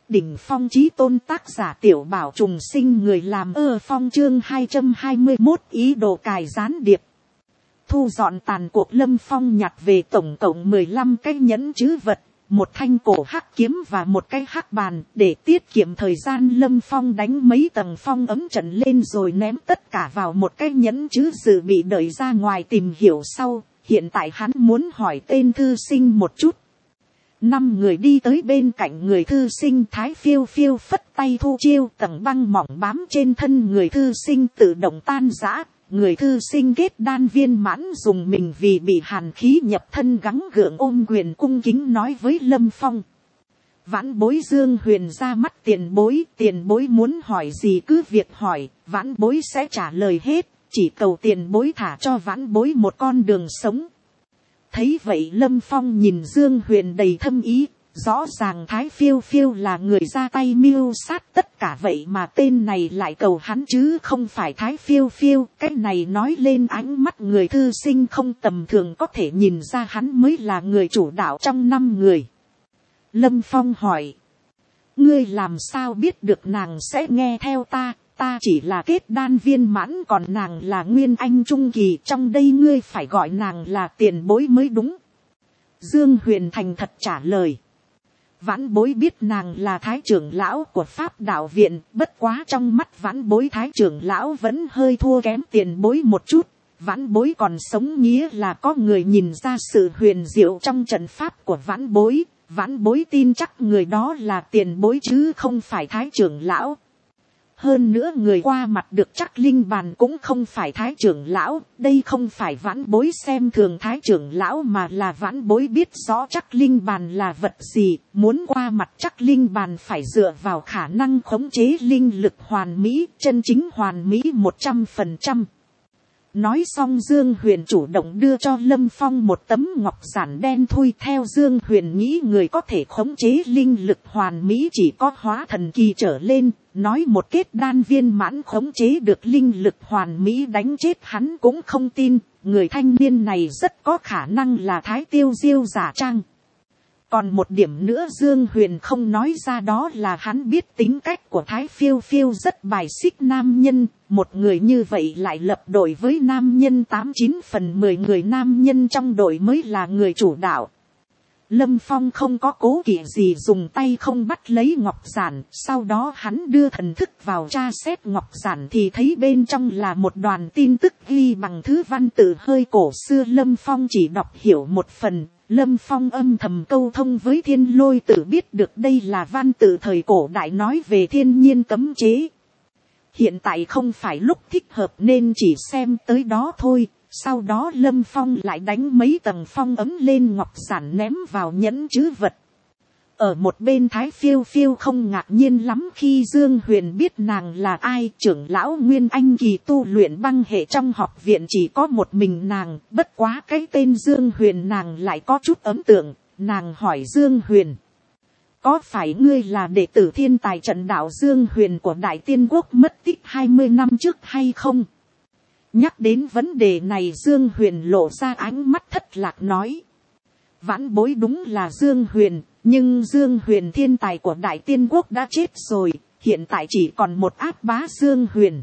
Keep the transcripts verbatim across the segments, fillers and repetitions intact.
Đỉnh phong chí tôn tác giả Tiểu Bảo trùng sinh người làm ơ phong chương hai trăm hai mươi mốt ý đồ cài gián điệp. Thu dọn tàn cuộc Lâm Phong nhặt về tổng cộng mười lăm cái nhẫn trữ vật, một thanh cổ hắc kiếm và một cái hắc bàn, để tiết kiệm thời gian. Lâm Phong đánh mấy tầng phong ấm trận lên rồi ném tất cả vào một cái nhẫn trữ dự bị đợi ra ngoài tìm hiểu sau. Hiện tại hắn muốn hỏi tên thư sinh một chút. Năm người đi tới bên cạnh người thư sinh, Thái Phiêu Phiêu phất tay thu chiêu, tầng băng mỏng bám trên thân người thư sinh tự động tan rã. Người thư sinh kết đan viên mãn dùng mình vì bị hàn khí nhập thân, gắng gượng ôm quyền cung kính nói với Lâm Phong. Vãn bối Dương Huyền ra mắt tiền bối, tiền bối muốn hỏi gì cứ việc hỏi, vãn bối sẽ trả lời hết, chỉ cầu tiền bối thả cho vãn bối một con đường sống. Thấy vậy Lâm Phong nhìn Dương Huyền đầy thâm ý, rõ ràng Thái Phiêu Phiêu là người ra tay mưu sát tất cả, vậy mà tên này lại cầu hắn chứ không phải Thái Phiêu Phiêu. Cái này nói lên ánh mắt người thư sinh không tầm thường, có thể nhìn ra hắn mới là người chủ đạo trong năm người. Lâm Phong hỏi, ngươi làm sao biết được nàng sẽ nghe theo ta? Ta chỉ là kết đan viên mãn, còn nàng là nguyên anh trung kỳ, trong đây ngươi phải gọi nàng là tiền bối mới đúng. Dương Huyền thành thật trả lời. Vãn bối biết nàng là thái trưởng lão của Pháp đạo viện, bất quá trong mắt vãn bối thái trưởng lão vẫn hơi thua kém tiền bối một chút. Vãn bối còn sống nghĩa là có người nhìn ra sự huyền diệu trong trận pháp của vãn bối. Vãn bối tin chắc người đó là tiền bối chứ không phải thái trưởng lão. Hơn nữa người qua mặt được Trắc Linh Bàn cũng không phải thái trưởng lão, đây không phải vãn bối xem thường thái trưởng lão mà là vãn bối biết rõ Trắc Linh Bàn là vật gì, muốn qua mặt Trắc Linh Bàn phải dựa vào khả năng khống chế linh lực hoàn mỹ, chân chính hoàn mỹ một trăm phần trăm. Nói xong Dương Huyền chủ động đưa cho Lâm Phong một tấm ngọc giản đen thui. Theo Dương Huyền nghĩ người có thể khống chế linh lực hoàn mỹ chỉ có hóa thần kỳ trở lên. Nói một kết đan viên mãn khống chế được linh lực hoàn mỹ đánh chết hắn cũng không tin. Người thanh niên này rất có khả năng là Thái Tiêu Diêu giả trang. Còn một điểm nữa Dương Huyền không nói ra, đó là hắn biết tính cách của Thái Phiêu Phiêu rất bài xích nam nhân. Một người như vậy lại lập đội với nam nhân, tám chín phần mười người nam nhân trong đội mới là người chủ đạo. Lâm Phong không có cố kỵ gì dùng tay không bắt lấy ngọc giản, sau đó hắn đưa thần thức vào tra xét ngọc giản thì thấy bên trong là một đoàn tin tức ghi bằng thứ văn tự hơi cổ xưa. Lâm Phong chỉ đọc hiểu một phần. Lâm Phong âm thầm câu thông với Thiên Lôi Tử biết được đây là văn tự thời cổ đại nói về thiên nhiên cấm chế. Hiện tại không phải lúc thích hợp nên chỉ xem tới đó thôi. Sau đó Lâm Phong lại đánh mấy tầng phong ấm lên ngọc giản ném vào nhẫn trữ vật. Ở một bên Thái Phiêu Phiêu không ngạc nhiên lắm khi Dương Huyền biết nàng là ai. Trưởng lão Nguyên Anh kỳ tu luyện băng hệ trong học viện chỉ có một mình nàng. Bất quá cái tên Dương Huyền nàng lại có chút ấn tượng. Nàng hỏi Dương Huyền, có phải ngươi là đệ tử thiên tài trận đạo Dương Huyền của Đại Tiên Quốc mất tích hai mươi năm trước hay không? Nhắc đến vấn đề này Dương Huyền lộ ra ánh mắt thất lạc nói, vãn bối đúng là Dương Huyền, nhưng Dương Huyền thiên tài của Đại Tiên Quốc đã chết rồi, hiện tại chỉ còn một áp bá Dương Huyền.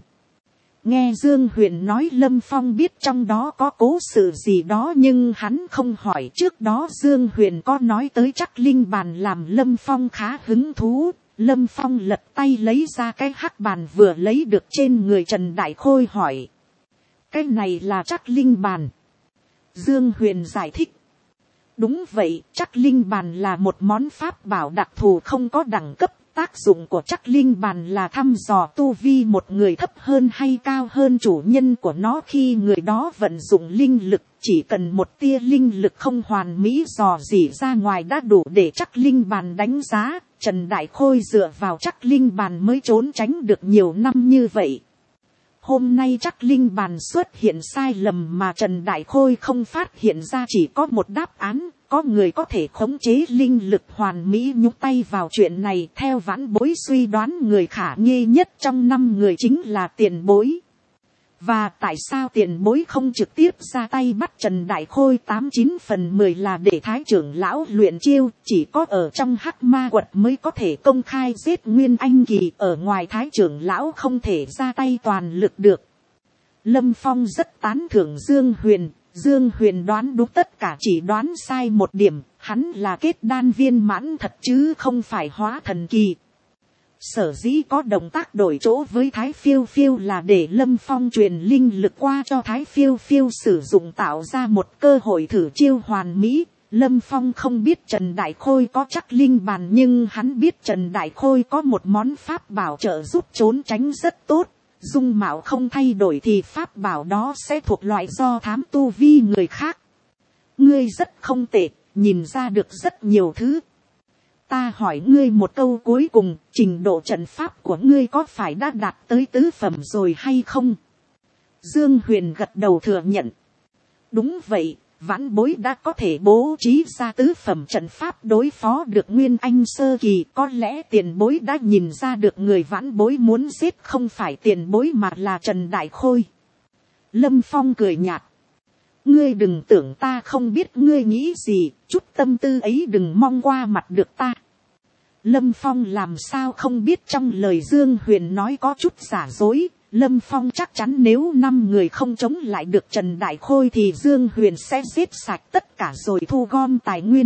Nghe Dương Huyền nói Lâm Phong biết trong đó có cố sự gì đó nhưng hắn không hỏi. Trước đó Dương Huyền có nói tới Trắc Linh Bàn làm Lâm Phong khá hứng thú. Lâm Phong lật tay lấy ra cái hắc bàn vừa lấy được trên người Trần Đại Khôi hỏi, cái này là Trắc Linh Bàn? Dương Huyền giải thích, đúng vậy, Trắc Linh Bàn là một món pháp bảo đặc thù không có đẳng cấp. Tác dụng của Trắc Linh Bàn là thăm dò tu vi một người thấp hơn hay cao hơn chủ nhân của nó khi người đó vận dụng linh lực. Chỉ cần một tia linh lực không hoàn mỹ dò dỉ ra ngoài đã đủ để Trắc Linh Bàn đánh giá. Trần Đại Khôi dựa vào Trắc Linh Bàn mới trốn tránh được nhiều năm như vậy. Hôm nay Trắc Linh Bàn xuất hiện sai lầm mà Trần Đại Khôi không phát hiện ra chỉ có một đáp án. Có người có thể khống chế linh lực hoàn mỹ nhúng tay vào chuyện này. Theo vãn bối suy đoán người khả nghi nhất trong năm người chính là tiền bối. Và tại sao tiền bối không trực tiếp ra tay bắt Trần Đại Khôi tám chín phần mười là để thái trưởng lão luyện chiêu, chỉ có ở trong hắc ma quật mới có thể công khai giết Nguyên Anh kỳ, ở ngoài thái trưởng lão không thể ra tay toàn lực được. Lâm Phong rất tán thưởng Dương Huyền, Dương Huyền đoán đúng tất cả, chỉ đoán sai một điểm, hắn là kết đan viên mãn thật chứ không phải hóa thần kỳ. Sở dĩ có động tác đổi chỗ với Thái Phiêu Phiêu là để Lâm Phong truyền linh lực qua cho Thái Phiêu Phiêu sử dụng, tạo ra một cơ hội thử chiêu hoàn mỹ. Lâm Phong không biết Trần Đại Khôi có chắc linh bàn, nhưng hắn biết Trần Đại Khôi có một món pháp bảo trợ giúp trốn tránh rất tốt. Dung mạo không thay đổi thì pháp bảo đó sẽ thuộc loại do thám tu vi người khác. Ngươi rất không tệ, nhìn ra được rất nhiều thứ. Ta hỏi ngươi một câu cuối cùng, trình độ trận pháp của ngươi có phải đã đạt tới tứ phẩm rồi hay không? Dương Huyền gật đầu thừa nhận. Đúng vậy, vãn bối đã có thể bố trí ra tứ phẩm trận pháp đối phó được Nguyên Anh sơ kỳ. Có lẽ tiền bối đã nhìn ra được người vãn bối muốn giết không phải tiền bối mà là Trần Đại Khôi. Lâm Phong cười nhạt. Ngươi đừng tưởng ta không biết ngươi nghĩ gì, chút tâm tư ấy đừng mong qua mặt được ta. Lâm Phong làm sao không biết trong lời Dương Huyền nói có chút giả dối. Lâm Phong chắc chắn nếu năm người không chống lại được Trần Đại Khôi thì Dương Huyền sẽ giết sạch tất cả rồi thu gom tài nguyên.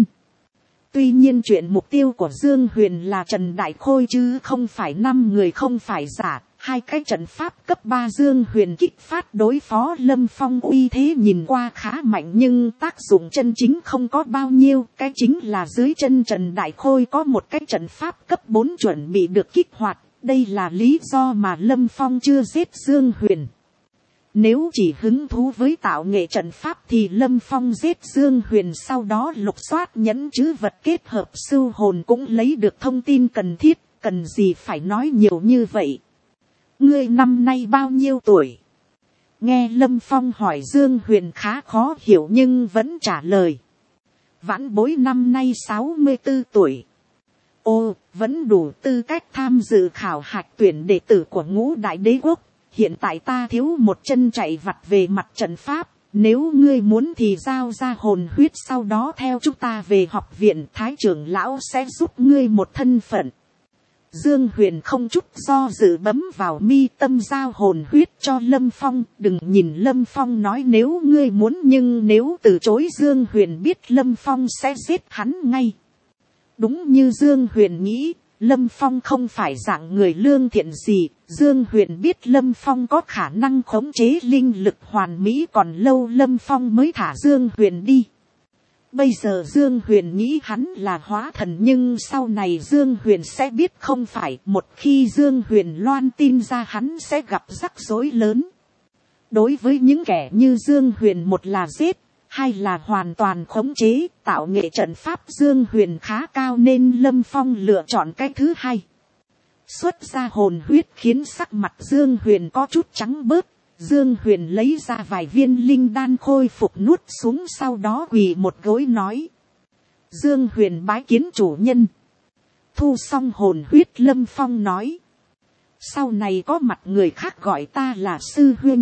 Tuy nhiên chuyện mục tiêu của Dương Huyền là Trần Đại Khôi chứ không phải năm người, không phải giả. Hai cái trận pháp cấp ba Dương Huyền kích phát đối phó Lâm Phong uy thế nhìn qua khá mạnh, nhưng tác dụng chân chính không có bao nhiêu. Cái chính là dưới chân Trần Đại Khôi có một cái trận pháp cấp bốn chuẩn bị được kích hoạt. Đây là lý do mà Lâm Phong chưa giết Dương Huyền. Nếu chỉ hứng thú với tạo nghệ trận pháp thì Lâm Phong giết Dương Huyền, sau đó lục soát nhẫn chữ vật kết hợp sưu hồn cũng lấy được thông tin cần thiết, cần gì phải nói nhiều như vậy. Ngươi năm nay bao nhiêu tuổi? Nghe Lâm Phong hỏi, Dương Huyền khá khó hiểu nhưng vẫn trả lời. Vãn bối năm nay sáu mươi tư tuổi. Ô, vẫn đủ tư cách tham dự khảo hạch tuyển đệ tử của Ngũ Đại Đế Quốc. Hiện tại ta thiếu một chân chạy vặt về mặt trận pháp. Nếu ngươi muốn thì giao ra hồn huyết, sau đó theo chúng ta về học viện, thái trưởng lão sẽ giúp ngươi một thân phận. Dương Huyền không chút do dự bấm vào mi tâm giao hồn huyết cho Lâm Phong. Đừng nhìn Lâm Phong nói nếu ngươi muốn, nhưng nếu từ chối Dương Huyền biết Lâm Phong sẽ giết hắn ngay. Đúng như Dương Huyền nghĩ, Lâm Phong không phải dạng người lương thiện gì. Dương Huyền biết Lâm Phong có khả năng khống chế linh lực hoàn mỹ, còn lâu Lâm Phong mới thả Dương Huyền đi. Bây giờ Dương Huyền nghĩ hắn là hóa thần, nhưng sau này Dương Huyền sẽ biết không phải. Một khi Dương Huyền loan tin ra hắn sẽ gặp rắc rối lớn. Đối với những kẻ như Dương Huyền, một là giết, hai là hoàn toàn khống chế. Tạo nghệ trận pháp Dương Huyền khá cao nên Lâm Phong lựa chọn cái thứ hai. Xuất ra hồn huyết khiến sắc mặt Dương Huyền có chút trắng bớt. Dương Huyền lấy ra vài viên linh đan khôi phục nuốt xuống, sau đó quỳ một gối nói. Dương Huyền bái kiến chủ nhân. Thu xong hồn huyết, Lâm Phong nói. Sau này có mặt người khác gọi ta là sư huynh.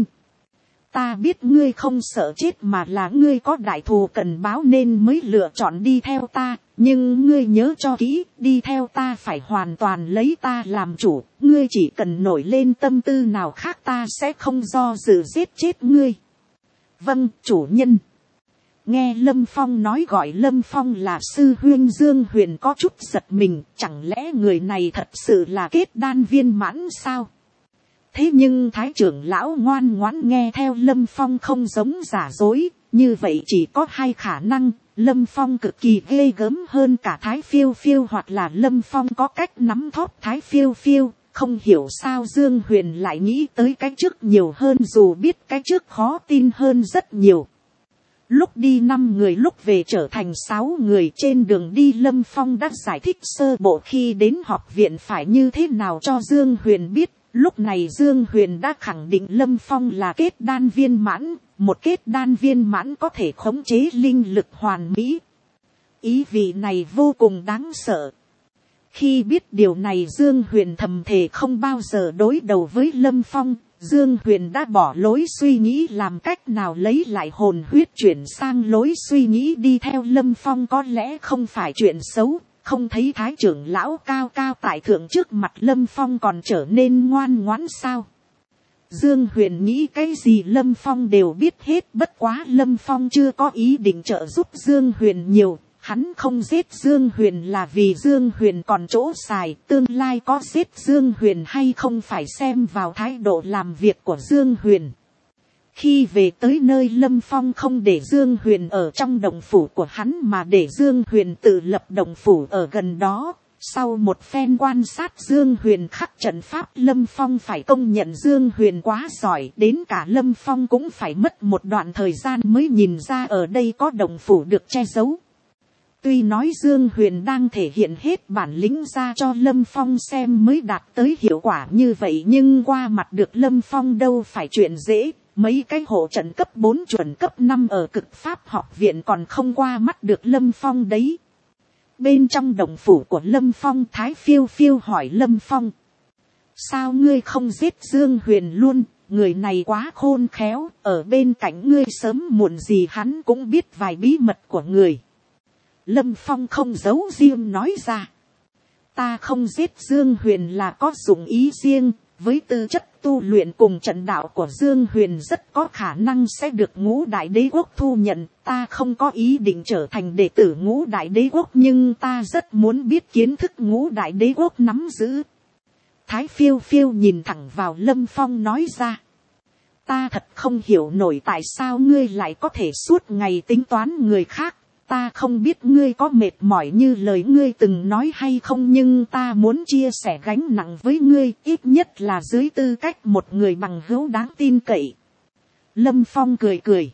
Ta biết ngươi không sợ chết mà là ngươi có đại thù cần báo nên mới lựa chọn đi theo ta. Nhưng ngươi nhớ cho kỹ, đi theo ta phải hoàn toàn lấy ta làm chủ. Ngươi chỉ cần nổi lên tâm tư nào khác ta sẽ không do dự giết chết ngươi. Vâng, chủ nhân. Nghe Lâm Phong nói gọi Lâm Phong là sư huynh, Dương Huyền có chút giật mình. Chẳng lẽ người này thật sự là kết đan viên mãn sao? Thế nhưng thái trưởng lão ngoan ngoãn nghe theo Lâm Phong, không giống giả dối. Như vậy chỉ có hai khả năng. Lâm Phong cực kỳ ghê gớm hơn cả Thái Phiêu Phiêu, hoặc là Lâm Phong có cách nắm thóp Thái Phiêu Phiêu. Không hiểu sao Dương Huyền lại nghĩ tới cái trước nhiều hơn, dù biết cái trước khó tin hơn rất nhiều. Lúc đi năm người, lúc về trở thành sáu người. Trên đường đi Lâm Phong đã giải thích sơ bộ khi đến học viện phải như thế nào cho Dương Huyền biết. Lúc này Dương Huyền đã khẳng định Lâm Phong là kết đan viên mãn. Một kết đan viên mãn có thể khống chế linh lực hoàn mỹ. Ý vị này vô cùng đáng sợ. Khi biết điều này Dương Huyền thầm thề không bao giờ đối đầu với Lâm Phong. Dương Huyền đã bỏ lối suy nghĩ làm cách nào lấy lại hồn huyết chuyển sang lối suy nghĩ đi theo Lâm Phong có lẽ không phải chuyện xấu, không thấy thái trưởng lão cao cao tại thượng trước mặt Lâm Phong còn trở nên ngoan ngoãn sao. Dương Huyền nghĩ cái gì Lâm Phong đều biết hết, bất quá Lâm Phong chưa có ý định trợ giúp Dương Huyền nhiều. Hắn không giết Dương Huyền là vì Dương Huyền còn chỗ xài, tương lai có giết Dương Huyền hay không phải xem vào thái độ làm việc của Dương Huyền. Khi về tới nơi Lâm Phong không để Dương Huyền ở trong động phủ của hắn mà để Dương Huyền tự lập động phủ ở gần đó. Sau một phen quan sát Dương Huyền khắc trận pháp, Lâm Phong phải công nhận Dương Huyền quá giỏi, đến cả Lâm Phong cũng phải mất một đoạn thời gian mới nhìn ra ở đây có động phủ được che giấu. Tuy nói Dương Huyền đang thể hiện hết bản lĩnh ra cho Lâm Phong xem mới đạt tới hiệu quả như vậy, nhưng qua mặt được Lâm Phong đâu phải chuyện dễ. Mấy cái hộ trận cấp bốn chuẩn cấp năm ở Cực Pháp học viện còn không qua mắt được Lâm Phong đấy. Bên trong động phủ của Lâm Phong, Thái Phiêu Phiêu hỏi Lâm Phong: sao ngươi không giết Dương Huyền luôn, người này quá khôn khéo, ở bên cạnh ngươi sớm muộn gì hắn cũng biết vài bí mật của người. Lâm Phong không giấu riêng nói ra: ta không giết Dương Huyền là có dụng ý riêng, với tư chất tu luyện cùng trận đạo của Dương Huyền rất có khả năng sẽ được Ngũ Đại Đế Quốc thu nhận. Ta không có ý định trở thành đệ tử Ngũ Đại Đế Quốc, nhưng ta rất muốn biết kiến thức Ngũ Đại Đế Quốc nắm giữ. Thái Phiêu Phiêu nhìn thẳng vào Lâm Phong nói ra: ta thật không hiểu nổi tại sao ngươi lại có thể suốt ngày tính toán người khác. Ta không biết ngươi có mệt mỏi như lời ngươi từng nói hay không, nhưng ta muốn chia sẻ gánh nặng với ngươi, ít nhất là dưới tư cách một người bằng hữu đáng tin cậy. Lâm Phong cười cười: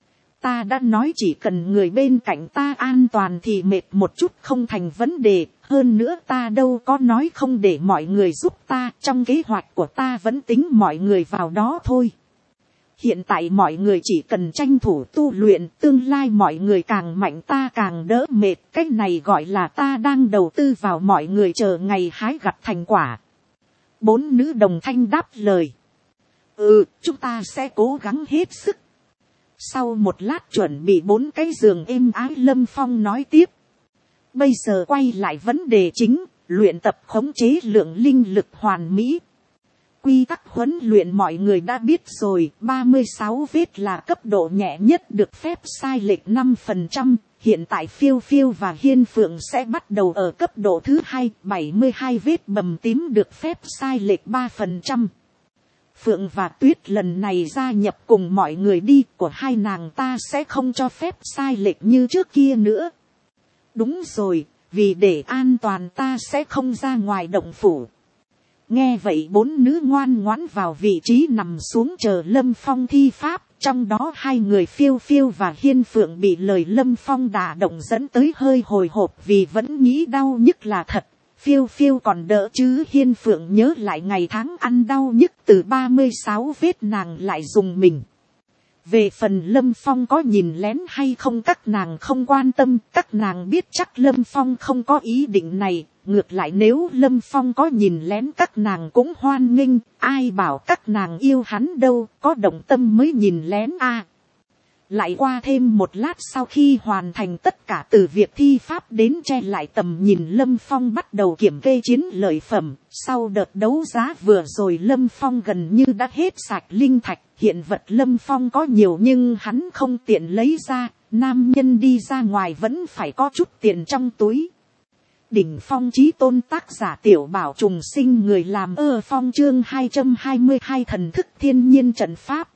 ta đã nói chỉ cần người bên cạnh ta an toàn thì mệt một chút không thành vấn đề, hơn nữa ta đâu có nói không để mọi người giúp ta, trong kế hoạch của ta vẫn tính mọi người vào đó thôi. Hiện tại mọi người chỉ cần tranh thủ tu luyện, tương lai mọi người càng mạnh ta càng đỡ mệt, cái này gọi là ta đang đầu tư vào mọi người chờ ngày hái gặt thành quả. Bốn nữ đồng thanh đáp lời: ừ, chúng ta sẽ cố gắng hết sức. Sau một lát chuẩn bị bốn cái giường êm ái, Lâm Phong nói tiếp: bây giờ quay lại vấn đề chính, luyện tập khống chế lượng linh lực hoàn mỹ. Quy tắc huấn luyện mọi người đã biết rồi, ba mươi sáu vết là cấp độ nhẹ nhất được phép sai lệch năm phần trăm, hiện tại Phiêu Phiêu và Hiên Phượng sẽ bắt đầu ở cấp độ thứ hai, bảy mươi hai vết bầm tím được phép sai lệch ba phần trăm. Phượng và Tuyết lần này gia nhập cùng mọi người đi, của hai nàng ta sẽ không cho phép sai lệch như trước kia nữa. Đúng rồi, vì để an toàn ta sẽ không ra ngoài động phủ. Nghe vậy bốn nữ ngoan ngoãn vào vị trí nằm xuống chờ Lâm Phong thi pháp, trong đó hai người Phiêu Phiêu và Hiên Phượng bị lời Lâm Phong đả động dẫn tới hơi hồi hộp vì vẫn nghĩ đau nhức là thật. Phiêu Phiêu còn đỡ chứ Hiên Phượng nhớ lại ngày tháng ăn đau nhức từ ba mươi sáu vết nàng lại dùng mình. Về phần Lâm Phong có nhìn lén hay không các nàng không quan tâm, các nàng biết chắc Lâm Phong không có ý định này. Ngược lại nếu Lâm Phong có nhìn lén các nàng cũng hoan nghênh, ai bảo các nàng yêu hắn đâu, có động tâm mới nhìn lén a. À. Lại qua thêm một lát sau khi hoàn thành tất cả từ việc thi pháp đến che lại tầm nhìn, Lâm Phong bắt đầu kiểm kê chiến lợi phẩm. Sau đợt đấu giá vừa rồi Lâm Phong gần như đã hết sạch linh thạch, hiện vật Lâm Phong có nhiều nhưng hắn không tiện lấy ra, nam nhân đi ra ngoài vẫn phải có chút tiền trong túi. Đỉnh phong chí tôn tác giả Tiểu Bảo Trùng Sinh, người làm ơ phong chương hai trăm hai mươi hai thần thức thiên nhiên trận pháp.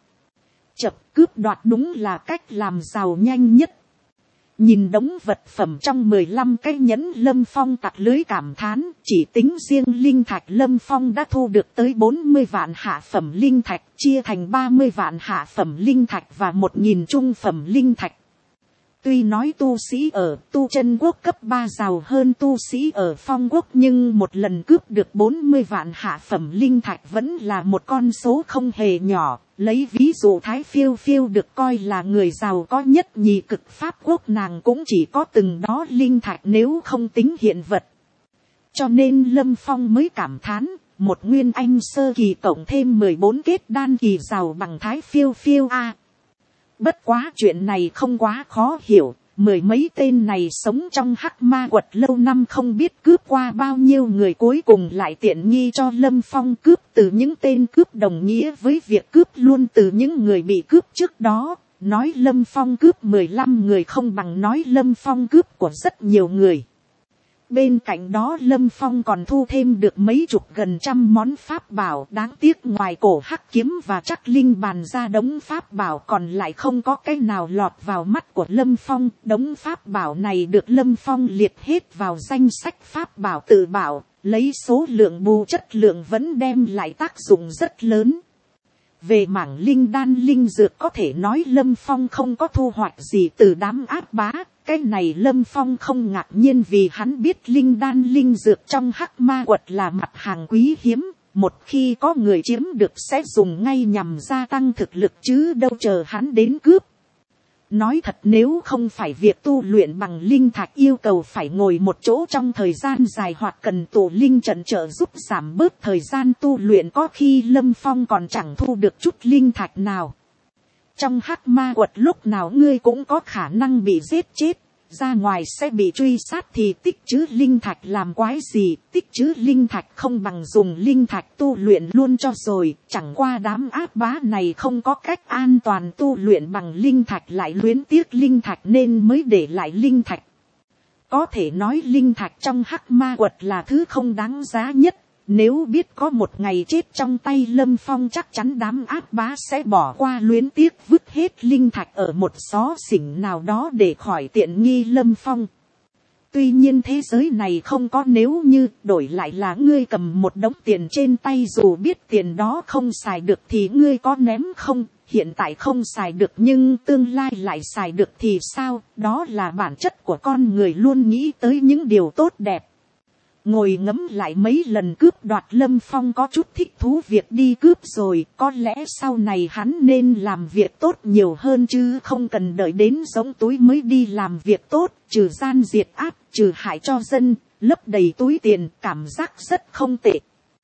Chập cướp đoạt đúng là cách làm giàu nhanh nhất. Nhìn đống vật phẩm trong mười lăm cái nhẫn, Lâm Phong tặc lưới cảm thán, chỉ tính riêng linh thạch Lâm Phong đã thu được tới bốn mươi vạn hạ phẩm linh thạch, chia thành ba mươi vạn hạ phẩm linh thạch và một nghìn trung phẩm linh thạch. Tuy nói tu sĩ ở tu chân quốc cấp ba giàu hơn tu sĩ ở phong quốc, nhưng một lần cướp được bốn mươi vạn hạ phẩm linh thạch vẫn là một con số không hề nhỏ. Lấy ví dụ Thái Phiêu Phiêu được coi là người giàu có nhất nhì Cực Pháp quốc, nàng cũng chỉ có từng đó linh thạch nếu không tính hiện vật. Cho nên Lâm Phong mới cảm thán, một nguyên anh sơ kỳ cộng thêm mười bốn kết đan kỳ giàu bằng thái phiêu phiêu a. Bất quá chuyện này không quá khó hiểu, mười mấy tên này sống trong hắc ma quật lâu năm không biết cướp qua bao nhiêu người, cuối cùng lại tiện nghi cho Lâm Phong cướp từ những tên cướp đồng nghĩa với việc cướp luôn từ những người bị cướp trước đó. Nói Lâm Phong cướp mười lăm người không bằng nói Lâm Phong cướp của rất nhiều người. Bên cạnh đó Lâm Phong còn thu thêm được mấy chục gần trăm món pháp bảo, đáng tiếc ngoài cổ hắc kiếm và chắc linh bàn ra đống pháp bảo còn lại không có cái nào lọt vào mắt của Lâm Phong. Đống pháp bảo này được Lâm Phong liệt hết vào danh sách pháp bảo tự bảo, lấy số lượng bù chất lượng vẫn đem lại tác dụng rất lớn. Về mảng linh đan linh dược có thể nói Lâm Phong không có thu hoạch gì từ đám ác bá. Cái này Lâm Phong không ngạc nhiên vì hắn biết linh đan linh dược trong hắc ma quật là mặt hàng quý hiếm. Một khi có người chiếm được sẽ dùng ngay nhằm gia tăng thực lực chứ đâu chờ hắn đến cướp. Nói thật nếu không phải việc tu luyện bằng linh thạch yêu cầu phải ngồi một chỗ trong thời gian dài hoặc cần tổ linh trận trợ giúp giảm bớt thời gian tu luyện, có khi Lâm Phong còn chẳng thu được chút linh thạch nào. Trong hắc ma quật lúc nào ngươi cũng có khả năng bị giết chết, ra ngoài sẽ bị truy sát thì tích trữ linh thạch làm quái gì, tích trữ linh thạch không bằng dùng linh thạch tu luyện luôn cho rồi, chẳng qua đám ác bá này không có cách an toàn tu luyện bằng linh thạch lại luyến tiếc linh thạch nên mới để lại linh thạch. Có thể nói linh thạch trong hắc ma quật là thứ không đáng giá nhất. Nếu biết có một ngày chết trong tay Lâm Phong chắc chắn đám ác bá sẽ bỏ qua luyến tiếc vứt hết linh thạch ở một xó xỉnh nào đó để khỏi tiện nghi Lâm Phong. Tuy nhiên thế giới này không có nếu như, đổi lại là ngươi cầm một đống tiền trên tay dù biết tiền đó không xài được thì ngươi có ném không? Hiện tại không xài được nhưng tương lai lại xài được thì sao? Đó là bản chất của con người luôn nghĩ tới những điều tốt đẹp. Ngồi ngẫm lại mấy lần cướp đoạt Lâm Phong có chút thích thú việc đi cướp rồi, có lẽ sau này hắn nên làm việc tốt nhiều hơn chứ không cần đợi đến giống túi mới đi làm việc tốt, trừ gian diệt ác, trừ hại cho dân, lấp đầy túi tiền, cảm giác rất không tệ.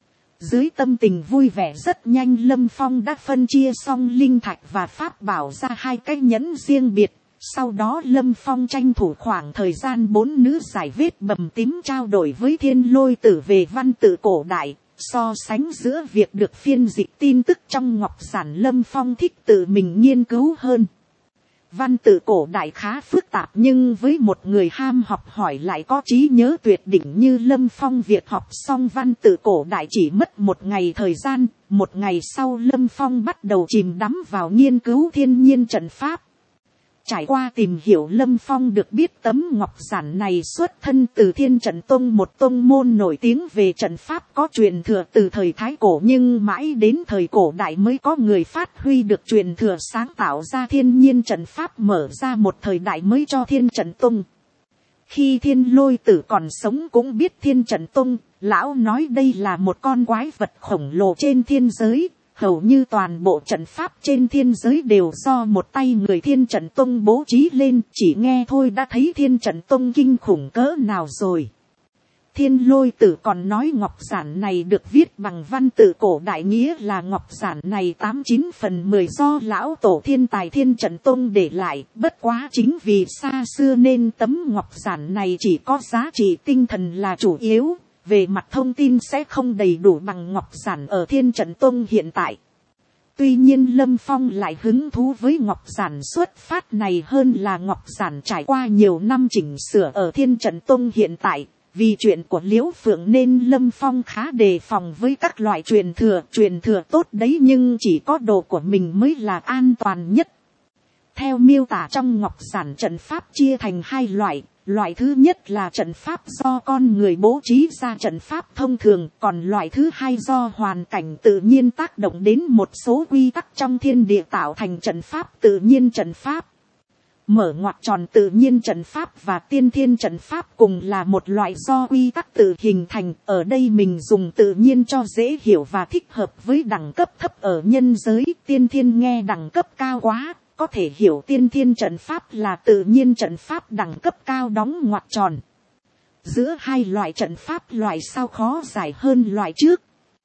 Dưới tâm tình vui vẻ rất nhanh Lâm Phong đã phân chia xong linh thạch và pháp bảo ra hai cái nhẫn riêng biệt. Sau đó Lâm Phong tranh thủ khoảng thời gian bốn nữ giải vết bầm tím trao đổi với Thiên Lôi Tử về văn tự cổ đại, so sánh giữa việc được phiên dịch tin tức trong ngọc giản Lâm Phong thích tự mình nghiên cứu hơn. Văn tự cổ đại khá phức tạp nhưng với một người ham học hỏi lại có trí nhớ tuyệt đỉnh như Lâm Phong, việc học xong văn tự cổ đại chỉ mất một ngày thời gian. Một ngày sau Lâm Phong bắt đầu chìm đắm vào nghiên cứu thiên nhiên trận pháp. Trải qua tìm hiểu Lâm Phong được biết tấm ngọc giản này xuất thân từ Thiên Trận Tông, một tông môn nổi tiếng về trận pháp có truyền thừa từ thời Thái Cổ nhưng mãi đến thời cổ đại mới có người phát huy được truyền thừa sáng tạo ra thiên nhiên trận pháp, mở ra một thời đại mới cho Thiên Trận Tông. Khi Thiên Lôi Tử còn sống cũng biết Thiên Trận Tông, lão nói đây là một con quái vật khổng lồ trên thiên giới. Hầu như toàn bộ trận pháp trên thiên giới đều do một tay người Thiên Trận Tông bố trí lên, chỉ nghe thôi đã thấy Thiên Trận Tông kinh khủng cỡ nào rồi. Thiên Lôi Tử còn nói ngọc giản này được viết bằng văn tự cổ đại, nghĩa là ngọc giản này tám chín phần mười do lão tổ thiên tài Thiên Trận Tông để lại, bất quá chính vì xa xưa nên tấm ngọc giản này chỉ có giá trị tinh thần là chủ yếu. Về mặt thông tin sẽ không đầy đủ bằng ngọc giản ở Thiên Trận Tông hiện tại. Tuy nhiên Lâm Phong lại hứng thú với ngọc giản xuất phát này hơn là ngọc giản trải qua nhiều năm chỉnh sửa ở Thiên Trận Tông hiện tại. Vì chuyện của Liễu Phượng nên Lâm Phong khá đề phòng với các loại truyền thừa. Truyền thừa tốt đấy nhưng chỉ có đồ của mình mới là an toàn nhất. Theo miêu tả trong ngọc giản, trận pháp chia thành hai loại. Loại thứ nhất là trận pháp do con người bố trí ra, trận pháp thông thường, còn loại thứ hai do hoàn cảnh tự nhiên tác động đến một số quy tắc trong thiên địa tạo thành trận pháp tự nhiên. Trận pháp mở ngoặc tròn tự nhiên trận pháp và tiên thiên trận pháp cùng là một loại do quy tắc tự hình thành, ở đây mình dùng tự nhiên cho dễ hiểu và thích hợp với đẳng cấp thấp ở nhân giới. Tiên thiên nghe đẳng cấp cao quá, có thể hiểu tiên thiên trận pháp là tự nhiên trận pháp đẳng cấp cao đóng ngoặc tròn. Giữa hai loại trận pháp, loại sau khó giải hơn loại trước.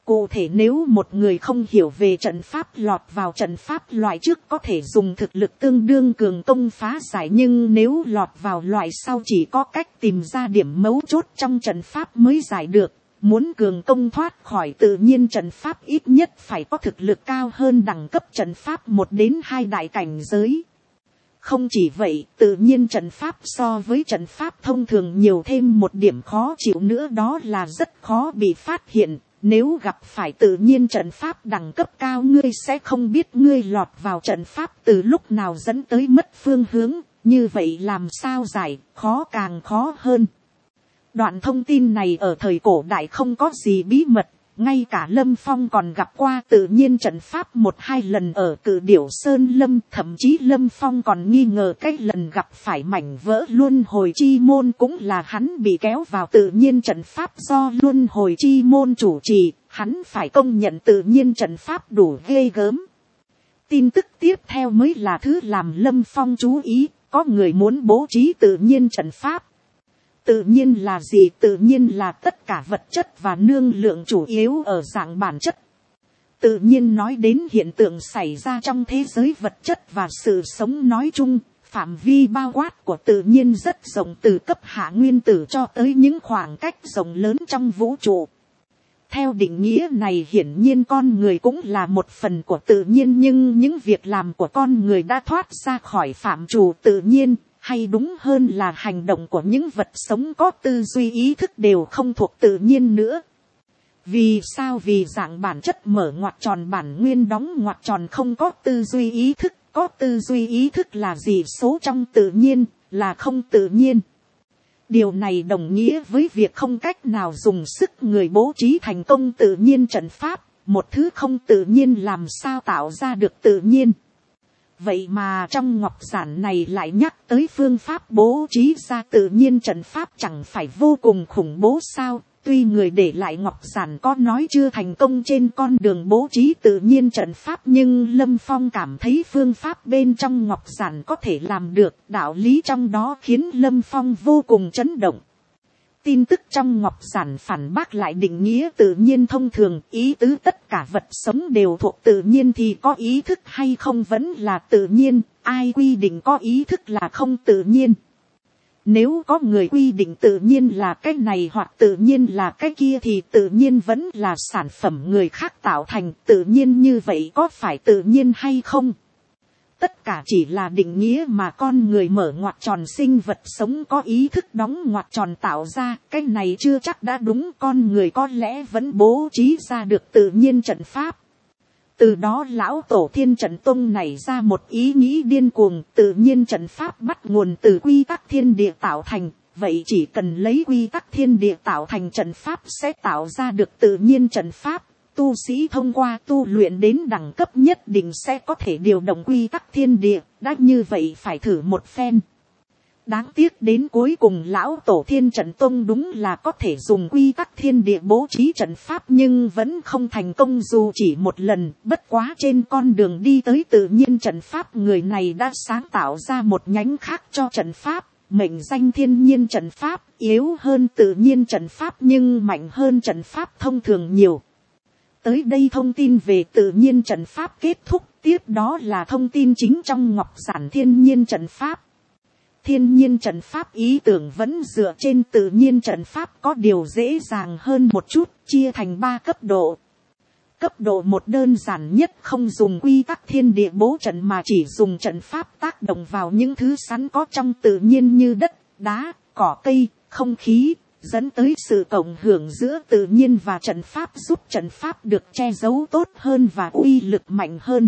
Cụ thể nếu một người không hiểu về trận pháp lọt vào trận pháp loại trước có thể dùng thực lực tương đương cường công phá giải, nhưng nếu lọt vào loại sau chỉ có cách tìm ra điểm mấu chốt trong trận pháp mới giải được. Muốn cường công thoát khỏi tự nhiên trận pháp ít nhất phải có thực lực cao hơn đẳng cấp trận pháp một đến hai đại cảnh giới. Không chỉ vậy, tự nhiên trận pháp so với trận pháp thông thường nhiều thêm một điểm khó chịu nữa, đó là rất khó bị phát hiện. Nếu gặp phải tự nhiên trận pháp đẳng cấp cao, ngươi sẽ không biết ngươi lọt vào trận pháp từ lúc nào dẫn tới mất phương hướng, như vậy làm sao giải, khó càng khó hơn. Đoạn thông tin này ở thời cổ đại không có gì bí mật, ngay cả Lâm Phong còn gặp qua tự nhiên trận pháp một hai lần ở Cự Điểu Sơn Lâm, thậm chí Lâm Phong còn nghi ngờ cái lần gặp phải mảnh vỡ luân hồi chi môn cũng là hắn bị kéo vào tự nhiên trận pháp do luân hồi chi môn chủ trì, hắn phải công nhận tự nhiên trận pháp đủ ghê gớm. Tin tức tiếp theo mới là thứ làm Lâm Phong chú ý, có người muốn bố trí tự nhiên trận pháp. Tự nhiên là gì? Tự nhiên là tất cả vật chất và năng lượng chủ yếu ở dạng bản chất. Tự nhiên nói đến hiện tượng xảy ra trong thế giới vật chất và sự sống nói chung. Phạm vi bao quát của tự nhiên rất rộng, từ cấp hạ nguyên tử cho tới những khoảng cách rộng lớn trong vũ trụ. Theo định nghĩa này, hiển nhiên con người cũng là một phần của tự nhiên, nhưng những việc làm của con người đã thoát ra khỏi phạm trù tự nhiên. Hay đúng hơn là hành động của những vật sống có tư duy ý thức đều không thuộc tự nhiên nữa. Vì sao? Vì dạng bản chất mở ngoặc tròn bản nguyên đóng ngoặc tròn không có tư duy ý thức. Có tư duy ý thức là gì? Số trong tự nhiên là không tự nhiên. Điều này đồng nghĩa với việc không cách nào dùng sức người bố trí thành công tự nhiên trận pháp. Một thứ không tự nhiên làm sao tạo ra được tự nhiên. Vậy mà trong ngọc giản này lại nhắc tới phương pháp bố trí ra tự nhiên trận pháp, chẳng phải vô cùng khủng bố sao? Tuy người để lại ngọc giản có nói chưa thành công trên con đường bố trí tự nhiên trận pháp, nhưng Lâm Phong cảm thấy phương pháp bên trong ngọc giản có thể làm được, đạo lý trong đó khiến Lâm Phong vô cùng chấn động. Tin tức trong ngọc giản phản bác lại định nghĩa tự nhiên thông thường, ý tứ tất cả vật sống đều thuộc tự nhiên thì có ý thức hay không vẫn là tự nhiên, ai quy định có ý thức là không tự nhiên. Nếu có người quy định tự nhiên là cái này hoặc tự nhiên là cái kia thì tự nhiên vẫn là sản phẩm người khác tạo thành, tự nhiên như vậy có phải tự nhiên hay không? Tất cả chỉ là định nghĩa mà con người mở ngoặc tròn sinh vật sống có ý thức đóng ngoặc tròn tạo ra, cái này chưa chắc đã đúng, con người có lẽ vẫn bố trí ra được tự nhiên trận pháp. Từ đó lão tổ Thiên Trận Tông nảy ra một ý nghĩ điên cuồng, tự nhiên trận pháp bắt nguồn từ quy tắc thiên địa tạo thành, vậy chỉ cần lấy quy tắc thiên địa tạo thành trận pháp sẽ tạo ra được tự nhiên trận pháp. Tu sĩ thông qua tu luyện đến đẳng cấp nhất định sẽ có thể điều động quy tắc thiên địa, đã như vậy phải thử một phen. Đáng tiếc đến cuối cùng lão tổ Thiên Trận Tông đúng là có thể dùng quy tắc thiên địa bố trí trận pháp, nhưng vẫn không thành công dù chỉ một lần. Bất quá trên con đường đi tới tự nhiên trận pháp, người này đã sáng tạo ra một nhánh khác cho trận pháp, mệnh danh thiên nhiên trận pháp, yếu hơn tự nhiên trận pháp nhưng mạnh hơn trận pháp thông thường nhiều. Tới đây thông tin về tự nhiên trận pháp kết thúc, tiếp đó là thông tin chính trong ngọc giản thiên nhiên trận pháp. Thiên nhiên trận pháp ý tưởng vẫn dựa trên tự nhiên trận pháp, có điều dễ dàng hơn một chút, chia thành ba cấp độ. Cấp độ một đơn giản nhất, không dùng quy tắc thiên địa bố trận mà chỉ dùng trận pháp tác động vào những thứ sẵn có trong tự nhiên như đất, đá, cỏ cây, không khí, dẫn tới sự cộng hưởng giữa tự nhiên và trận pháp, giúp trận pháp được che giấu tốt hơn và uy lực mạnh hơn.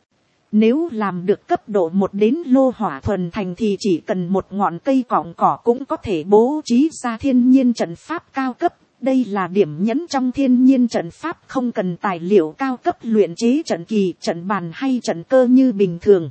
Nếu làm được cấp độ một đến lô hỏa thuần thành thì chỉ cần một ngọn cây cọng cỏ cũng có thể bố trí ra thiên nhiên trận pháp cao cấp. Đây là điểm nhấn trong thiên nhiên trận pháp, không cần tài liệu cao cấp luyện chế trận kỳ, trận bàn hay trận cơ như bình thường.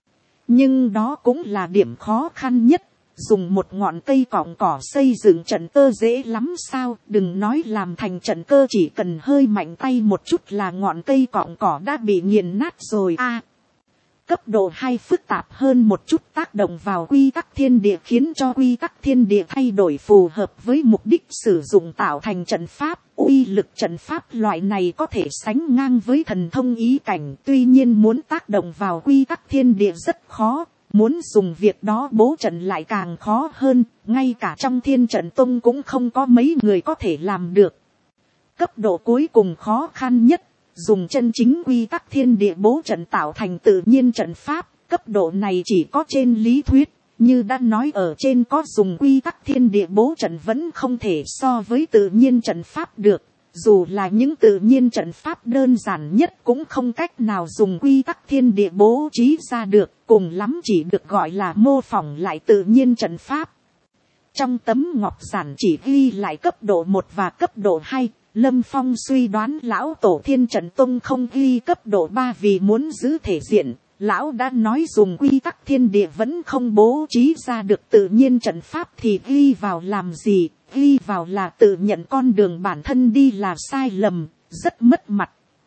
Nhưng đó cũng là điểm khó khăn nhất. Dùng một ngọn cây cọng cỏ xây dựng trận cơ dễ lắm sao? Đừng nói làm thành trận cơ, chỉ cần hơi mạnh tay một chút là ngọn cây cọng cỏ đã bị nghiền nát rồi a. À, cấp độ hai phức tạp hơn một chút, tác động vào quy tắc thiên địa khiến cho quy tắc thiên địa thay đổi phù hợp với mục đích sử dụng tạo thành trận pháp, uy lực trận pháp loại này có thể sánh ngang với thần thông ý cảnh, tuy nhiên muốn tác động vào quy tắc thiên địa rất khó, muốn dùng việc đó bố trận lại càng khó hơn, ngay cả trong thiên trận tông cũng không có mấy người có thể làm được. Cấp độ cuối cùng khó khăn nhất, dùng chân chính quy tắc thiên địa bố trận tạo thành tự nhiên trận pháp, cấp độ này chỉ có trên lý thuyết, như đã nói ở trên có dùng quy tắc thiên địa bố trận vẫn không thể so với tự nhiên trận pháp được, dù là những tự nhiên trận pháp đơn giản nhất cũng không cách nào dùng quy tắc thiên địa bố trí ra được, cùng lắm chỉ được gọi là mô phỏng lại tự nhiên trận pháp. Trong tấm ngọc giản chỉ ghi lại cấp độ một và cấp độ hai, Lâm Phong suy đoán lão tổ thiên trận tông không ghi cấp độ ba vì muốn giữ thể diện. Lão đã nói dùng quy tắc thiên địa vẫn không bố trí ra được tự nhiên trận pháp thì ghi vào làm gì, ghi vào là tự nhận con đường bản thân đi là sai lầm, rất mất mặt.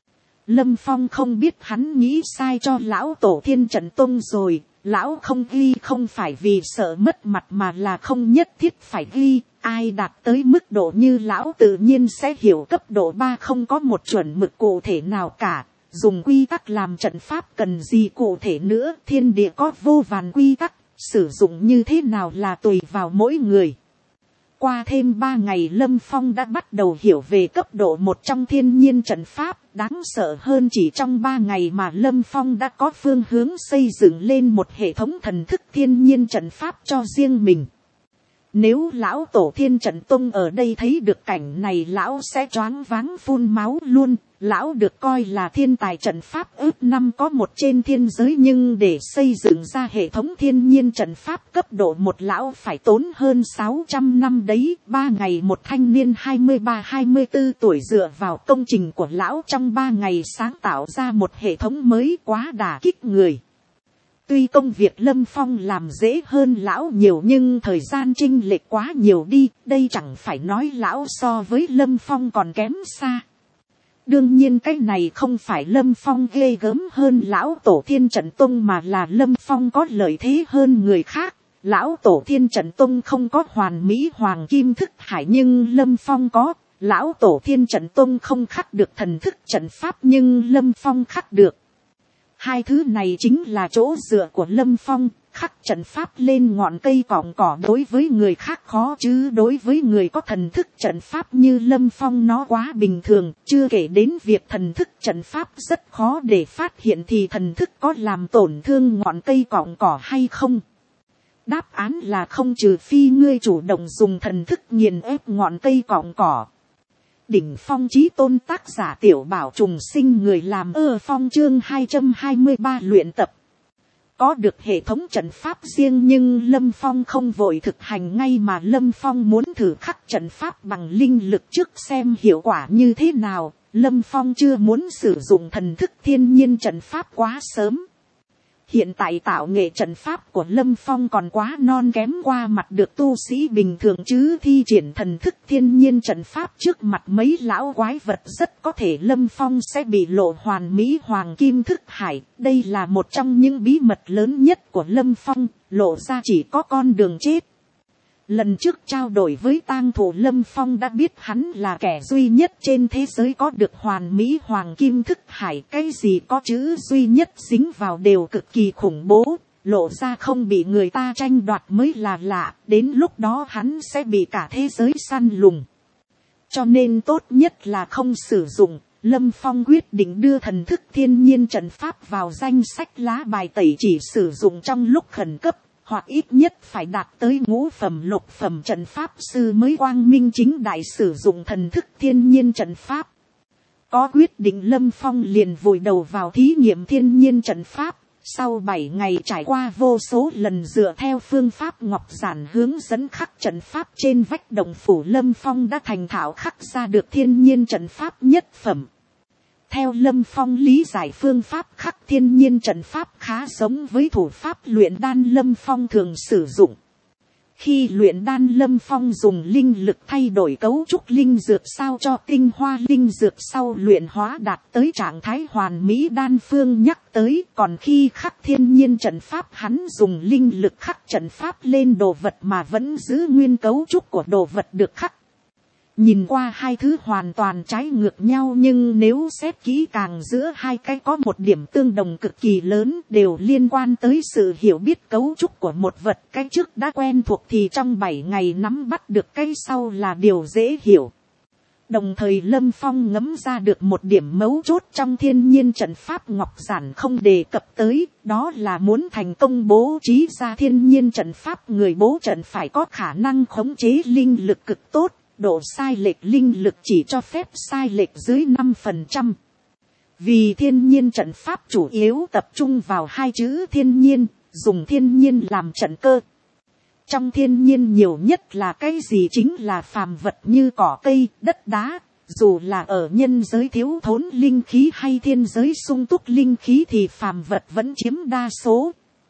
Lâm Phong không biết hắn nghĩ sai cho lão tổ thiên trận tông rồi, lão không ghi không phải vì sợ mất mặt mà là không nhất thiết phải ghi, ai đạt tới mức độ như lão tự nhiên sẽ hiểu cấp độ ba không có một chuẩn mực cụ thể nào cả. Dùng quy tắc làm trận pháp cần gì cụ thể nữa, thiên địa có vô vàn quy tắc, sử dụng như thế nào là tùy vào mỗi người. Qua thêm ba ngày Lâm Phong đã bắt đầu hiểu về cấp độ một trong thiên nhiên trận pháp, đáng sợ hơn chỉ trong ba ngày mà Lâm Phong đã có phương hướng xây dựng lên một hệ thống thần thức thiên nhiên trận pháp cho riêng mình. Nếu lão tổ thiên trận tông ở đây thấy được cảnh này lão sẽ choáng váng phun máu luôn. Lão được coi là thiên tài trận pháp ước năm có một trên thiên giới, nhưng để xây dựng ra hệ thống thiên nhiên trận pháp cấp độ một lão phải tốn hơn sáu trăm năm đấy. Ba ngày một thanh niên hai mươi ba hai mươi tư tuổi dựa vào công trình của lão trong ba ngày sáng tạo ra một hệ thống mới quá đả kích người. Tuy công việc Lâm Phong làm dễ hơn lão nhiều nhưng thời gian chênh lệch quá nhiều đi, đây chẳng phải nói lão so với Lâm Phong còn kém xa. Đương nhiên cái này không phải Lâm Phong ghê gớm hơn lão tổ thiên trận tông mà là Lâm Phong có lợi thế hơn người khác. Lão tổ thiên trận tông không có hoàn mỹ hoàng kim thức hải nhưng Lâm Phong có. Lão tổ thiên trận tông không khắc được thần thức trận pháp nhưng Lâm Phong khắc được. Hai thứ này chính là chỗ dựa của Lâm Phong, khắc trận pháp lên ngọn cây cỏng cỏ đối với người khác khó chứ đối với người có thần thức trận pháp như Lâm Phong nó quá bình thường, chưa kể đến việc thần thức trận pháp rất khó để phát hiện thì thần thức có làm tổn thương ngọn cây cỏng cỏ hay không. Đáp án là không, trừ phi ngươi chủ động dùng thần thức nghiền ép ngọn cây cỏng cỏ. Đỉnh phong chí tôn tác giả Tiểu Bảo Trùng Sinh, người làm ơ phong chương hai trăm hai mươi ba luyện tập. Có được hệ thống trận pháp riêng nhưng Lâm Phong không vội thực hành ngay mà Lâm Phong muốn thử khắc trận pháp bằng linh lực trước xem hiệu quả như thế nào. Lâm Phong chưa muốn sử dụng thần thức thiên nhiên trận pháp quá sớm. Hiện tại tạo nghệ trận pháp của Lâm Phong còn quá non kém qua mặt được tu sĩ bình thường chứ thi triển thần thức thiên nhiên trận pháp trước mặt mấy lão quái vật rất có thể Lâm Phong sẽ bị lộ hoàn mỹ hoàng kim thức hải. Đây là một trong những bí mật lớn nhất của Lâm Phong, lộ ra chỉ có con đường chết. Lần trước trao đổi với tang thủ Lâm Phong đã biết hắn là kẻ duy nhất trên thế giới có được hoàn mỹ hoàng kim thức hải. Cái gì có chữ duy nhất dính vào đều cực kỳ khủng bố, lộ ra không bị người ta tranh đoạt mới là lạ, đến lúc đó hắn sẽ bị cả thế giới săn lùng. Cho nên tốt nhất là không sử dụng. Lâm Phong quyết định đưa thần thức thiên nhiên trận pháp vào danh sách lá bài tẩy, chỉ sử dụng trong lúc khẩn cấp, hoặc ít nhất phải đạt tới ngũ phẩm lục phẩm trận pháp sư mới quang minh chính đại sử dụng thần thức thiên nhiên trận pháp. Có quyết định Lâm Phong liền vùi đầu vào thí nghiệm thiên nhiên trận pháp. Sau bảy ngày trải qua vô số lần dựa theo phương pháp ngọc giản hướng dẫn khắc trận pháp trên vách động phủ, Lâm Phong đã thành thạo khắc ra được thiên nhiên trận pháp nhất phẩm. Theo Lâm Phong lý giải, phương pháp khắc thiên nhiên trận pháp khá giống với thủ pháp luyện đan Lâm Phong thường sử dụng. Khi luyện đan Lâm Phong dùng linh lực thay đổi cấu trúc linh dược sao cho tinh hoa linh dược sau luyện hóa đạt tới trạng thái hoàn mỹ đan phương nhắc tới. Còn khi khắc thiên nhiên trận pháp hắn dùng linh lực khắc trận pháp lên đồ vật mà vẫn giữ nguyên cấu trúc của đồ vật được khắc. Nhìn qua hai thứ hoàn toàn trái ngược nhau, nhưng nếu xét kỹ càng giữa hai cái có một điểm tương đồng cực kỳ lớn, đều liên quan tới sự hiểu biết cấu trúc của một vật. Cái trước đã quen thuộc thì trong bảy ngày nắm bắt được cái sau là điều dễ hiểu. Đồng thời Lâm Phong ngẫm ra được một điểm mấu chốt trong thiên nhiên trận pháp ngọc giản không đề cập tới, đó là muốn thành công bố trí ra thiên nhiên trận pháp, người bố trận phải có khả năng khống chế linh lực cực tốt, độ sai lệch linh lực chỉ cho phép sai lệch dưới năm phần trăm. Vì thiên nhiên trận pháp chủ yếu tập trung vào hai chữ thiên nhiên, dùng thiên nhiên làm trận cơ. Trong thiên nhiên nhiều nhất là cái gì, chính là phàm vật như cỏ cây, đất đá. Dù là ở nhân giới thiếu thốn linh khí hay thiên giới sung túc linh khí thì phàm vật vẫn chiếm đa số.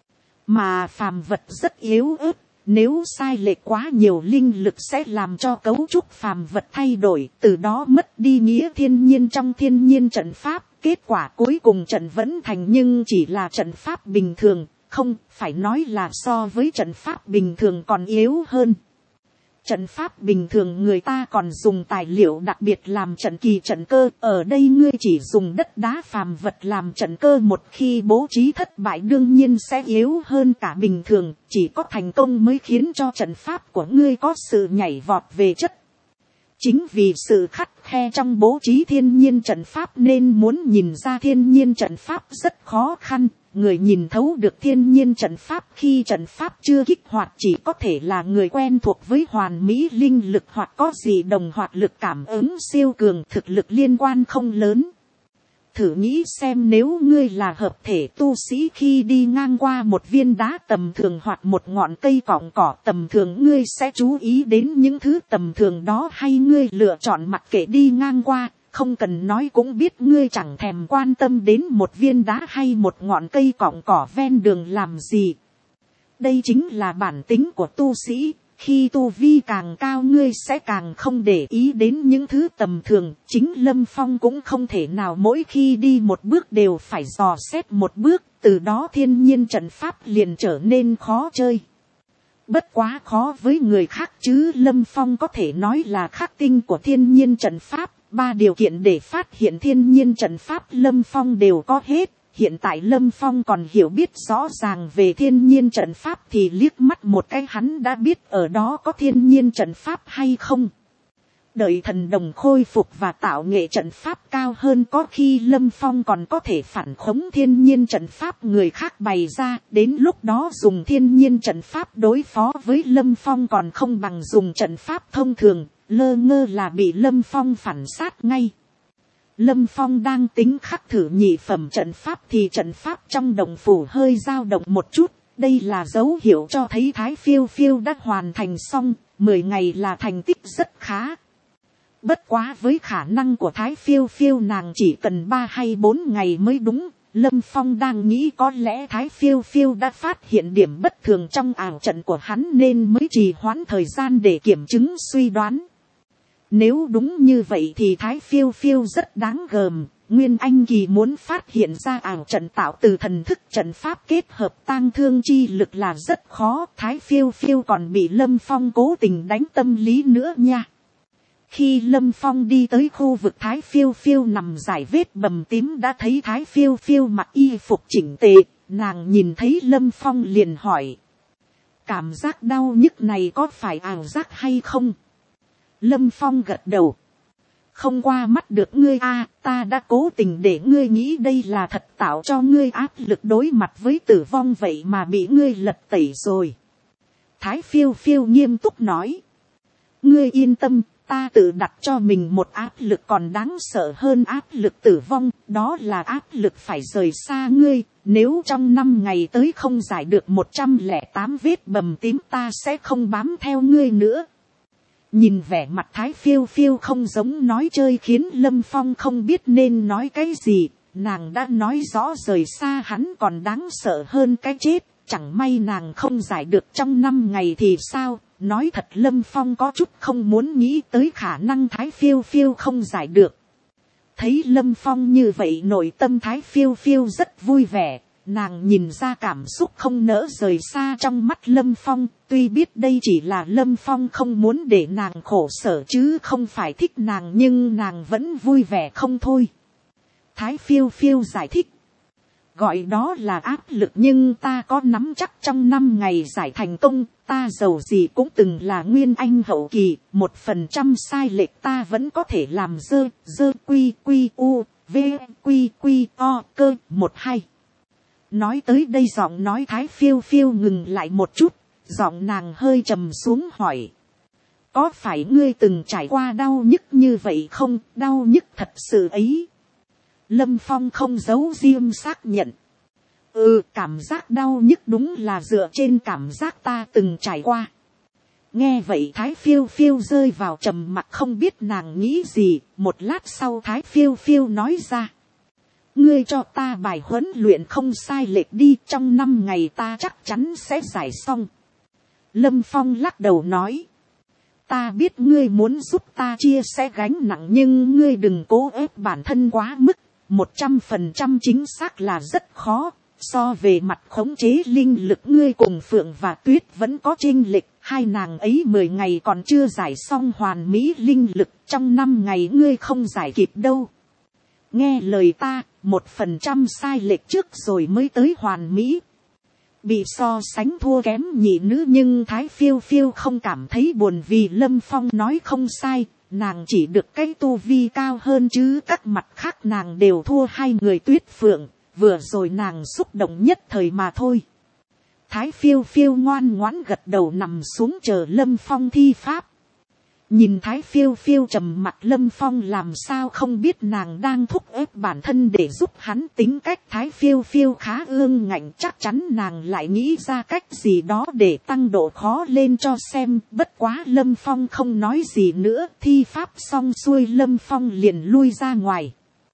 Mà phàm vật rất yếu ớt, nếu sai lệch quá nhiều linh lực sẽ làm cho cấu trúc phàm vật thay đổi, từ đó mất đi nghĩa thiên nhiên trong thiên nhiên trận pháp. Kết quả cuối cùng trận vẫn thành, nhưng chỉ là trận pháp bình thường. Không, phải nói là so với trận pháp bình thường còn yếu hơn. Trận pháp bình thường người ta còn dùng tài liệu đặc biệt làm trận kỳ trận cơ. Ở đây ngươi chỉ dùng đất đá phàm vật làm trận cơ, một khi bố trí thất bại đương nhiên sẽ yếu hơn cả bình thường. Chỉ có thành công mới khiến cho trận pháp của ngươi có sự nhảy vọt về chất. Chính vì sự khắt khe trong bố trí thiên nhiên trận pháp nên muốn nhìn ra thiên nhiên trận pháp rất khó khăn. Người nhìn thấu được thiên nhiên trận pháp khi trận pháp chưa kích hoạt chỉ có thể là người quen thuộc với hoàn mỹ linh lực hoặc có gì đồng hoạt lực cảm ứng siêu cường, thực lực liên quan không lớn. Thử nghĩ xem, nếu ngươi là hợp thể tu sĩ, khi đi ngang qua một viên đá tầm thường hoặc một ngọn cây cọng cỏ tầm thường, ngươi sẽ chú ý đến những thứ tầm thường đó, hay ngươi lựa chọn mặc kệ đi ngang qua? Không cần nói cũng biết ngươi chẳng thèm quan tâm đến một viên đá hay một ngọn cây cọng cỏ ven đường làm gì. Đây chính là bản tính của tu sĩ. Khi tu vi càng cao ngươi sẽ càng không để ý đến những thứ tầm thường. Chính Lâm Phong cũng không thể nào mỗi khi đi một bước đều phải dò xét một bước. Từ đó thiên nhiên trận pháp liền trở nên khó chơi. Bất quá khó với người khác chứ Lâm Phong có thể nói là khắc tinh của thiên nhiên trận pháp. Ba điều kiện để phát hiện thiên nhiên trận pháp Lâm Phong đều có hết. Hiện tại Lâm Phong còn hiểu biết rõ ràng về thiên nhiên trận pháp thì liếc mắt một cái hắn đã biết ở đó có thiên nhiên trận pháp hay không. Đợi thần đồng khôi phục và tạo nghệ trận pháp cao hơn, có khi Lâm Phong còn có thể phản khống thiên nhiên trận pháp người khác bày ra. Đến lúc đó dùng thiên nhiên trận pháp đối phó với Lâm Phong còn không bằng dùng trận pháp thông thường. Lơ ngơ là bị Lâm Phong phản sát ngay. Lâm Phong đang tính khắc thử nhị phẩm trận pháp thì trận pháp trong đồng phủ hơi dao động một chút. Đây là dấu hiệu cho thấy Thái Phiêu Phiêu đã hoàn thành xong, mười ngày là thành tích rất khá. Bất quá với khả năng của Thái Phiêu Phiêu nàng chỉ cần ba hay bốn ngày mới đúng. Lâm Phong đang nghĩ có lẽ Thái Phiêu Phiêu đã phát hiện điểm bất thường trong ảo trận của hắn nên mới trì hoãn thời gian để kiểm chứng suy đoán. Nếu đúng như vậy thì Thái Phiêu Phiêu rất đáng gờm. Nguyên Anh Kỳ muốn phát hiện ra ảo trận tạo từ thần thức trận pháp kết hợp tang thương chi lực là rất khó. Thái Phiêu Phiêu còn bị Lâm Phong cố tình đánh tâm lý nữa nha. Khi Lâm Phong đi tới khu vực Thái Phiêu Phiêu nằm giải vết bầm tím đã thấy Thái Phiêu Phiêu mặc y phục chỉnh tề. Nàng nhìn thấy Lâm Phong liền hỏi. Cảm giác đau nhức này có phải ảo giác hay không? Lâm Phong gật đầu. Không qua mắt được ngươi a, à, ta đã cố tình để ngươi nghĩ đây là thật tạo cho ngươi áp lực đối mặt với tử vong vậy mà bị ngươi lật tẩy rồi. Thái Phiêu Phiêu nghiêm túc nói. Ngươi yên tâm, ta tự đặt cho mình một áp lực còn đáng sợ hơn áp lực tử vong, đó là áp lực phải rời xa ngươi. Nếu trong năm ngày tới không giải được một trăm lẻ tám vết bầm tím ta sẽ không bám theo ngươi nữa. Nhìn vẻ mặt Thái Phiêu Phiêu không giống nói chơi khiến Lâm Phong không biết nên nói cái gì. Nàng đã nói rõ rời xa hắn còn đáng sợ hơn cái chết. Chẳng may nàng không giải được trong năm ngày thì sao? Nói thật Lâm Phong có chút không muốn nghĩ tới khả năng Thái Phiêu Phiêu không giải được. Thấy Lâm Phong như vậy nội tâm Thái Phiêu Phiêu rất vui vẻ. nàng nhìn ra cảm xúc không nỡ rời xa trong mắt Lâm Phong, tuy biết đây chỉ là Lâm Phong không muốn để nàng khổ sở chứ không phải thích nàng, nhưng nàng vẫn vui vẻ không thôi. Thái phiêu phiêu giải thích, gọi đó là áp lực nhưng ta có nắm chắc trong năm ngày giải thành công, ta giàu gì cũng từng là nguyên anh hậu kỳ, một phần trăm sai lệch ta vẫn có thể làm dơ, dơ quy quy u, v quy quy o cơ một hai. Nói tới đây giọng nói Thái phiêu phiêu ngừng lại một chút, giọng nàng hơi trầm xuống hỏi, có phải ngươi từng trải qua đau nhức như vậy không, đau nhức thật sự ấy. Lâm Phong không giấu riêng xác nhận, ừ, cảm giác đau nhức đúng là dựa trên cảm giác ta từng trải qua. Nghe vậy Thái phiêu phiêu rơi vào trầm mặc không biết nàng nghĩ gì, một lát sau Thái phiêu phiêu nói ra, ngươi cho ta bài huấn luyện không sai lệch đi, trong năm ngày ta chắc chắn sẽ giải xong. Lâm Phong lắc đầu nói, ta biết ngươi muốn giúp ta chia sẻ gánh nặng nhưng ngươi đừng cố ép bản thân quá mức, một trăm phần trăm chính xác là rất khó, so về mặt khống chế linh lực ngươi cùng Phượng và Tuyết vẫn có chênh lệch, hai nàng ấy mười ngày còn chưa giải xong hoàn mỹ linh lực, trong năm ngày ngươi không giải kịp đâu. Nghe lời ta, một phần trăm sai lệch trước rồi mới tới hoàn mỹ. Bị so sánh thua kém nhị nữ nhưng Thái phiêu phiêu không cảm thấy buồn vì Lâm Phong nói không sai, nàng chỉ được cái tu vi cao hơn chứ các mặt khác nàng đều thua hai người Tuyết Phượng, vừa rồi nàng xúc động nhất thời mà thôi. Thái phiêu phiêu ngoan ngoãn gật đầu nằm xuống chờ Lâm Phong thi pháp. Nhìn Thái phiêu phiêu trầm mặt Lâm Phong làm sao không biết nàng đang thúc ép bản thân để giúp hắn, tính cách Thái phiêu phiêu khá ương ngạnh, chắc chắn nàng lại nghĩ ra cách gì đó để tăng độ khó lên cho xem, bất quá Lâm Phong không nói gì nữa, thi pháp xong xuôi Lâm Phong liền lui ra ngoài.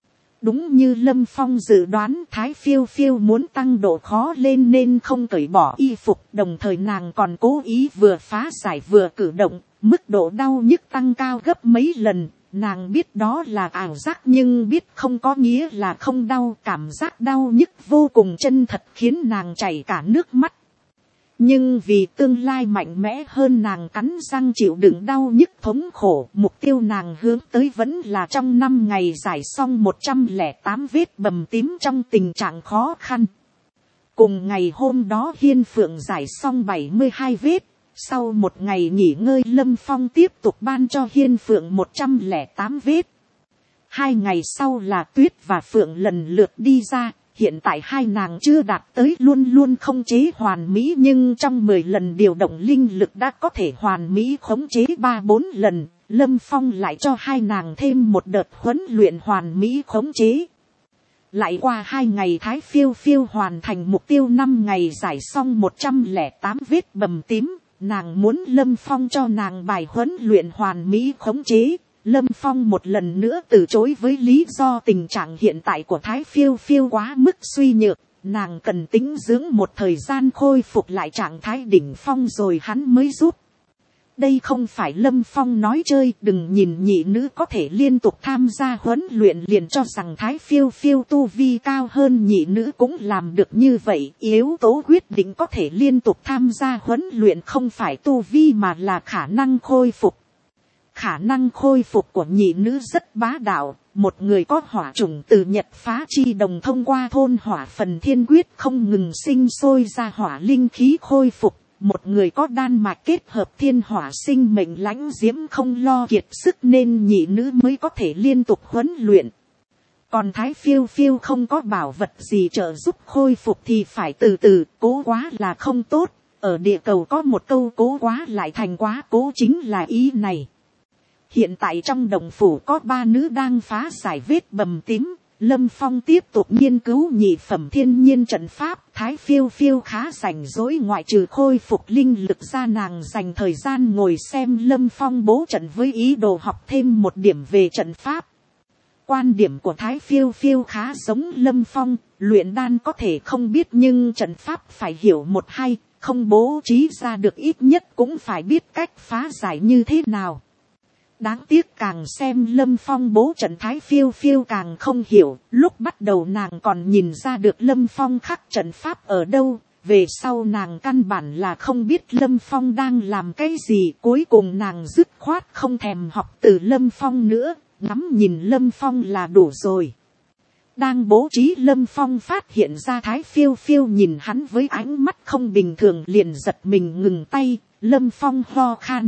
Đúng như Lâm Phong dự đoán, Thái phiêu phiêu muốn tăng độ khó lên nên không cởi bỏ y phục, đồng thời nàng còn cố ý vừa phá giải vừa cử động, mức độ đau nhức tăng cao gấp mấy lần. Nàng biết đó là ảo giác nhưng biết không có nghĩa là không đau, cảm giác đau nhức vô cùng chân thật khiến nàng chảy cả nước mắt. Nhưng vì tương lai mạnh mẽ hơn nàng cắn răng chịu đựng đau nhức thống khổ, mục tiêu nàng hướng tới vẫn là trong năm ngày giải xong một trăm lẻ tám vết bầm tím trong tình trạng khó khăn. Cùng ngày hôm đó Hiên Phượng giải xong bảy mươi hai vết, sau một ngày nghỉ ngơi Lâm Phong tiếp tục ban cho Hiên Phượng một trăm lẻ tám vết. Hai ngày sau là Tuyết và Phượng lần lượt đi ra. Hiện tại hai nàng chưa đạt tới luôn luôn khống chế hoàn mỹ nhưng trong mười lần điều động linh lực đã có thể hoàn mỹ khống chế ba bốn lần. Lâm Phong lại cho hai nàng thêm một đợt huấn luyện hoàn mỹ khống chế. Lại qua hai ngày Thái phiêu phiêu hoàn thành mục tiêu năm ngày giải xong một trăm lẻ tám vết bầm tím. Nàng muốn Lâm Phong cho nàng bài huấn luyện hoàn mỹ khống chế. Lâm Phong một lần nữa từ chối với lý do tình trạng hiện tại của Thái phiêu phiêu quá mức suy nhược, nàng cần tĩnh dưỡng một thời gian khôi phục lại trạng thái đỉnh phong rồi hắn mới giúp. Đây không phải Lâm Phong nói chơi, đừng nhìn nhị nữ có thể liên tục tham gia huấn luyện liền cho rằng Thái phiêu phiêu tu vi cao hơn nhị nữ cũng làm được như vậy. Yếu tố quyết định có thể liên tục tham gia huấn luyện không phải tu vi mà là khả năng khôi phục. Khả năng khôi phục của nhị nữ rất bá đạo, một người có hỏa chủng từ Nhật phá chi đồng thông qua thôn hỏa phần thiên quyết không ngừng sinh sôi ra hỏa linh khí khôi phục, một người có đan mạch kết hợp thiên hỏa sinh mệnh lãnh diễm không lo kiệt sức nên nhị nữ mới có thể liên tục huấn luyện. Còn Thái phiêu phiêu không có bảo vật gì trợ giúp khôi phục thì phải từ từ, cố quá là không tốt, ở địa cầu có một câu cố quá lại thành quá cố chính là ý này. Hiện tại trong đồng phủ có ba nữ đang phá giải vết bầm tím. Lâm Phong tiếp tục nghiên cứu nhị phẩm thiên nhiên trận pháp. Thái phiêu phiêu khá rảnh rỗi, ngoại trừ khôi phục linh lực ra nàng dành thời gian ngồi xem Lâm Phong bố trận với ý đồ học thêm một điểm về trận pháp. Quan điểm của Thái phiêu phiêu khá giống Lâm Phong, luyện đan có thể không biết nhưng trận pháp phải hiểu một hai, không bố trí ra được ít nhất cũng phải biết cách phá giải như thế nào. Đáng tiếc càng xem Lâm Phong bố trận Thái Phiêu Phiêu càng không hiểu, lúc bắt đầu nàng còn nhìn ra được Lâm Phong khắc trận pháp ở đâu, về sau nàng căn bản là không biết Lâm Phong đang làm cái gì, cuối cùng nàng dứt khoát không thèm học từ Lâm Phong nữa, ngắm nhìn Lâm Phong là đủ rồi. Đang bố trí Lâm Phong phát hiện ra Thái Phiêu Phiêu nhìn hắn với ánh mắt không bình thường liền giật mình ngừng tay, Lâm Phong ho khan.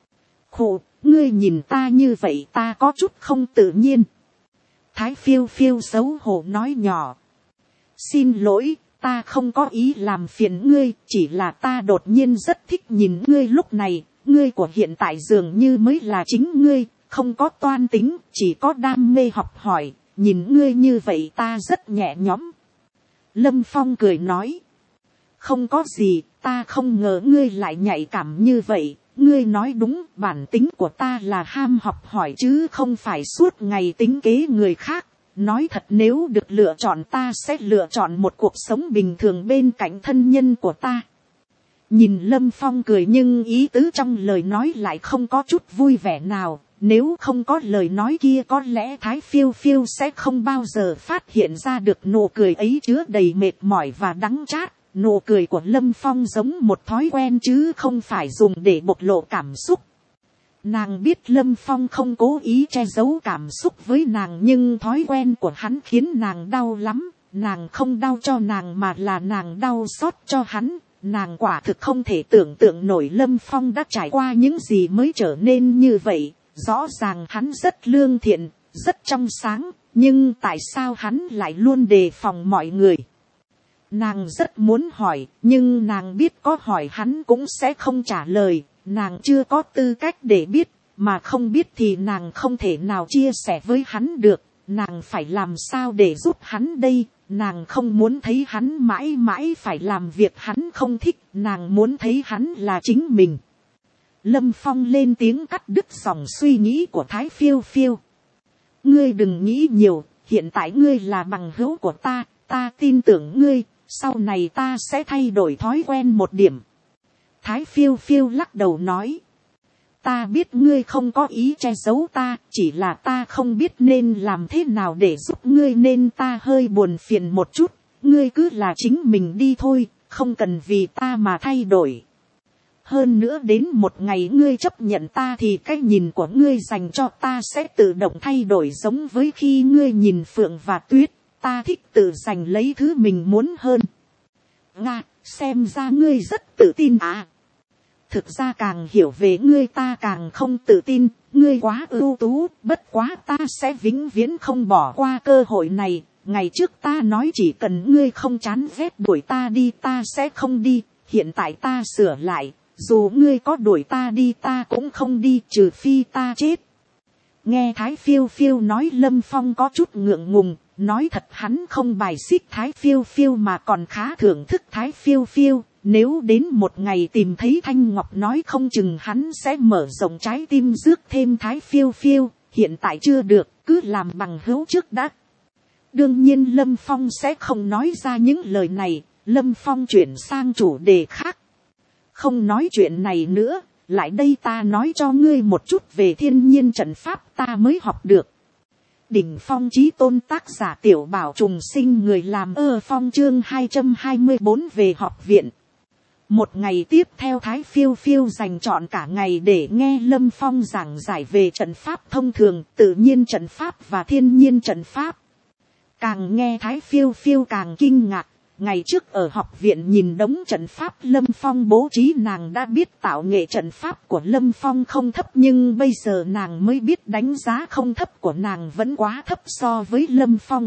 Khổ, ngươi nhìn ta như vậy ta có chút không tự nhiên. Thái Phiêu Phiêu xấu hổ nói nhỏ. Xin lỗi, ta không có ý làm phiền ngươi, chỉ là ta đột nhiên rất thích nhìn ngươi lúc này, ngươi của hiện tại dường như mới là chính ngươi, không có toan tính, chỉ có đam mê học hỏi, nhìn ngươi như vậy ta rất nhẹ nhõm. Lâm Phong cười nói. Không có gì, ta không ngờ ngươi lại nhạy cảm như vậy. Ngươi nói đúng, bản tính của ta là ham học hỏi chứ không phải suốt ngày tính kế người khác. Nói thật nếu được lựa chọn ta sẽ lựa chọn một cuộc sống bình thường bên cạnh thân nhân của ta. Nhìn Lâm Phong cười nhưng ý tứ trong lời nói lại không có chút vui vẻ nào. Nếu không có lời nói kia có lẽ Thái Phiêu Phiêu sẽ không bao giờ phát hiện ra được nụ cười ấy chứa đầy mệt mỏi và đắng chát. Nụ cười của Lâm Phong giống một thói quen chứ không phải dùng để bộc lộ cảm xúc. Nàng biết Lâm Phong không cố ý che giấu cảm xúc với nàng nhưng thói quen của hắn khiến nàng đau lắm. Nàng không đau cho nàng mà là nàng đau xót cho hắn. Nàng quả thực không thể tưởng tượng nổi Lâm Phong đã trải qua những gì mới trở nên như vậy. Rõ ràng hắn rất lương thiện, rất trong sáng, nhưng tại sao hắn lại luôn đề phòng mọi người? Nàng rất muốn hỏi, nhưng nàng biết có hỏi hắn cũng sẽ không trả lời, nàng chưa có tư cách để biết, mà không biết thì nàng không thể nào chia sẻ với hắn được, nàng phải làm sao để giúp hắn đây, nàng không muốn thấy hắn mãi mãi phải làm việc hắn không thích, nàng muốn thấy hắn là chính mình. Lâm Phong lên tiếng cắt đứt dòng suy nghĩ của Thái Phiêu Phiêu. Ngươi đừng nghĩ nhiều, hiện tại ngươi là bằng hữu của ta, ta tin tưởng ngươi, sau này ta sẽ thay đổi thói quen một điểm. Thái Phiêu Phiêu lắc đầu nói. Ta biết ngươi không có ý che giấu ta, chỉ là ta không biết nên làm thế nào để giúp ngươi nên ta hơi buồn phiền một chút, ngươi cứ là chính mình đi thôi, không cần vì ta mà thay đổi. Hơn nữa đến một ngày ngươi chấp nhận ta thì cái nhìn của ngươi dành cho ta sẽ tự động thay đổi giống với khi ngươi nhìn Phượng và Tuyết. Ta thích tự giành lấy thứ mình muốn hơn. Nga, xem ra ngươi rất tự tin à. Thực ra càng hiểu về ngươi ta càng không tự tin. Ngươi quá ưu tú, bất quá ta sẽ vĩnh viễn không bỏ qua cơ hội này. Ngày trước ta nói chỉ cần ngươi không chán ghét đuổi ta đi ta sẽ không đi. Hiện tại ta sửa lại. Dù ngươi có đuổi ta đi ta cũng không đi trừ phi ta chết. Nghe Thái Phiêu Phiêu nói Lâm Phong có chút ngượng ngùng. Nói thật hắn không bài xích Thái Phiêu Phiêu mà còn khá thưởng thức Thái Phiêu Phiêu. Nếu đến một ngày tìm thấy Thanh Ngọc nói không chừng hắn sẽ mở rộng trái tim rước thêm Thái Phiêu Phiêu. Hiện tại chưa được, cứ làm bằng hữu trước đã. Đương nhiên Lâm Phong sẽ không nói ra những lời này. Lâm Phong chuyển sang chủ đề khác. Không nói chuyện này nữa, lại đây ta nói cho ngươi một chút về thiên nhiên trận pháp ta mới học được. Đỉnh phong chí tôn tác giả Tiểu Bảo Trùng Sinh người làm ơ phong chương hai trăm hai mươi bốn về học viện. Một ngày tiếp theo Thái Phiêu Phiêu dành trọn cả ngày để nghe Lâm Phong giảng giải về trận pháp thông thường, tự nhiên trận pháp và thiên nhiên trận pháp. Càng nghe Thái Phiêu Phiêu càng kinh ngạc. Ngày trước ở học viện nhìn đống trận pháp Lâm Phong bố trí nàng đã biết tạo nghệ trận pháp của Lâm Phong không thấp nhưng bây giờ nàng mới biết đánh giá không thấp của nàng vẫn quá thấp so với Lâm Phong.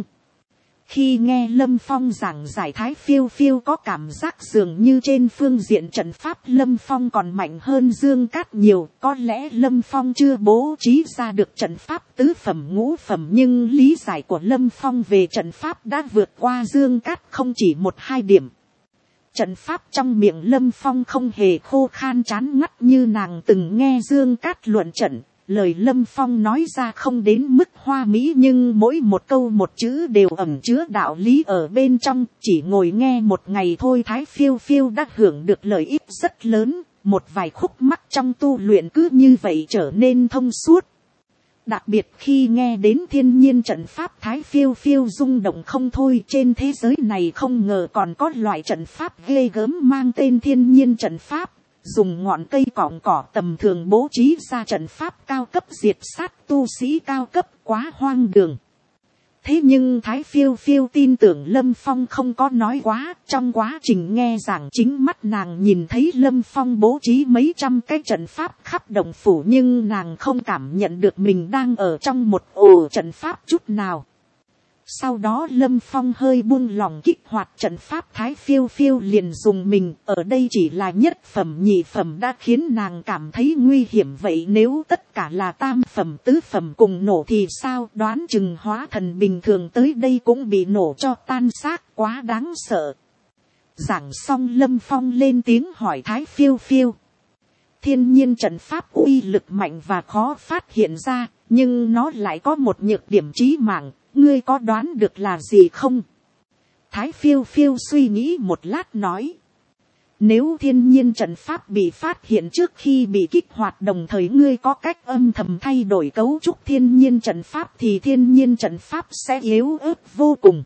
Khi nghe Lâm Phong giảng giải Thái Phiêu Phiêu có cảm giác dường như trên phương diện trận pháp Lâm Phong còn mạnh hơn Dương Cát nhiều. Có lẽ Lâm Phong chưa bố trí ra được trận pháp tứ phẩm ngũ phẩm nhưng lý giải của Lâm Phong về trận pháp đã vượt qua Dương Cát không chỉ một hai điểm. Trận pháp trong miệng Lâm Phong không hề khô khan chán ngắt như nàng từng nghe Dương Cát luận trận. Lời Lâm Phong nói ra không đến mức hoa mỹ nhưng mỗi một câu một chữ đều ẩn chứa đạo lý ở bên trong. Chỉ ngồi nghe một ngày thôi Thái Phiêu Phiêu đã hưởng được lợi ích rất lớn. Một vài khúc mắc trong tu luyện cứ như vậy trở nên thông suốt. Đặc biệt khi nghe đến thiên nhiên trận pháp Thái Phiêu Phiêu rung động không thôi, trên thế giới này không ngờ còn có loại trận pháp ghê gớm mang tên thiên nhiên trận pháp, dùng ngọn cây cọng cỏ tầm thường bố trí ra trận pháp cao cấp diệt sát tu sĩ cao cấp, quá hoang đường. Thế nhưng Thái Phiêu Phiêu tin tưởng Lâm Phong không có nói quá, trong quá trình nghe giảng chính mắt nàng nhìn thấy Lâm Phong bố trí mấy trăm cái trận pháp khắp đồng phủ, nhưng nàng không cảm nhận được mình đang ở trong một ổ trận pháp chút nào. Sau đó Lâm Phong hơi buông lòng kích hoạt trận pháp, Thái Phiêu Phiêu liền dùng mình, ở đây chỉ là nhất phẩm nhị phẩm đã khiến nàng cảm thấy nguy hiểm, vậy nếu tất cả là tam phẩm tứ phẩm cùng nổ thì sao, đoán chừng hóa thần bình thường tới đây cũng bị nổ cho tan xác, quá đáng sợ. Giảng xong Lâm Phong lên tiếng hỏi Thái Phiêu Phiêu. Thiên nhiên trận pháp uy lực mạnh và khó phát hiện ra, nhưng nó lại có một nhược điểm chí mạng. Ngươi có đoán được là gì không? Thái Phiêu Phiêu suy nghĩ một lát nói. Nếu thiên nhiên trận pháp bị phát hiện trước khi bị kích hoạt, đồng thời ngươi có cách âm thầm thay đổi cấu trúc thiên nhiên trận pháp, thì thiên nhiên trận pháp sẽ yếu ớt vô cùng.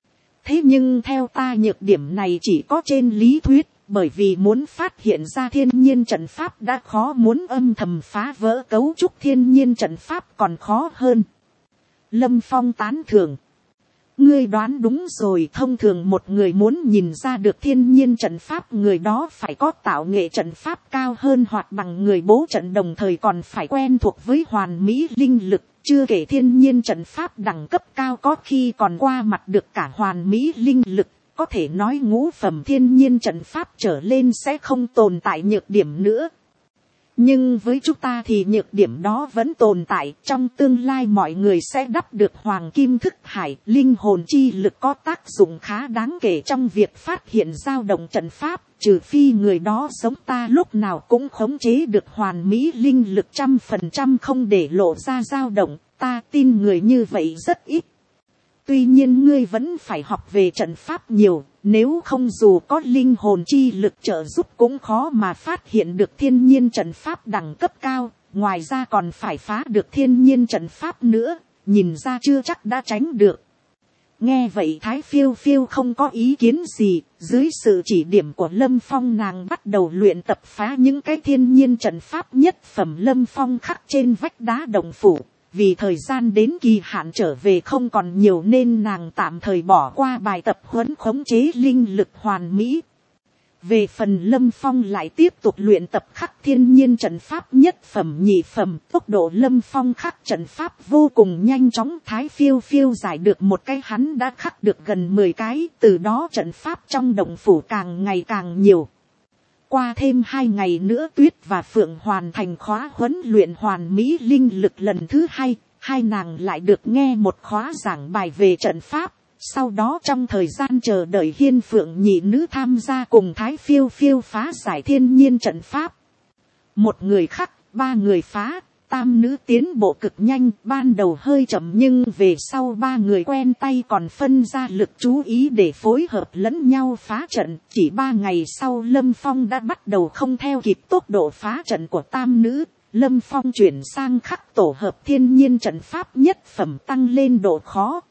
Thế nhưng theo ta nhược điểm này chỉ có trên lý thuyết, bởi vì muốn phát hiện ra thiên nhiên trận pháp đã khó, muốn âm thầm phá vỡ cấu trúc thiên nhiên trận pháp còn khó hơn. Lâm Phong tán thưởng. Ngươi đoán đúng rồi, thông thường một người muốn nhìn ra được thiên nhiên trận pháp, người đó phải có tạo nghệ trận pháp cao hơn hoặc bằng người bố trận, đồng thời còn phải quen thuộc với hoàn mỹ linh lực, chưa kể thiên nhiên trận pháp đẳng cấp cao có khi còn qua mặt được cả hoàn mỹ linh lực, có thể nói ngũ phẩm thiên nhiên trận pháp trở lên sẽ không tồn tại nhược điểm nữa. Nhưng với chúng ta thì nhược điểm đó vẫn tồn tại, trong tương lai mọi người sẽ đắp được hoàng kim thức hải, linh hồn chi lực có tác dụng khá đáng kể trong việc phát hiện dao động trận pháp, trừ phi người đó giống ta lúc nào cũng khống chế được hoàn mỹ linh lực trăm phần trăm không để lộ ra dao động, ta tin người như vậy rất ít. Tuy nhiên ngươi vẫn phải học về trận pháp nhiều, nếu không dù có linh hồn chi lực trợ giúp cũng khó mà phát hiện được thiên nhiên trận pháp đẳng cấp cao, ngoài ra còn phải phá được thiên nhiên trận pháp nữa, nhìn ra chưa chắc đã tránh được. Nghe vậy Thái Phiêu Phiêu không có ý kiến gì, dưới sự chỉ điểm của Lâm Phong nàng bắt đầu luyện tập phá những cái thiên nhiên trận pháp nhất phẩm Lâm Phong khắc trên vách đá động phủ. Vì thời gian đến kỳ hạn trở về không còn nhiều nên nàng tạm thời bỏ qua bài tập huấn khống chế linh lực hoàn mỹ. Về phần Lâm Phong lại tiếp tục luyện tập khắc thiên nhiên trận pháp nhất phẩm nhị phẩm, tốc độ Lâm Phong khắc trận pháp vô cùng nhanh chóng, Thái Phiêu Phiêu giải được một cái hắn đã khắc được gần mười cái, từ đó trận pháp trong động phủ càng ngày càng nhiều. Qua thêm hai ngày nữa Tuyết và Phượng hoàn thành khóa huấn luyện hoàn mỹ linh lực lần thứ hai, hai nàng lại được nghe một khóa giảng bài về trận pháp. Sau đó trong thời gian chờ đợi Hiên Phượng nhị nữ tham gia cùng Thái Phiêu Phiêu phá giải thiên nhiên trận pháp. Một người khắc, ba người phá, tam nữ tiến bộ cực nhanh, ban đầu hơi chậm nhưng về sau ba người quen tay còn phân ra lực chú ý để phối hợp lẫn nhau phá trận. Chỉ ba ngày sau Lâm Phong đã bắt đầu không theo kịp tốc độ phá trận của tam nữ. Lâm Phong chuyển sang khắc tổ hợp thiên nhiên trận pháp nhất phẩm tăng lên độ khó.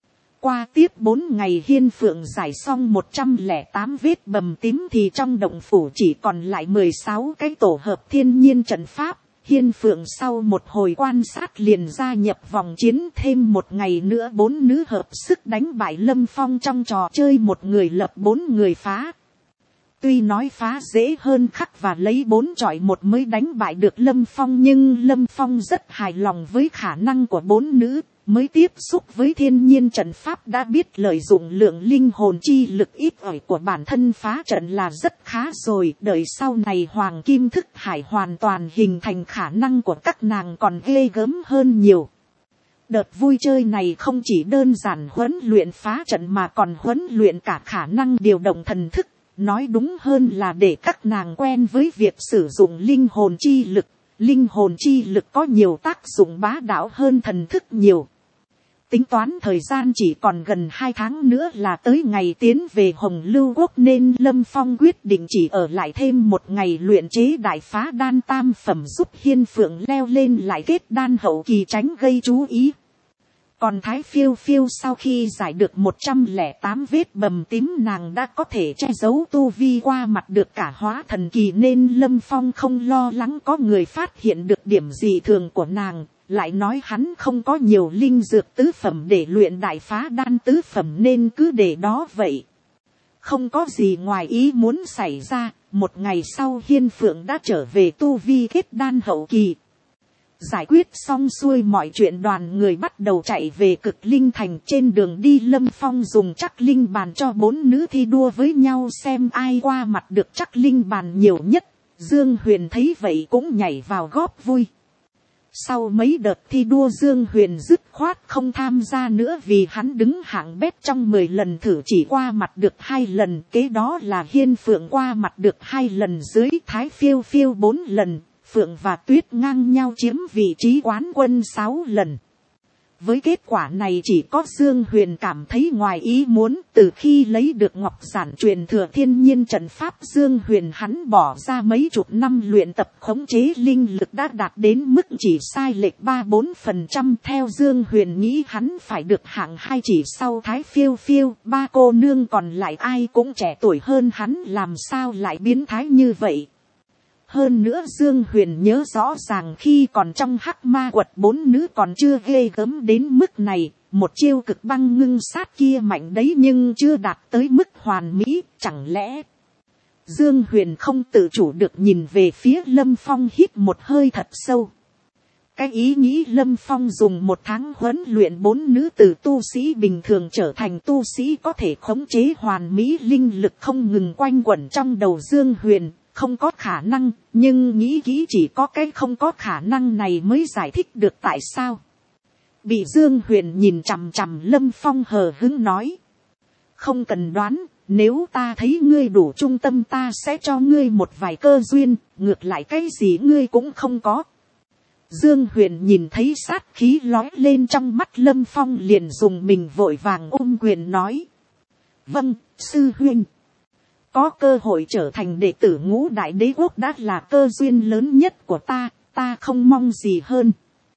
Qua tiếp bốn ngày Hiên Phượng giải xong một trăm lẻ tám vết bầm tím thì trong động phủ chỉ còn lại mười sáu cái tổ hợp thiên nhiên trận pháp. Hiên Phượng sau một hồi quan sát liền gia nhập vòng chiến, thêm một ngày nữa bốn nữ hợp sức đánh bại Lâm Phong trong trò chơi một người lập bốn người phá. Tuy nói phá dễ hơn khắc và lấy bốn chọi một mới đánh bại được Lâm Phong, nhưng Lâm Phong rất hài lòng với khả năng của bốn nữ. Mới tiếp xúc với thiên nhiên trận pháp đã biết lợi dụng lượng linh hồn chi lực ít ỏi của bản thân phá trận là rất khá rồi. Đợi sau này hoàng kim thức hải hoàn toàn hình thành, khả năng của các nàng còn ghê gớm hơn nhiều. Đợt vui chơi này không chỉ đơn giản huấn luyện phá trận mà còn huấn luyện cả khả năng điều động thần thức. Nói đúng hơn là để các nàng quen với việc sử dụng linh hồn chi lực. Linh hồn chi lực có nhiều tác dụng bá đạo hơn thần thức nhiều. Tính toán thời gian chỉ còn gần hai tháng nữa là tới ngày tiến về Hồng Lưu Quốc, nên Lâm Phong quyết định chỉ ở lại thêm một ngày luyện chế đại phá đan tam phẩm, giúp Hiên Phượng leo lên lại kết đan hậu kỳ, tránh gây chú ý. Còn Thái Phiêu Phiêu sau khi giải được một trăm lẻ tám vết bầm tím, nàng đã có thể che giấu tu vi qua mặt được cả hóa thần kỳ, nên Lâm Phong không lo lắng có người phát hiện được điểm dị thường của nàng. Lại nói hắn không có nhiều linh dược tứ phẩm để luyện đại phá đan tứ phẩm, nên cứ để đó vậy. Không có gì ngoài ý muốn xảy ra, một ngày sau Hiên Phượng đã trở về tu vi kết đan hậu kỳ. Giải quyết xong xuôi mọi chuyện, đoàn người bắt đầu chạy về Cực Linh Thành. Trên đường đi Lâm Phong dùng Trắc Linh bàn cho bốn nữ thi đua với nhau xem ai qua mặt được Trắc Linh bàn nhiều nhất. Dương Huyền thấy vậy cũng nhảy vào góp vui. Sau mấy đợt thi đua Dương Huyền dứt khoát không tham gia nữa, vì hắn đứng hạng bét trong mười lần thử chỉ qua mặt được hai lần. Kế đó là Hiên Phượng qua mặt được hai lần, dưới Thái Phiêu Phiêu bốn lần. Phượng và Tuyết ngang nhau chiếm vị trí quán quân sáu lần. Với kết quả này chỉ có Dương Huyền cảm thấy ngoài ý muốn. Từ khi lấy được ngọc giản truyền thừa thiên nhiên trận pháp, Dương Huyền hắn bỏ ra mấy chục năm luyện tập khống chế linh lực đã đạt đến mức chỉ sai lệch ba bốn phần trăm. Theo Dương Huyền nghĩ hắn phải được hạng hai chỉ sau Thái Phiêu Phiêu. Ba cô nương còn lại ai cũng trẻ tuổi hơn hắn, làm sao lại biến thái như vậy. Hơn nữa Dương Huyền nhớ rõ ràng khi còn trong Hắc Ma Quật, bốn nữ còn chưa ghê gớm đến mức này. Một chiêu cực băng ngưng sát kia mạnh đấy, nhưng chưa đạt tới mức hoàn mỹ. Chẳng lẽ Dương Huyền không tự chủ được nhìn về phía Lâm Phong, hít một hơi thật sâu. Cái ý nghĩ Lâm Phong dùng một tháng huấn luyện bốn nữ từ tu sĩ bình thường trở thành tu sĩ có thể khống chế hoàn mỹ linh lực không ngừng quanh quẩn trong đầu Dương Huyền. Không có khả năng, nhưng nghĩ kỹ chỉ có cái không có khả năng này mới giải thích được tại sao. Bị Dương Huyền nhìn chằm chằm, Lâm Phong hờ hững nói. Không cần đoán, nếu ta thấy ngươi đủ trung tâm ta sẽ cho ngươi một vài cơ duyên, ngược lại cái gì ngươi cũng không có. Dương Huyền nhìn thấy sát khí lói lên trong mắt Lâm Phong, liền dùng mình vội vàng ôm quyền nói. Vâng, sư huynh. Có cơ hội trở thành đệ tử Ngũ Đại Đế Quốc đã là cơ duyên lớn nhất của ta, ta không mong gì hơn.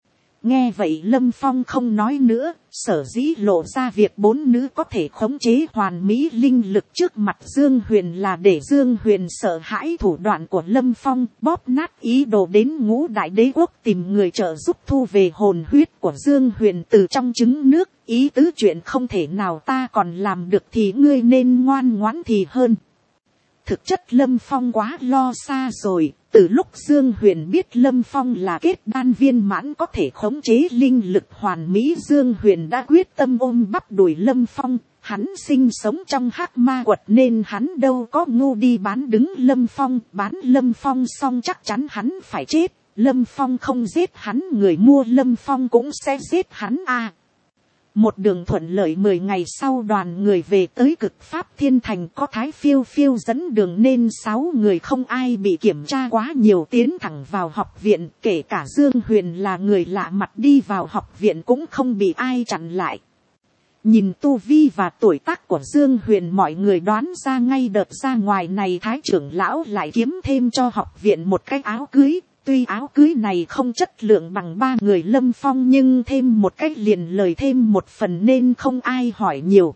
Nghe vậy Lâm Phong không nói nữa, sở dĩ lộ ra việc bốn nữ có thể khống chế hoàn mỹ linh lực trước mặt Dương Huyền là để Dương Huyền sợ hãi thủ đoạn của Lâm Phong, bóp nát ý đồ đến Ngũ Đại Đế Quốc tìm người trợ giúp thu về hồn huyết của Dương Huyền từ trong trứng nước. Ý tứ chuyện không thể nào ta còn làm được thì ngươi nên ngoan ngoãn thì hơn. Thực chất Lâm Phong quá lo xa rồi, từ lúc Dương Huyền biết Lâm Phong là kết đan viên mãn có thể khống chế linh lực hoàn mỹ, Dương Huyền đã quyết tâm ôm bắp đùi Lâm Phong. Hắn sinh sống trong Hắc Ma Quật nên hắn đâu có ngu đi bán đứng Lâm Phong, bán Lâm Phong xong chắc chắn hắn phải chết. Lâm Phong không giết hắn, người mua Lâm Phong cũng sẽ giết hắn à. Một đường thuận lợi, mười ngày sau đoàn người về tới Cực Pháp Thiên Thành, có Thái Phiêu Phiêu dẫn đường nên sáu người không ai bị kiểm tra quá nhiều, tiến thẳng vào học viện, kể cả Dương Huyền là người lạ mặt đi vào học viện cũng không bị ai chặn lại. Nhìn tu vi và tuổi tác của Dương Huyền, mọi người đoán ra ngay đợt ra ngoài này Thái trưởng lão lại kiếm thêm cho học viện một cái áo cưới. Tuy áo cưới này không chất lượng bằng ba người Lâm Phong, nhưng thêm một cách liền lời thêm một phần nên không ai hỏi nhiều.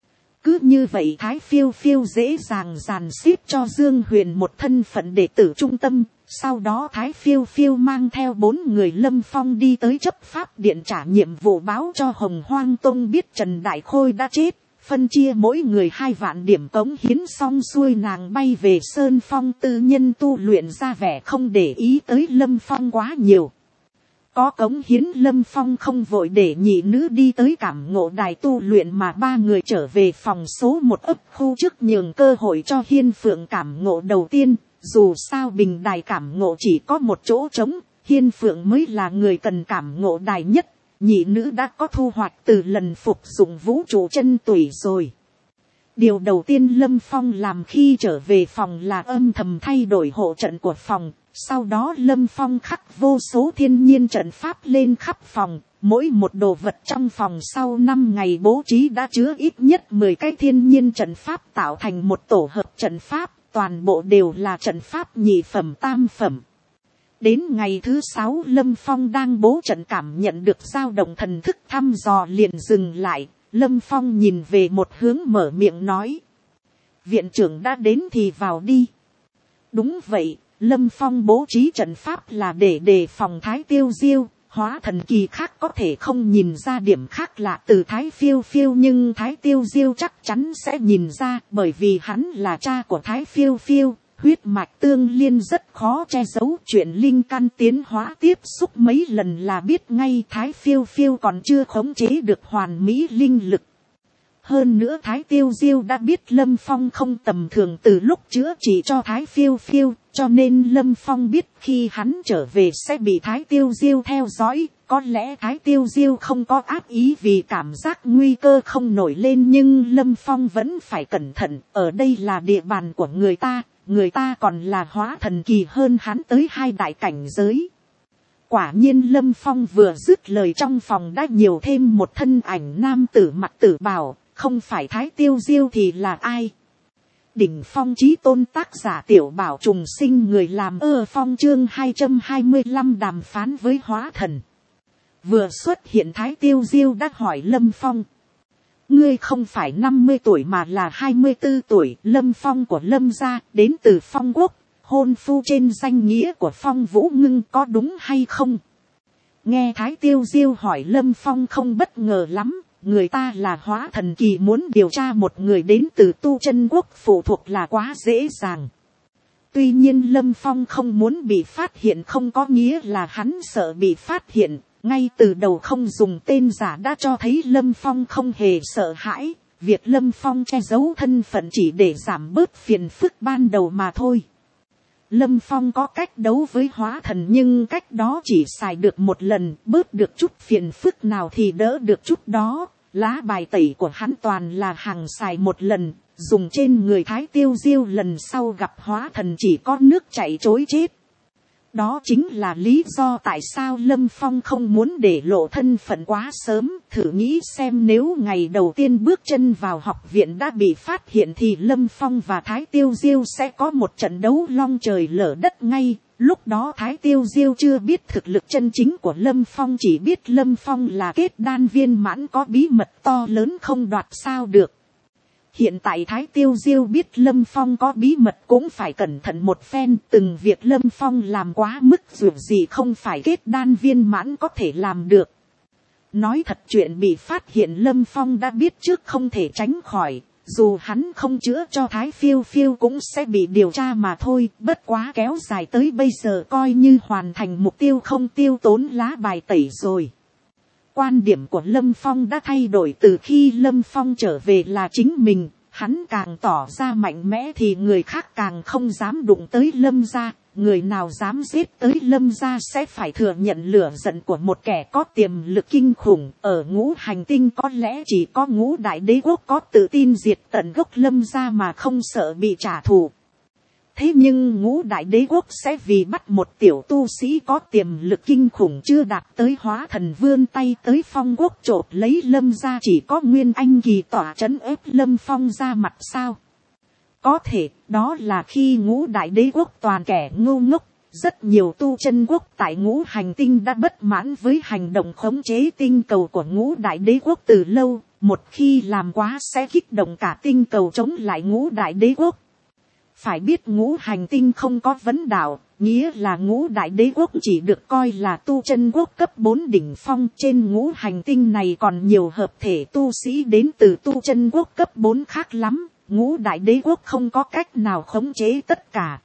Cứ như vậy Thái Phiêu Phiêu dễ dàng dàn xếp cho Dương Huyền một thân phận đệ tử trung tâm. Sau đó Thái Phiêu Phiêu mang theo bốn người Lâm Phong đi tới chấp pháp điện trả nhiệm vụ, báo cho Hồng Hoang Tông biết Trần Đại Khôi đã chết. Phân chia mỗi người hai vạn điểm cống hiến xong xuôi, nàng bay về Sơn Phong tư nhân tu luyện, ra vẻ không để ý tới Lâm Phong quá nhiều. Có cống hiến Lâm Phong không vội để nhị nữ đi tới cảm ngộ đài tu luyện, mà ba người trở về phòng số một ấp khu trước, nhường cơ hội cho Hiên Phượng cảm ngộ đầu tiên. Dù sao bình đài cảm ngộ chỉ có một chỗ trống, Hiên Phượng mới là người cần cảm ngộ đài nhất. Nhị nữ đã có thu hoạch từ lần phục dụng vũ trụ chân tủy rồi. Điều đầu tiên Lâm Phong làm khi trở về phòng là âm thầm thay đổi hộ trận của phòng. Sau đó Lâm Phong khắc vô số thiên nhiên trận pháp lên khắp phòng. Mỗi một đồ vật trong phòng sau năm ngày bố trí đã chứa ít nhất mười cái thiên nhiên trận pháp tạo thành một tổ hợp trận pháp, toàn bộ đều là trận pháp nhị phẩm tam phẩm. Đến ngày thứ sáu Lâm Phong đang bố trận cảm nhận được dao động thần thức thăm dò liền dừng lại. Lâm Phong nhìn về một hướng mở miệng nói. Viện trưởng đã đến thì vào đi. Đúng vậy, Lâm Phong bố trí trận pháp là để đề phòng Thái Tiêu Diêu. Hóa thần kỳ khác có thể không nhìn ra điểm khác lạ từ Thái Phiêu Phiêu, nhưng Thái Tiêu Diêu chắc chắn sẽ nhìn ra, bởi vì hắn là cha của Thái Phiêu Phiêu. Huyết mạch tương liên rất khó che giấu, chuyện linh căn tiến hóa tiếp xúc mấy lần là biết ngay. Thái Phiêu Phiêu còn chưa khống chế được hoàn mỹ linh lực. Hơn nữa Thái Tiêu Diêu đã biết Lâm Phong không tầm thường từ lúc chữa trị cho Thái Phiêu Phiêu, cho nên Lâm Phong biết khi hắn trở về sẽ bị Thái Tiêu Diêu theo dõi. Có lẽ Thái Tiêu Diêu không có ác ý vì cảm giác nguy cơ không nổi lên, nhưng Lâm Phong vẫn phải cẩn thận, ở đây là địa bàn của người ta, người ta còn là hóa thần kỳ hơn hắn tới hai đại cảnh giới. Quả nhiên Lâm Phong vừa dứt lời trong phòng đã nhiều thêm một thân ảnh nam tử mặc tử bào, không phải Thái Tiêu Diêu thì là ai? Đỉnh phong chí tôn tác giả Tiểu Bảo Trùng Sinh, người làm ơ phong chương hai trăm hai mươi lăm đàm phán với hóa thần. Vừa xuất hiện Thái Tiêu Diêu đã hỏi Lâm Phong. Ngươi không phải năm mươi tuổi mà là hai mươi tư tuổi, Lâm Phong của Lâm gia, đến từ Phong Quốc, hôn phu trên danh nghĩa của Phong Vũ Ngưng, có đúng hay không? Nghe Thái Tiêu Diêu hỏi Lâm Phong không bất ngờ lắm, người ta là hóa thần kỳ, muốn điều tra một người đến từ Tu Chân Quốc phụ thuộc là quá dễ dàng. Tuy nhiên Lâm Phong không muốn bị phát hiện không có nghĩa là hắn sợ bị phát hiện. Ngay từ đầu không dùng tên giả đã cho thấy Lâm Phong không hề sợ hãi. Việc Lâm Phong che giấu thân phận chỉ để giảm bớt phiền phức ban đầu mà thôi. Lâm Phong có cách đấu với hóa thần, nhưng cách đó chỉ xài được một lần, bớt được chút phiền phức nào thì đỡ được chút đó. Lá bài tẩy của hắn toàn là hàng xài một lần, dùng trên người Thái Tiêu Diêu lần sau gặp hóa thần chỉ có nước chảy trối chết. Đó chính là lý do tại sao Lâm Phong không muốn để lộ thân phận quá sớm. Thử nghĩ xem, nếu ngày đầu tiên bước chân vào học viện đã bị phát hiện thì Lâm Phong và Thái Tiêu Diêu sẽ có một trận đấu long trời lở đất ngay. Lúc đó Thái Tiêu Diêu chưa biết thực lực chân chính của Lâm Phong, chỉ biết Lâm Phong là kết đan viên mãn có bí mật to lớn không đoạt sao được. Hiện tại Thái Tiêu Diêu biết Lâm Phong có bí mật cũng phải cẩn thận một phen, từng việc Lâm Phong làm quá mức dù gì không phải kết đan viên mãn có thể làm được. Nói thật, chuyện bị phát hiện Lâm Phong đã biết trước không thể tránh khỏi, dù hắn không chữa cho Thái Phiêu Phiêu cũng sẽ bị điều tra mà thôi, bất quá kéo dài tới bây giờ coi như hoàn thành mục tiêu không tiêu tốn lá bài tẩy rồi. Quan điểm của Lâm Phong đã thay đổi từ khi Lâm Phong trở về là chính mình, hắn càng tỏ ra mạnh mẽ thì người khác càng không dám đụng tới Lâm gia, người nào dám giết tới Lâm gia sẽ phải thừa nhận lửa giận của một kẻ có tiềm lực kinh khủng. Ở Ngũ Hành Tinh có lẽ chỉ có Ngũ Đại Đế Quốc có tự tin diệt tận gốc Lâm gia mà không sợ bị trả thù. Thế nhưng Ngũ Đại Đế Quốc sẽ vì bắt một tiểu tu sĩ có tiềm lực kinh khủng chưa đạt tới hóa thần vươn tay tới Phong Quốc chộp lấy Lâm gia, chỉ có Nguyên Anh kỳ tỏa trấn ép Lâm Phong ra mặt sao? Có thể, đó là khi Ngũ Đại Đế Quốc toàn kẻ ngu ngốc. Rất nhiều tu chân quốc tại Ngũ Hành Tinh đã bất mãn với hành động khống chế tinh cầu của Ngũ Đại Đế Quốc từ lâu. Một khi làm quá sẽ kích động cả tinh cầu chống lại Ngũ Đại Đế Quốc. Phải biết Ngũ Hành Tinh không có vấn đảo, nghĩa là Ngũ Đại Đế Quốc chỉ được coi là tu chân quốc cấp bốn đỉnh phong. Trên Ngũ Hành Tinh này còn nhiều hợp thể tu sĩ đến từ tu chân quốc cấp bốn khác lắm. Ngũ Đại Đế Quốc không có cách nào khống chế tất cả.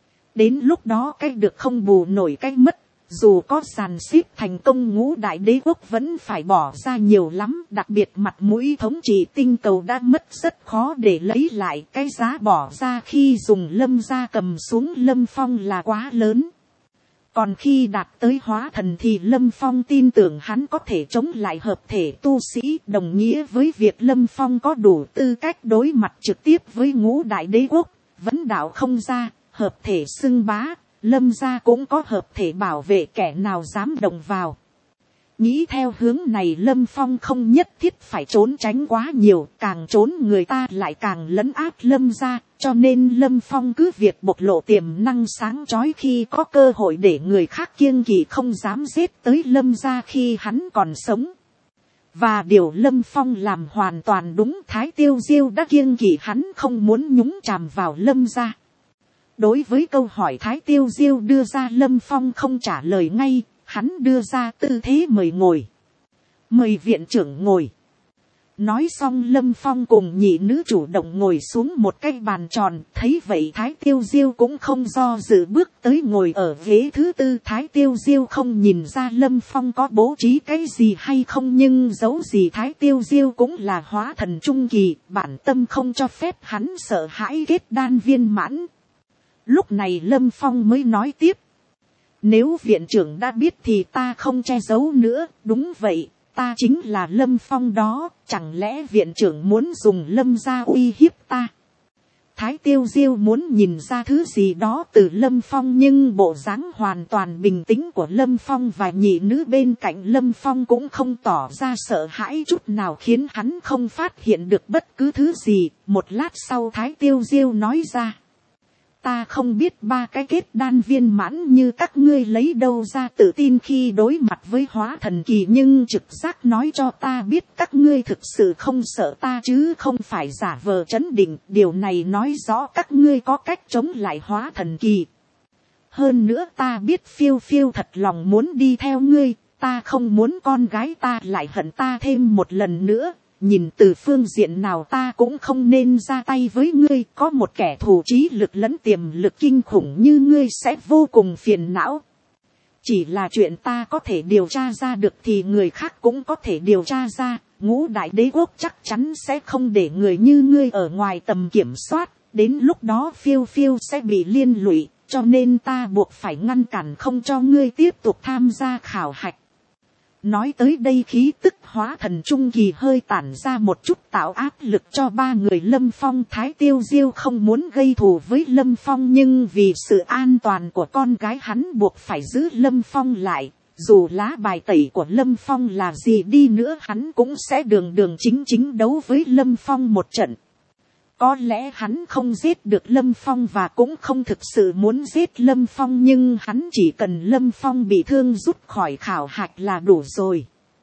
Đến lúc đó cách được không bù nổi cách mất. Dù có sàn xếp thành công, Ngũ Đại Đế Quốc vẫn phải bỏ ra nhiều lắm. Đặc biệt mặt mũi thống trị tinh cầu đã mất rất khó để lấy lại. Cái giá bỏ ra khi dùng Lâm gia cầm xuống Lâm Phong là quá lớn. Còn khi đạt tới hóa thần thì Lâm Phong tin tưởng hắn có thể chống lại hợp thể tu sĩ, đồng nghĩa với việc Lâm Phong có đủ tư cách đối mặt trực tiếp với Ngũ Đại Đế Quốc. Vấn đạo không ra, hợp thể xưng bá, Lâm gia cũng có hợp thể bảo vệ, kẻ nào dám động vào. Nghĩ theo hướng này Lâm Phong không nhất thiết phải trốn tránh quá nhiều, càng trốn người ta lại càng lấn át Lâm gia, cho nên Lâm Phong cứ việc bộc lộ tiềm năng sáng chói khi có cơ hội để người khác kiêng kỵ không dám giết tới Lâm gia khi hắn còn sống. Và điều Lâm Phong làm hoàn toàn đúng, Thái Tiêu Diêu đã kiêng kỵ hắn không muốn nhúng chàm vào Lâm gia. Đối với câu hỏi Thái Tiêu Diêu đưa ra Lâm Phong không trả lời ngay, hắn đưa ra tư thế mời ngồi. Mời viện trưởng ngồi. Nói xong Lâm Phong cùng nhị nữ chủ động ngồi xuống một cái bàn tròn. Thấy vậy Thái Tiêu Diêu cũng không do dự bước tới ngồi ở ghế thứ tư. Thái Tiêu Diêu không nhìn ra Lâm Phong có bố trí cái gì hay không, nhưng dấu gì Thái Tiêu Diêu cũng là hóa thần trung kỳ. Bản tâm không cho phép hắn sợ hãi kết đan viên mãn. Lúc này Lâm Phong mới nói tiếp. Nếu viện trưởng đã biết thì ta không che giấu nữa. Đúng vậy, ta chính là Lâm Phong đó. Chẳng lẽ viện trưởng muốn dùng Lâm gia uy hiếp ta? Thái Tiêu Diêu muốn nhìn ra thứ gì đó từ Lâm Phong, nhưng bộ dáng hoàn toàn bình tĩnh của Lâm Phong và nhị nữ bên cạnh Lâm Phong cũng không tỏ ra sợ hãi chút nào, khiến hắn không phát hiện được bất cứ thứ gì. Một lát sau Thái Tiêu Diêu nói ra. Ta không biết ba cái kết đan viên mãn như các ngươi lấy đâu ra tự tin khi đối mặt với hóa thần kỳ, nhưng trực giác nói cho ta biết các ngươi thực sự không sợ ta chứ không phải giả vờ trấn định. Điều này nói rõ các ngươi có cách chống lại hóa thần kỳ. Hơn nữa ta biết Phiêu Phiêu thật lòng muốn đi theo ngươi, ta không muốn con gái ta lại hận ta thêm một lần nữa. Nhìn từ phương diện nào ta cũng không nên ra tay với ngươi, có một kẻ thù trí lực lẫn tiềm lực kinh khủng như ngươi sẽ vô cùng phiền não. Chỉ là chuyện ta có thể điều tra ra được thì người khác cũng có thể điều tra ra, ngũ đại đế quốc chắc chắn sẽ không để người như ngươi ở ngoài tầm kiểm soát, đến lúc đó Phiêu Phiêu sẽ bị liên lụy, cho nên ta buộc phải ngăn cản không cho ngươi tiếp tục tham gia khảo hạch. Nói tới đây khí tức hóa thần trung kỳ hơi tản ra một chút, tạo áp lực cho ba người Lâm Phong. Thái Tiêu Diêu không muốn gây thù với Lâm Phong, nhưng vì sự an toàn của con gái hắn buộc phải giữ Lâm Phong lại. Dù lá bài tẩy của Lâm Phong là gì đi nữa hắn cũng sẽ đường đường chính chính đấu với Lâm Phong một trận. Có lẽ hắn không giết được Lâm Phong và cũng không thực sự muốn giết Lâm Phong, nhưng hắn chỉ cần Lâm Phong bị thương rút khỏi khảo hạch là đủ rồi.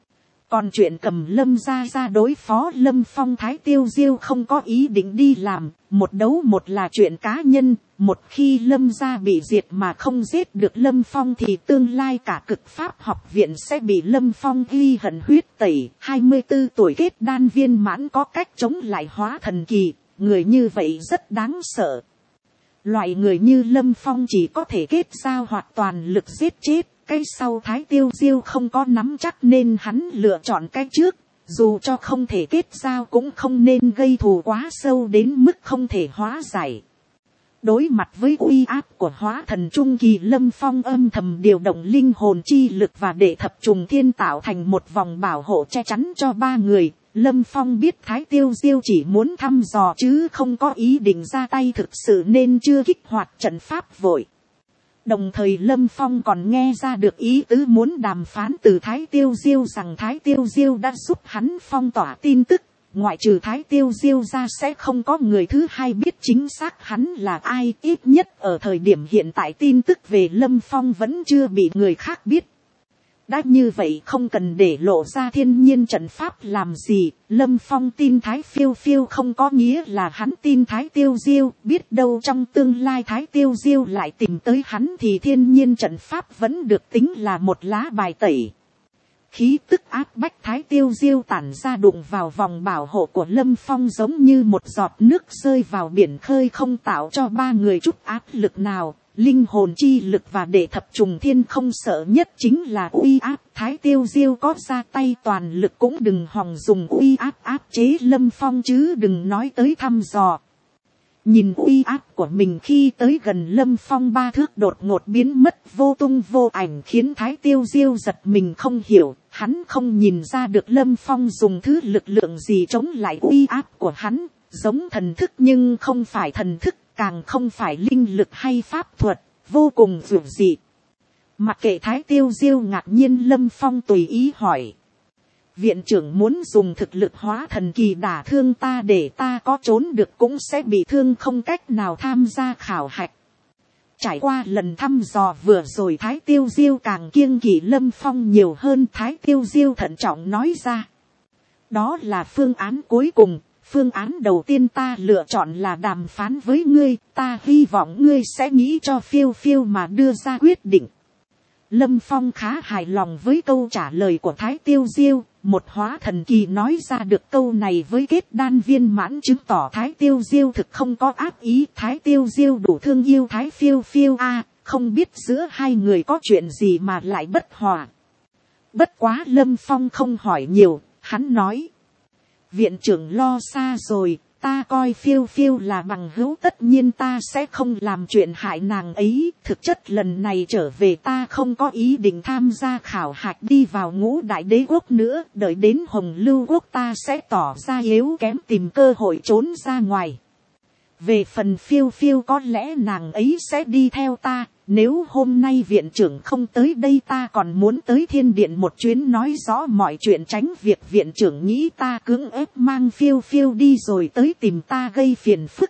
Còn chuyện cầm Lâm gia ra đối phó Lâm Phong Thái Tiêu Diêu không có ý định đi làm. Một đấu một là chuyện cá nhân, một khi Lâm gia bị diệt mà không giết được Lâm Phong thì tương lai cả Cực Pháp học viện sẽ bị Lâm Phong ghi hận huyết tẩy. hai mươi tư tuổi kết đan viên mãn có cách chống lại hóa thần kỳ. Người như vậy rất đáng sợ. Loại người như Lâm Phong chỉ có thể kết giao hoặc toàn lực giết chết. Cái sau Thái Tiêu Diêu không có nắm chắc nên hắn lựa chọn cái trước. Dù cho không thể kết giao cũng không nên gây thù quá sâu đến mức không thể hóa giải. Đối mặt với uy áp của hóa thần trung kỳ, Lâm Phong âm thầm điều động linh hồn chi lực và để thập trùng thiên tạo thành một vòng bảo hộ che chắn cho ba người. Lâm Phong biết Thái Tiêu Diêu chỉ muốn thăm dò chứ không có ý định ra tay thực sự nên chưa kích hoạt trận pháp vội. Đồng thời Lâm Phong còn nghe ra được ý tứ muốn đàm phán từ Thái Tiêu Diêu rằng Thái Tiêu Diêu đã giúp hắn phong tỏa tin tức. Ngoại trừ Thái Tiêu Diêu ra sẽ không có người thứ hai biết chính xác hắn là ai. Ít nhất ở thời điểm hiện tại tin tức về Lâm Phong vẫn chưa bị người khác biết. Đã như vậy không cần để lộ ra thiên nhiên trận pháp làm gì. Lâm Phong tin Thái Phiêu Phiêu không có nghĩa là hắn tin Thái Tiêu Diêu. Biết đâu trong tương lai Thái Tiêu Diêu lại tìm tới hắn thì thiên nhiên trận pháp vẫn được tính là một lá bài tẩy. Khí tức áp bách Thái Tiêu Diêu tản ra đụng vào vòng bảo hộ của Lâm Phong giống như một giọt nước rơi vào biển khơi, không tạo cho ba người chút áp lực nào. Linh hồn chi lực và đệ thập trùng thiên không sợ nhất chính là uy áp. Thái Tiêu Diêu có ra tay toàn lực cũng đừng hòng dùng uy áp áp chế Lâm Phong chứ đừng nói tới thăm dò. Nhìn uy áp của mình khi tới gần Lâm Phong ba thước đột ngột biến mất vô tung vô ảnh khiến Thái Tiêu Diêu giật mình không hiểu. Hắn không nhìn ra được Lâm Phong dùng thứ lực lượng gì chống lại uy áp của hắn. Giống thần thức nhưng không phải thần thức, càng không phải linh lực hay pháp thuật, vô cùng dữ dị. Mặc kệ Thái Tiêu Diêu ngạc nhiên, Lâm Phong tùy ý hỏi. Viện trưởng muốn dùng thực lực hóa thần kỳ đả thương ta để ta có trốn được cũng sẽ bị thương, không cách nào tham gia khảo hạch. Trải qua lần thăm dò vừa rồi, Thái Tiêu Diêu càng kiêng kỵ Lâm Phong nhiều hơn. Thái Tiêu Diêu thận trọng nói ra. Đó là phương án cuối cùng. Phương án đầu tiên ta lựa chọn là đàm phán với ngươi. Ta hy vọng ngươi sẽ nghĩ cho phiêu phiêu mà đưa ra quyết định. Lâm Phong khá hài lòng với câu trả lời của Thái Tiêu Diêu. Một hóa thần kỳ nói ra được câu này với kết đan viên mãn, chứng tỏ Thái Tiêu Diêu thực không có ác ý. Thái Tiêu Diêu đủ thương yêu Thái phiêu phiêu a, à, không biết giữa hai người có chuyện gì mà lại bất hòa. Bất quá Lâm Phong không hỏi nhiều, hắn nói. Viện trưởng lo xa rồi, ta coi phiêu phiêu là bằng hữu, tất nhiên ta sẽ không làm chuyện hại nàng ấy. Thực chất lần này trở về ta không có ý định tham gia khảo hạch đi vào ngũ đại đế quốc nữa. Đợi đến Hồng Lưu quốc ta sẽ tỏ ra yếu kém, tìm cơ hội trốn ra ngoài. Về phần phiêu phiêu có lẽ nàng ấy sẽ đi theo ta. Nếu hôm nay viện trưởng không tới đây, ta còn muốn tới thiên điện một chuyến nói rõ mọi chuyện, tránh việc viện trưởng nghĩ ta cưỡng ép mang phiêu phiêu đi rồi tới tìm ta gây phiền phức.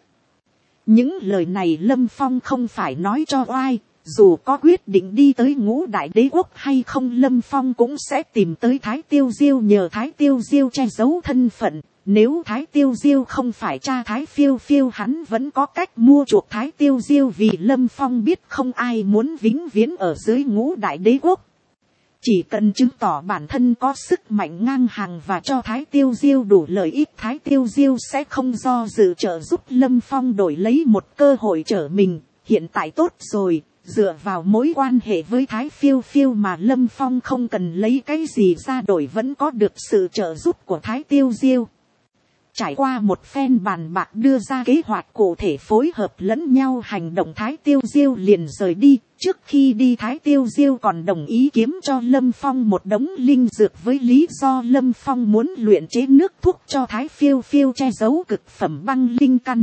Những lời này Lâm Phong không phải nói cho oai. Dù có quyết định đi tới ngũ đại đế quốc hay không, Lâm Phong cũng sẽ tìm tới Thái Tiêu Diêu nhờ Thái Tiêu Diêu che giấu thân phận. Nếu Thái Tiêu Diêu không phải cha Thái phiêu phiêu, hắn vẫn có cách mua chuộc Thái Tiêu Diêu, vì Lâm Phong biết không ai muốn vĩnh viễn ở dưới ngũ đại đế quốc. Chỉ cần chứng tỏ bản thân có sức mạnh ngang hàng và cho Thái Tiêu Diêu đủ lợi ích, Thái Tiêu Diêu sẽ không do dự trợ giúp Lâm Phong đổi lấy một cơ hội trở mình. Hiện tại tốt rồi, dựa vào mối quan hệ với Thái phiêu phiêu mà Lâm Phong không cần lấy cái gì ra đổi vẫn có được sự trợ giúp của Thái Tiêu Diêu. Trải qua một phen bàn bạc đưa ra kế hoạch cụ thể phối hợp lẫn nhau hành động, Thái Tiêu Diêu liền rời đi. Trước khi đi Thái Tiêu Diêu còn đồng ý kiếm cho Lâm Phong một đống linh dược với lý do Lâm Phong muốn luyện chế nước thuốc cho Thái phiêu phiêu che giấu cực phẩm băng linh căn.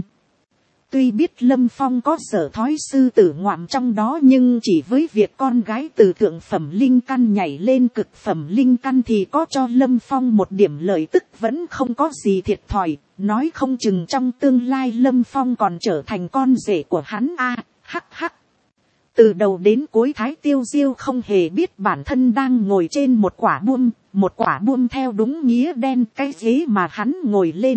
Tuy biết Lâm Phong có sở thói sư tử ngoạm trong đó, nhưng chỉ với việc con gái từ thượng phẩm linh căn nhảy lên cực phẩm linh căn thì có cho Lâm Phong một điểm lợi tức vẫn không có gì thiệt thòi. Nói không chừng trong tương lai Lâm Phong còn trở thành con rể của hắn a. À, hắc hắc. Từ đầu đến cuối Thái Tiêu Diêu không hề biết bản thân đang ngồi trên một quả buông, một quả buông theo đúng nghĩa đen, cái ghế mà hắn ngồi lên.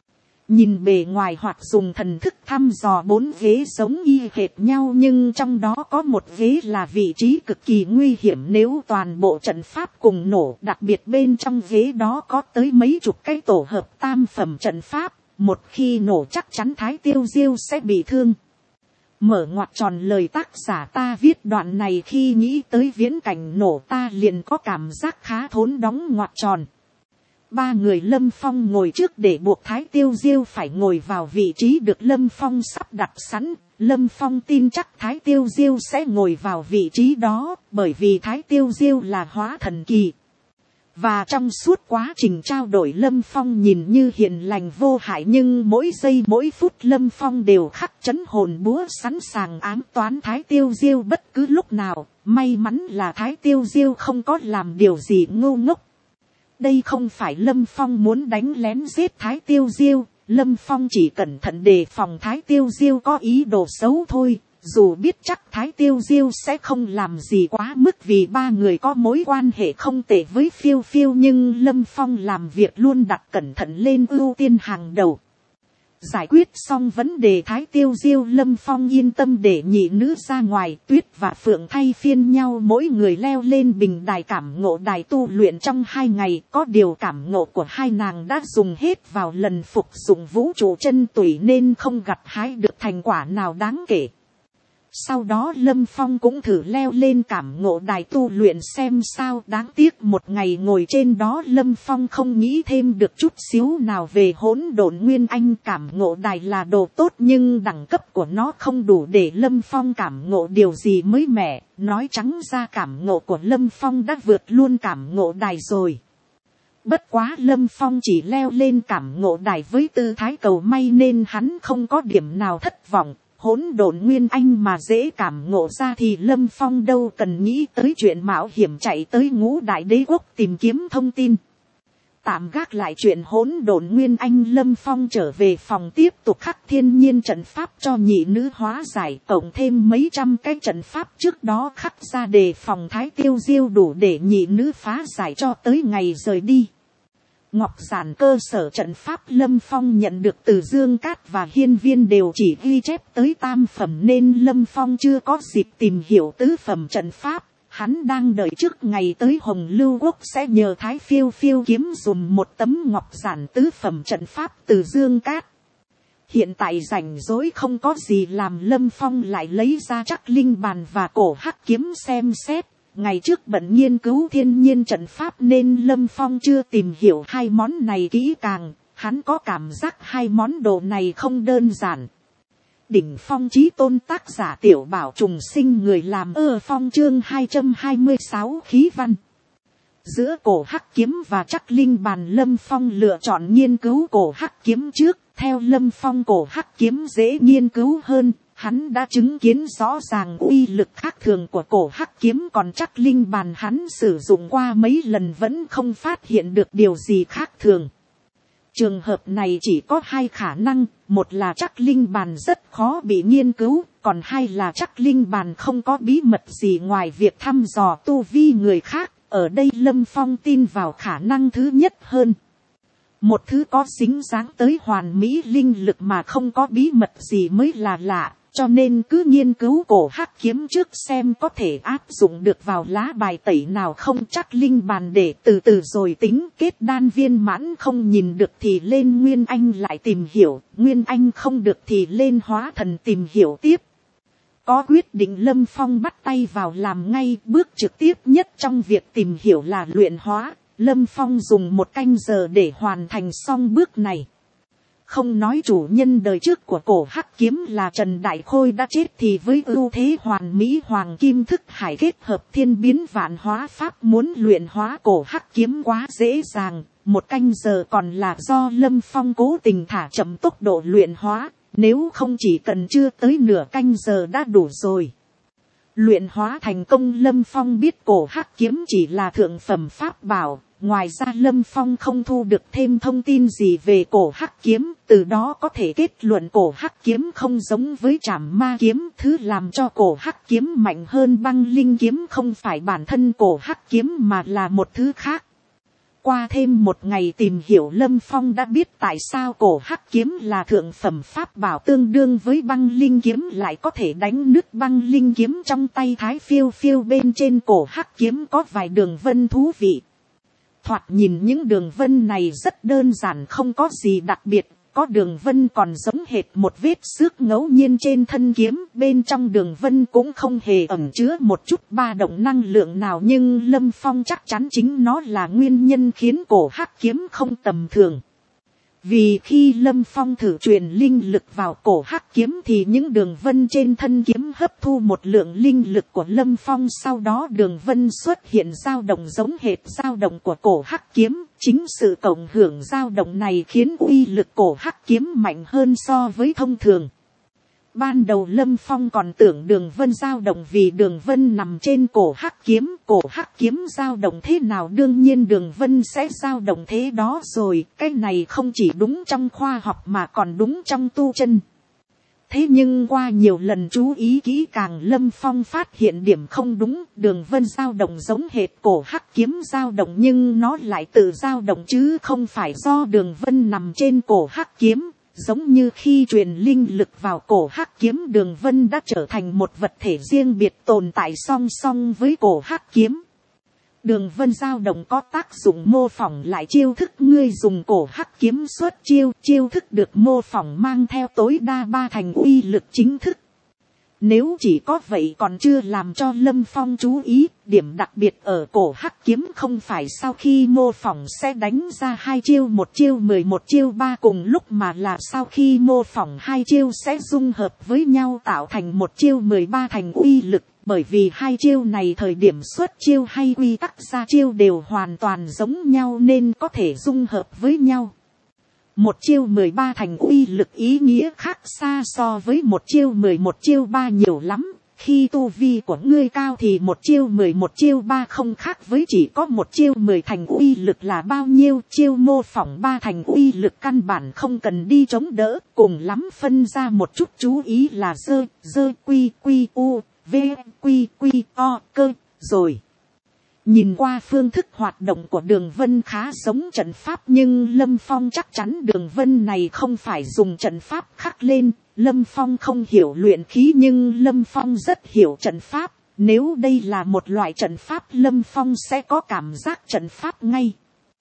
Nhìn bề ngoài hoặc dùng thần thức thăm dò bốn ghế giống y hệt nhau, nhưng trong đó có một ghế là vị trí cực kỳ nguy hiểm nếu toàn bộ trận pháp cùng nổ. Đặc biệt bên trong ghế đó có tới mấy chục cái tổ hợp tam phẩm trận pháp. Một khi nổ chắc chắn Thái Tiêu Diêu sẽ bị thương. Mở ngoặc tròn lời tác giả ta viết đoạn này khi nghĩ tới viễn cảnh nổ ta liền có cảm giác khá thốn đóng ngoặc tròn. Ba người Lâm Phong ngồi trước để buộc Thái Tiêu Diêu phải ngồi vào vị trí được Lâm Phong sắp đặt sẵn. Lâm Phong tin chắc Thái Tiêu Diêu sẽ ngồi vào vị trí đó, bởi vì Thái Tiêu Diêu là hóa thần kỳ. Và trong suốt quá trình trao đổi Lâm Phong nhìn như hiền lành vô hại, nhưng mỗi giây mỗi phút Lâm Phong đều khắc chấn hồn búa sẵn sàng ám toán Thái Tiêu Diêu bất cứ lúc nào. May mắn là Thái Tiêu Diêu không có làm điều gì ngu ngốc. Đây không phải Lâm Phong muốn đánh lén giết Thái Tiêu Diêu, Lâm Phong chỉ cẩn thận đề phòng Thái Tiêu Diêu có ý đồ xấu thôi. Dù biết chắc Thái Tiêu Diêu sẽ không làm gì quá mức vì ba người có mối quan hệ không tệ với phiêu phiêu, nhưng Lâm Phong làm việc luôn đặt cẩn thận lên ưu tiên hàng đầu. Giải quyết xong vấn đề Thái Tiêu Diêu, Lâm Phong yên tâm để nhị nữ ra ngoài. Tuyết và Phượng thay phiên nhau mỗi người leo lên bình đài cảm ngộ đài tu luyện trong hai ngày. Có điều cảm ngộ của hai nàng đã dùng hết vào lần phục dụng vũ trụ chân tủy nên không gặt hái được thành quả nào đáng kể. Sau đó Lâm Phong cũng thử leo lên cảm ngộ đài tu luyện xem sao. Đáng tiếc một ngày ngồi trên đó Lâm Phong không nghĩ thêm được chút xíu nào về hỗn độn nguyên anh. Cảm ngộ đài là đồ tốt nhưng đẳng cấp của nó không đủ để Lâm Phong cảm ngộ điều gì mới mẻ. Nói trắng ra cảm ngộ của Lâm Phong đã vượt luôn cảm ngộ đài rồi. Bất quá Lâm Phong chỉ leo lên cảm ngộ đài với tư thái cầu may nên hắn không có điểm nào thất vọng. hỗn độn nguyên anh mà dễ cảm ngộ ra thì Lâm Phong đâu cần nghĩ tới chuyện mạo hiểm chạy tới Ngũ Đại Đế Quốc tìm kiếm thông tin. Tạm gác lại chuyện hỗn độn nguyên anh, Lâm Phong trở về phòng tiếp tục khắc thiên nhiên trận pháp cho nhị nữ hóa giải, cộng thêm mấy trăm cái trận pháp trước đó khắc ra đề phòng Thái Tiêu Diêu đủ để nhị nữ phá giải cho tới ngày rời đi. Ngọc giản cơ sở trận pháp Lâm Phong nhận được từ Dương Cát và Hiên Viên đều chỉ ghi chép tới tam phẩm nên Lâm Phong chưa có dịp tìm hiểu tứ phẩm trận pháp. Hắn đang đợi trước ngày tới Hồng Lưu Quốc sẽ nhờ Thái Phiêu Phiêu kiếm dùm một tấm ngọc giản tứ phẩm trận pháp từ Dương Cát. Hiện tại rảnh rỗi không có gì làm, Lâm Phong lại lấy ra Trắc Linh Bàn và Cổ Hắc kiếm xem xét. Ngày trước bận nghiên cứu thiên nhiên trận pháp nên Lâm Phong chưa tìm hiểu hai món này kỹ càng. Hắn có cảm giác hai món đồ này không đơn giản. Đỉnh phong chí tôn tác giả Tiểu Bảo trùng sinh, người làm ơ phong chương hai trăm hai mươi sáu khí văn. Giữa Cổ Hắc kiếm và Trắc Linh Bàn, Lâm Phong lựa chọn nghiên cứu Cổ Hắc kiếm trước. Theo Lâm Phong, Cổ Hắc kiếm dễ nghiên cứu hơn. Hắn đã chứng kiến rõ ràng uy lực khác thường của Cổ Hắc kiếm, còn Trắc Linh Bàn hắn sử dụng qua mấy lần vẫn không phát hiện được điều gì khác thường. Trường hợp này chỉ có hai khả năng, một là Trắc Linh Bàn rất khó bị nghiên cứu, còn hai là Trắc Linh Bàn không có bí mật gì ngoài việc thăm dò tu vi người khác. Ở đây Lâm Phong tin vào khả năng thứ nhất hơn. Một thứ có dính dáng tới hoàn mỹ linh lực mà không có bí mật gì mới là lạ, cho nên cứ nghiên cứu Cổ Hắc kiếm trước xem có thể áp dụng được vào lá bài tẩy nào không. Trắc Linh Bàn để từ từ rồi tính, kết đan viên mãn không nhìn được thì lên Nguyên Anh lại tìm hiểu, Nguyên Anh không được thì lên Hóa Thần tìm hiểu tiếp. Có quyết định Lâm Phong bắt tay vào làm ngay, bước trực tiếp nhất trong việc tìm hiểu là luyện hóa. Lâm Phong dùng một canh giờ để hoàn thành xong bước này. Không nói chủ nhân đời trước của Cổ Hắc kiếm là Trần Đại Khôi đã chết thì với ưu thế hoàn mỹ hoàng kim thức hải kết hợp thiên biến vạn hóa pháp, muốn luyện hóa Cổ Hắc kiếm quá dễ dàng. Một canh giờ còn là do Lâm Phong cố tình thả chậm tốc độ luyện hóa, nếu không chỉ cần chưa tới nửa canh giờ đã đủ rồi. Luyện hóa thành công, Lâm Phong biết Cổ Hắc kiếm chỉ là thượng phẩm pháp bảo. Ngoài ra Lâm Phong không thu được thêm thông tin gì về Cổ Hắc kiếm, từ đó có thể kết luận Cổ Hắc kiếm không giống với Trảm Ma kiếm. Thứ làm cho Cổ Hắc kiếm mạnh hơn Băng Linh kiếm không phải bản thân Cổ Hắc kiếm mà là một thứ khác. Qua thêm một ngày tìm hiểu, Lâm Phong đã biết tại sao Cổ Hắc kiếm là thượng phẩm pháp bảo tương đương với Băng Linh kiếm lại có thể đánh nứt Băng Linh kiếm trong tay Thái Phiêu Phiêu. Bên trên Cổ Hắc kiếm có vài đường vân thú vị. Thoạt nhìn những đường vân này rất đơn giản, không có gì đặc biệt, có đường vân còn giống hệt một vết xước ngẫu nhiên trên thân kiếm, bên trong đường vân cũng không hề ẩn chứa một chút ba động năng lượng nào, nhưng Lâm Phong chắc chắn chính nó là nguyên nhân khiến Cổ Hắc kiếm không tầm thường. Vì khi Lâm Phong thử truyền linh lực vào Cổ Hắc kiếm thì những đường vân trên thân kiếm hấp thu một lượng linh lực của Lâm Phong, sau đó đường vân xuất hiện dao động giống hệt dao động của Cổ Hắc kiếm. Chính sự cộng hưởng dao động này khiến uy lực Cổ Hắc kiếm mạnh hơn so với thông thường. Ban đầu Lâm Phong còn tưởng đường vân dao động vì đường vân nằm trên Cổ Hắc kiếm, Cổ Hắc kiếm dao động thế nào đương nhiên đường vân sẽ dao động thế đó rồi. Cái này không chỉ đúng trong khoa học mà còn đúng trong tu chân. Thế nhưng qua nhiều lần chú ý kỹ càng, Lâm Phong phát hiện điểm không đúng, đường vân dao động giống hệt Cổ Hắc kiếm dao động nhưng nó lại tự dao động chứ không phải do đường vân nằm trên Cổ Hắc kiếm. Giống như khi truyền linh lực vào Cổ Hắc kiếm, đường vân đã trở thành một vật thể riêng biệt tồn tại song song với Cổ Hắc kiếm. Đường vân dao động có tác dụng mô phỏng lại chiêu thức ngươi dùng Cổ Hắc kiếm xuất chiêu, chiêu thức được mô phỏng mang theo tối đa ba thành uy lực chính thức. Nếu chỉ có vậy còn chưa làm cho Lâm Phong chú ý, điểm đặc biệt ở Cổ Hắc kiếm không phải sau khi mô phỏng sẽ đánh ra hai chiêu, một chiêu mười một chiêu ba cùng lúc, mà là sau khi mô phỏng hai chiêu sẽ dung hợp với nhau tạo thành một chiêu mười ba thành uy lực, bởi vì hai chiêu này thời điểm xuất chiêu hay quy tắc ra chiêu đều hoàn toàn giống nhau nên có thể dung hợp với nhau. Một chiêu mười ba thành uy lực ý nghĩa khác xa so với một chiêu mười một chiêu ba nhiều lắm. Khi tu vi của ngươi cao thì một chiêu mười một chiêu ba không khác với chỉ có một chiêu mười thành uy lực là bao nhiêu. Chiêu mô phỏng ba thành uy lực căn bản không cần đi chống đỡ. Cùng lắm phân ra một chút chú ý là dơ, dơ quy quy u, v quy quy o cơ rồi. Nhìn qua phương thức hoạt động của Đường Vân khá giống trận pháp, nhưng Lâm Phong chắc chắn Đường Vân này không phải dùng trận pháp khắc lên. Lâm Phong không hiểu luyện khí nhưng Lâm Phong rất hiểu trận pháp. Nếu đây là một loại trận pháp, Lâm Phong sẽ có cảm giác trận pháp ngay.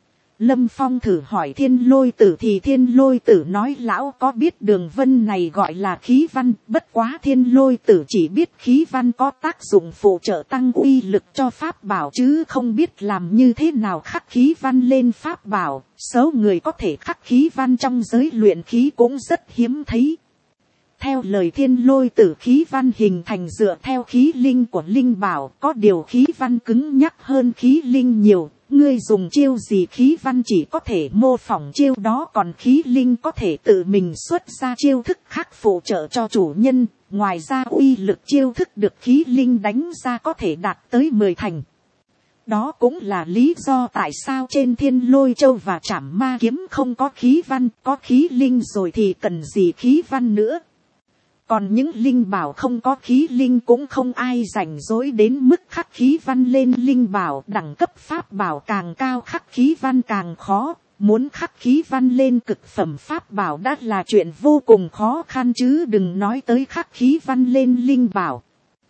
Lâm Phong thử hỏi Thiên Lôi Tử thì Thiên Lôi Tử nói lão có biết Đường Vân này gọi là khí văn, bất quá Thiên Lôi Tử chỉ biết khí văn có tác dụng phụ trợ tăng uy lực cho pháp bảo chứ không biết làm như thế nào khắc khí văn lên pháp bảo. Số người có thể khắc khí văn trong giới luyện khí cũng rất hiếm thấy. Theo lời Thiên Lôi Tử, khí văn hình thành dựa theo khí linh của linh bảo, có điều khí văn cứng nhắc hơn khí linh nhiều. Ngươi dùng chiêu gì khí văn chỉ có thể mô phỏng chiêu đó, còn khí linh có thể tự mình xuất ra chiêu thức khác phụ trợ cho chủ nhân. Ngoài ra uy lực chiêu thức được khí linh đánh ra có thể đạt tới mười thành. Đó cũng là lý do tại sao trên Thiên Lôi Châu và Trảm Ma Kiếm không có khí văn, có khí linh rồi thì cần gì khí văn nữa. Còn những linh bảo không có khí linh cũng không ai rảnh rỗi đến mức khắc khí văn lên linh bảo. Đẳng cấp pháp bảo càng cao khắc khí văn càng khó. Muốn khắc khí văn lên cực phẩm pháp bảo đã là chuyện vô cùng khó khăn chứ đừng nói tới khắc khí văn lên linh bảo.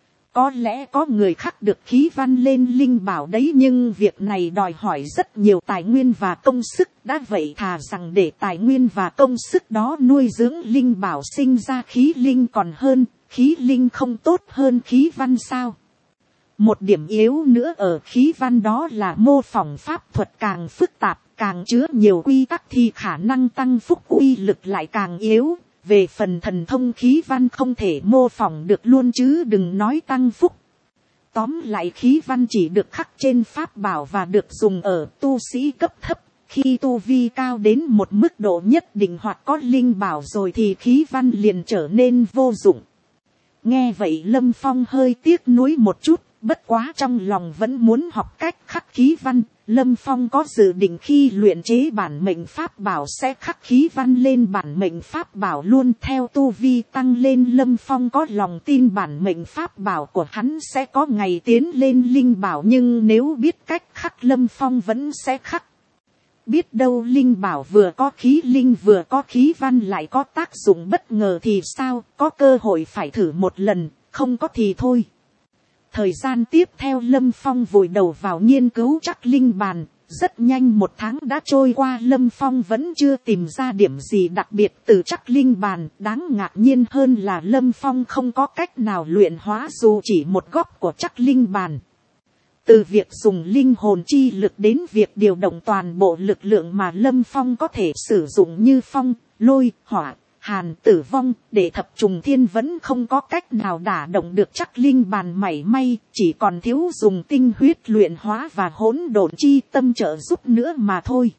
Có lẽ có người khắc được khí văn lên linh bảo đấy, nhưng việc này đòi hỏi rất nhiều tài nguyên và công sức. Đã vậy thà rằng để tài nguyên và công sức đó nuôi dưỡng linh bảo sinh ra khí linh còn hơn. Khí linh không tốt hơn khí văn sao? Một điểm yếu nữa ở khí văn đó là mô phỏng pháp thuật càng phức tạp, càng chứa nhiều quy tắc thì khả năng tăng phúc uy lực lại càng yếu. Về phần thần thông khí văn không thể mô phỏng được luôn chứ đừng nói tăng phúc. Tóm lại khí văn chỉ được khắc trên pháp bảo và được dùng ở tu sĩ cấp thấp. Khi tu vi cao đến một mức độ nhất định hoặc có linh bảo rồi thì khí văn liền trở nên vô dụng. Nghe vậy Lâm Phong hơi tiếc nuối một chút, bất quá trong lòng vẫn muốn học cách khắc khí văn. Lâm Phong có dự định khi luyện chế bản mệnh pháp bảo sẽ khắc khí văn lên bản mệnh pháp bảo luôn. Theo tu vi tăng lên, Lâm Phong có lòng tin bản mệnh pháp bảo của hắn sẽ có ngày tiến lên linh bảo, nhưng nếu biết cách khắc Lâm Phong vẫn sẽ khắc. Biết đâu linh bảo vừa có khí linh vừa có khí văn lại có tác dụng bất ngờ thì sao, có cơ hội phải thử một lần, không có thì thôi. Thời gian tiếp theo Lâm Phong vùi đầu vào nghiên cứu chắc linh bàn. Rất nhanh một tháng đã trôi qua, Lâm Phong vẫn chưa tìm ra điểm gì đặc biệt từ chắc linh bàn. Đáng ngạc nhiên hơn là Lâm Phong không có cách nào luyện hóa dù chỉ một góc của chắc linh bàn. Từ việc dùng linh hồn chi lực đến việc điều động toàn bộ lực lượng mà Lâm Phong có thể sử dụng như phong, lôi, hỏa, hàn, tử vong, để thập trùng thiên vẫn không có cách nào đả động được chắc linh bàn mảy may, chỉ còn thiếu dùng tinh huyết luyện hóa và hỗn độn chi tâm trợ giúp nữa mà thôi.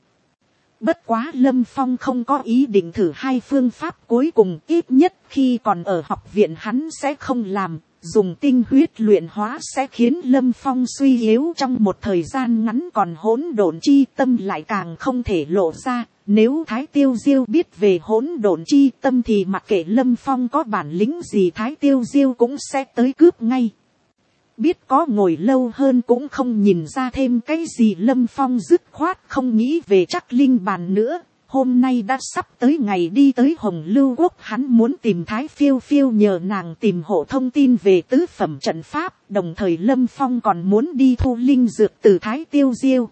Bất quá Lâm Phong không có ý định thử hai phương pháp cuối cùng, ít nhất khi còn ở học viện hắn sẽ không làm. Dùng tinh huyết luyện hóa sẽ khiến Lâm Phong suy yếu trong một thời gian ngắn, còn hỗn độn chi tâm lại càng không thể lộ ra. Nếu Thái Tiêu Diêu biết về hỗn độn chi tâm thì mặc kệ Lâm Phong có bản lĩnh gì Thái Tiêu Diêu cũng sẽ tới cướp ngay. Biết có ngồi lâu hơn cũng không nhìn ra thêm cái gì, Lâm Phong dứt khoát không nghĩ về chắc linh bàn nữa. Hôm nay đã sắp tới ngày đi tới Hồng Lưu Quốc, hắn muốn tìm Thái Phiêu Phiêu nhờ nàng tìm hộ thông tin về tứ phẩm trận pháp, đồng thời Lâm Phong còn muốn đi thu linh dược từ Thái Tiêu Diêu.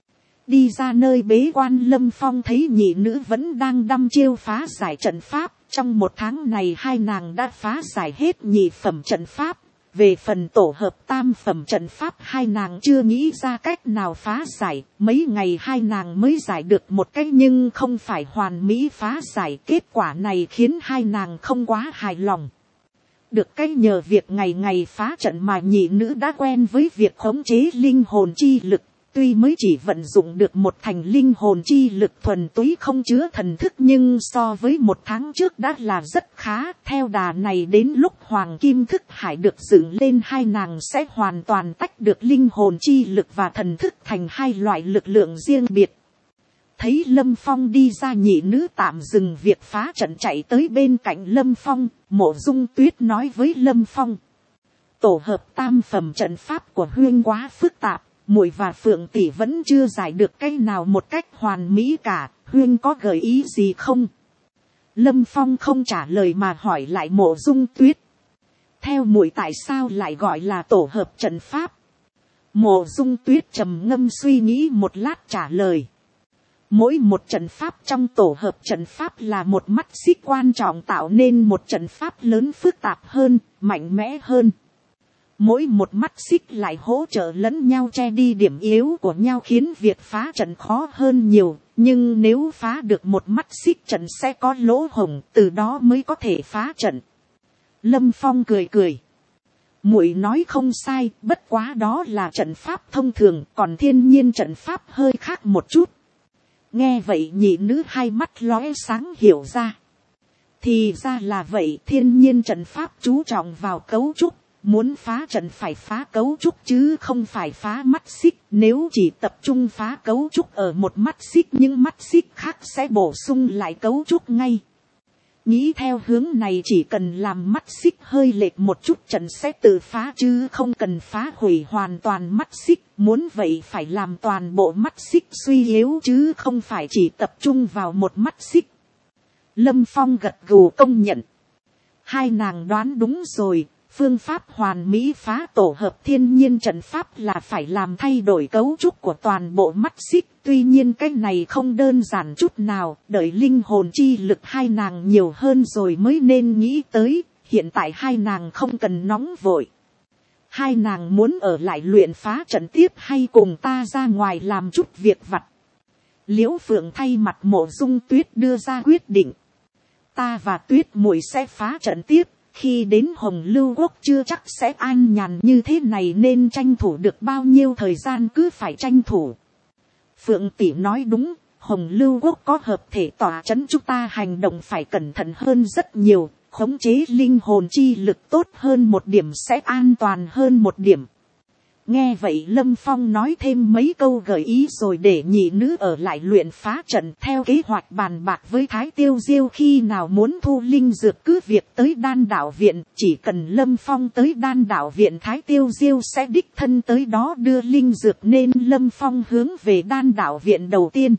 Đi ra nơi bế quan, Lâm Phong thấy nhị nữ vẫn đang đăm chiêu phá giải trận pháp. Trong một tháng này hai nàng đã phá giải hết nhị phẩm trận pháp. Về phần tổ hợp tam phẩm trận pháp hai nàng chưa nghĩ ra cách nào phá giải. Mấy ngày hai nàng mới giải được một cách nhưng không phải hoàn mỹ phá giải. Kết quả này khiến hai nàng không quá hài lòng. Được cái nhờ việc ngày ngày phá trận mà nhị nữ đã quen với việc khống chế linh hồn chi lực. tuy mới chỉ vận dụng được một thành linh hồn chi lực thuần túy không chứa thần thức, nhưng so với một tháng trước đã là rất khá. Theo đà này đến lúc hoàng kim thức hải được dựng lên, hai nàng sẽ hoàn toàn tách được linh hồn chi lực và thần thức thành hai loại lực lượng riêng biệt. Thấy Lâm Phong đi ra, nhị nữ tạm dừng việc phá trận chạy tới bên cạnh Lâm Phong. Mộ Dung Tuyết nói với Lâm Phong, tổ hợp tam phẩm trận pháp của huyên quá phức tạp, muội và Phượng tỷ vẫn chưa giải được cái nào một cách hoàn mỹ cả, huyên có gợi ý gì không? Lâm Phong không trả lời mà hỏi lại Mộ Dung Tuyết, theo muội tại sao lại gọi là tổ hợp trận pháp? Mộ Dung Tuyết trầm ngâm suy nghĩ một lát trả lời, mỗi một trận pháp trong tổ hợp trận pháp là một mắt xích quan trọng, tạo nên một trận pháp lớn phức tạp hơn, mạnh mẽ hơn. Mỗi một mắt xích lại hỗ trợ lẫn nhau che đi điểm yếu của nhau, khiến việc phá trận khó hơn nhiều. Nhưng nếu phá được một mắt xích, trận sẽ có lỗ hổng, từ đó mới có thể phá trận. Lâm Phong cười cười, muội nói không sai, bất quá đó là trận pháp thông thường, còn thiên nhiên trận pháp hơi khác một chút. Nghe vậy nhị nữ hai mắt lóe sáng hiểu ra. Thì ra là vậy, thiên nhiên trận pháp chú trọng vào cấu trúc. Muốn phá trận phải phá cấu trúc chứ không phải phá mắt xích. Nếu chỉ tập trung phá cấu trúc ở một mắt xích, những mắt xích khác sẽ bổ sung lại cấu trúc ngay. Nghĩ theo hướng này, chỉ cần làm mắt xích hơi lệch một chút, trận sẽ tự phá chứ không cần phá hủy hoàn toàn mắt xích. Muốn vậy phải làm toàn bộ mắt xích suy yếu chứ không phải chỉ tập trung vào một mắt xích. Lâm Phong gật gù công nhận. Hai nàng đoán đúng rồi. Phương pháp hoàn mỹ phá tổ hợp thiên nhiên trận pháp là phải làm thay đổi cấu trúc của toàn bộ mắt xích. Tuy nhiên cái này không đơn giản chút nào, đợi linh hồn chi lực hai nàng nhiều hơn rồi mới nên nghĩ tới. Hiện tại hai nàng không cần nóng vội. Hai nàng muốn ở lại luyện phá trận tiếp hay cùng ta ra ngoài làm chút việc vặt? Liễu Phượng thay mặt Mộ Dung Tuyết đưa ra quyết định. Ta và Tuyết muội sẽ phá trận tiếp. Khi đến Hồng Lưu Quốc chưa chắc sẽ an nhàn như thế này, nên tranh thủ được bao nhiêu thời gian cứ phải tranh thủ. Phượng tỷ nói đúng, Hồng Lưu Quốc có hợp thể tỏa chấn, chúng ta hành động phải cẩn thận hơn rất nhiều, khống chế linh hồn chi lực tốt hơn một điểm sẽ an toàn hơn một điểm. Nghe vậy Lâm Phong nói thêm mấy câu gợi ý rồi để nhị nữ ở lại luyện phá trận. Theo kế hoạch bàn bạc với Thái Tiêu Diêu, khi nào muốn thu linh dược cứ việc tới Đan Đạo Viện. Chỉ cần Lâm Phong tới Đan Đạo Viện, Thái Tiêu Diêu sẽ đích thân tới đó đưa linh dược, nên Lâm Phong hướng về Đan Đạo Viện đầu tiên.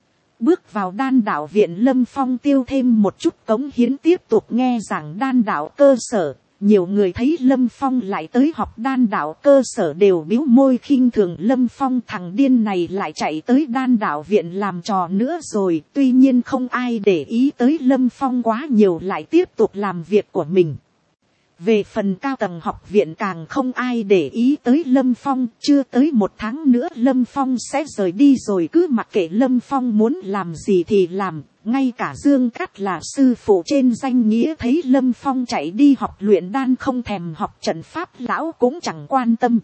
Bước vào Đan Đạo Viện, Lâm Phong tiêu thêm một chút cống hiến, tiếp tục nghe giảng đan đạo cơ sở. Nhiều người thấy Lâm Phong lại tới học đan đạo cơ sở đều bĩu môi khinh thường Lâm Phong, thằng điên này lại chạy tới Đan Đạo Viện làm trò nữa rồi. Tuy nhiên không ai để ý tới Lâm Phong quá nhiều, lại tiếp tục làm việc của mình. Về phần cao tầng học viện càng không ai để ý tới Lâm Phong. Chưa tới một tháng nữa Lâm Phong sẽ rời đi rồi, cứ mặc kệ Lâm Phong muốn làm gì thì làm. Ngay cả Dương Cát là sư phụ trên danh nghĩa thấy Lâm Phong chạy đi học luyện đan không thèm học trận pháp, lão cũng chẳng quan tâm.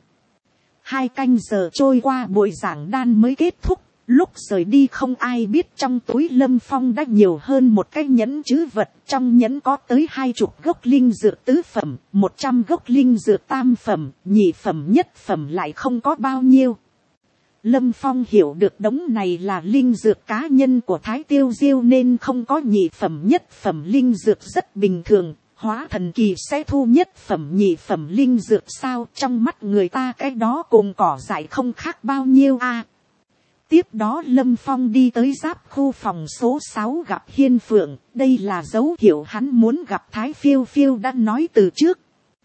Hai canh giờ trôi qua, buổi giảng đan mới kết thúc. Lúc rời đi không ai biết trong túi Lâm Phong đã nhiều hơn một cái nhẫn trữ vật. Trong nhẫn có tới hai chục gốc linh dược tứ phẩm, một trăm gốc linh dược tam phẩm, nhị phẩm nhất phẩm lại không có bao nhiêu. Lâm Phong hiểu được đống này là linh dược cá nhân của Thái Tiêu Diêu nên không có nhị phẩm nhất phẩm linh dược rất bình thường. Hóa thần kỳ sẽ thu nhất phẩm nhị phẩm linh dược sao? Trong mắt người ta cái đó cùng cỏ dại không khác bao nhiêu a. À, tiếp đó Lâm Phong đi tới giáp khu phòng số sáu gặp Hiên Phượng. Đây là dấu hiệu hắn muốn gặp Thái Phiêu Phiêu đã nói từ trước.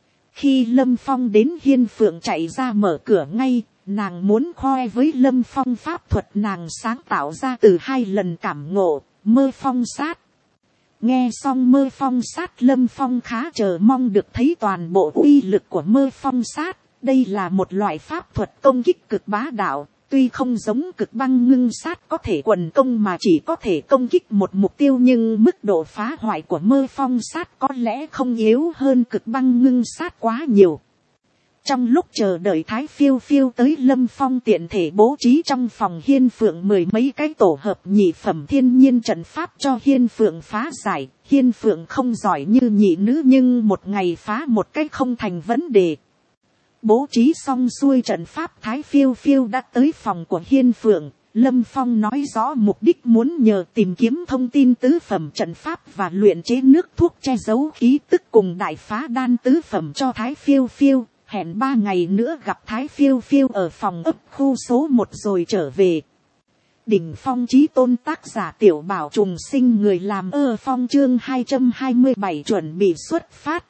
Khi Lâm Phong đến, Hiên Phượng chạy ra mở cửa ngay. Nàng muốn khoe với Lâm Phong pháp thuật nàng sáng tạo ra từ hai lần cảm ngộ, mơ phong sát. Nghe xong mơ phong sát, Lâm Phong khá chờ mong được thấy toàn bộ uy lực của mơ phong sát. Đây là một loại pháp thuật công kích cực bá đạo, tuy không giống cực băng ngưng sát có thể quần công mà chỉ có thể công kích một mục tiêu, nhưng mức độ phá hoại của mơ phong sát có lẽ không yếu hơn cực băng ngưng sát quá nhiều. Trong lúc chờ đợi Thái Phiêu Phiêu tới, Lâm Phong tiện thể bố trí trong phòng Hiên Phượng mười mấy cái tổ hợp nhị phẩm thiên nhiên trận pháp cho Hiên Phượng phá giải. Hiên Phượng không giỏi như nhị nữ nhưng một ngày phá một cái không thành vấn đề. Bố trí xong xuôi trận pháp, Thái Phiêu Phiêu đã tới phòng của Hiên Phượng. Lâm Phong nói rõ mục đích muốn nhờ tìm kiếm thông tin tứ phẩm trận pháp và luyện chế nước thuốc che giấu khí tức cùng đại phá đan tứ phẩm cho Thái Phiêu Phiêu. Hẹn ba ngày nữa gặp Thái Phiêu Phiêu ở phòng ấp khu số một rồi trở về. Đỉnh phong chí tôn tác giả Tiểu Bảo trùng sinh, người làm ơ phong, chương hai trăm hai mươi bảy chuẩn bị xuất phát.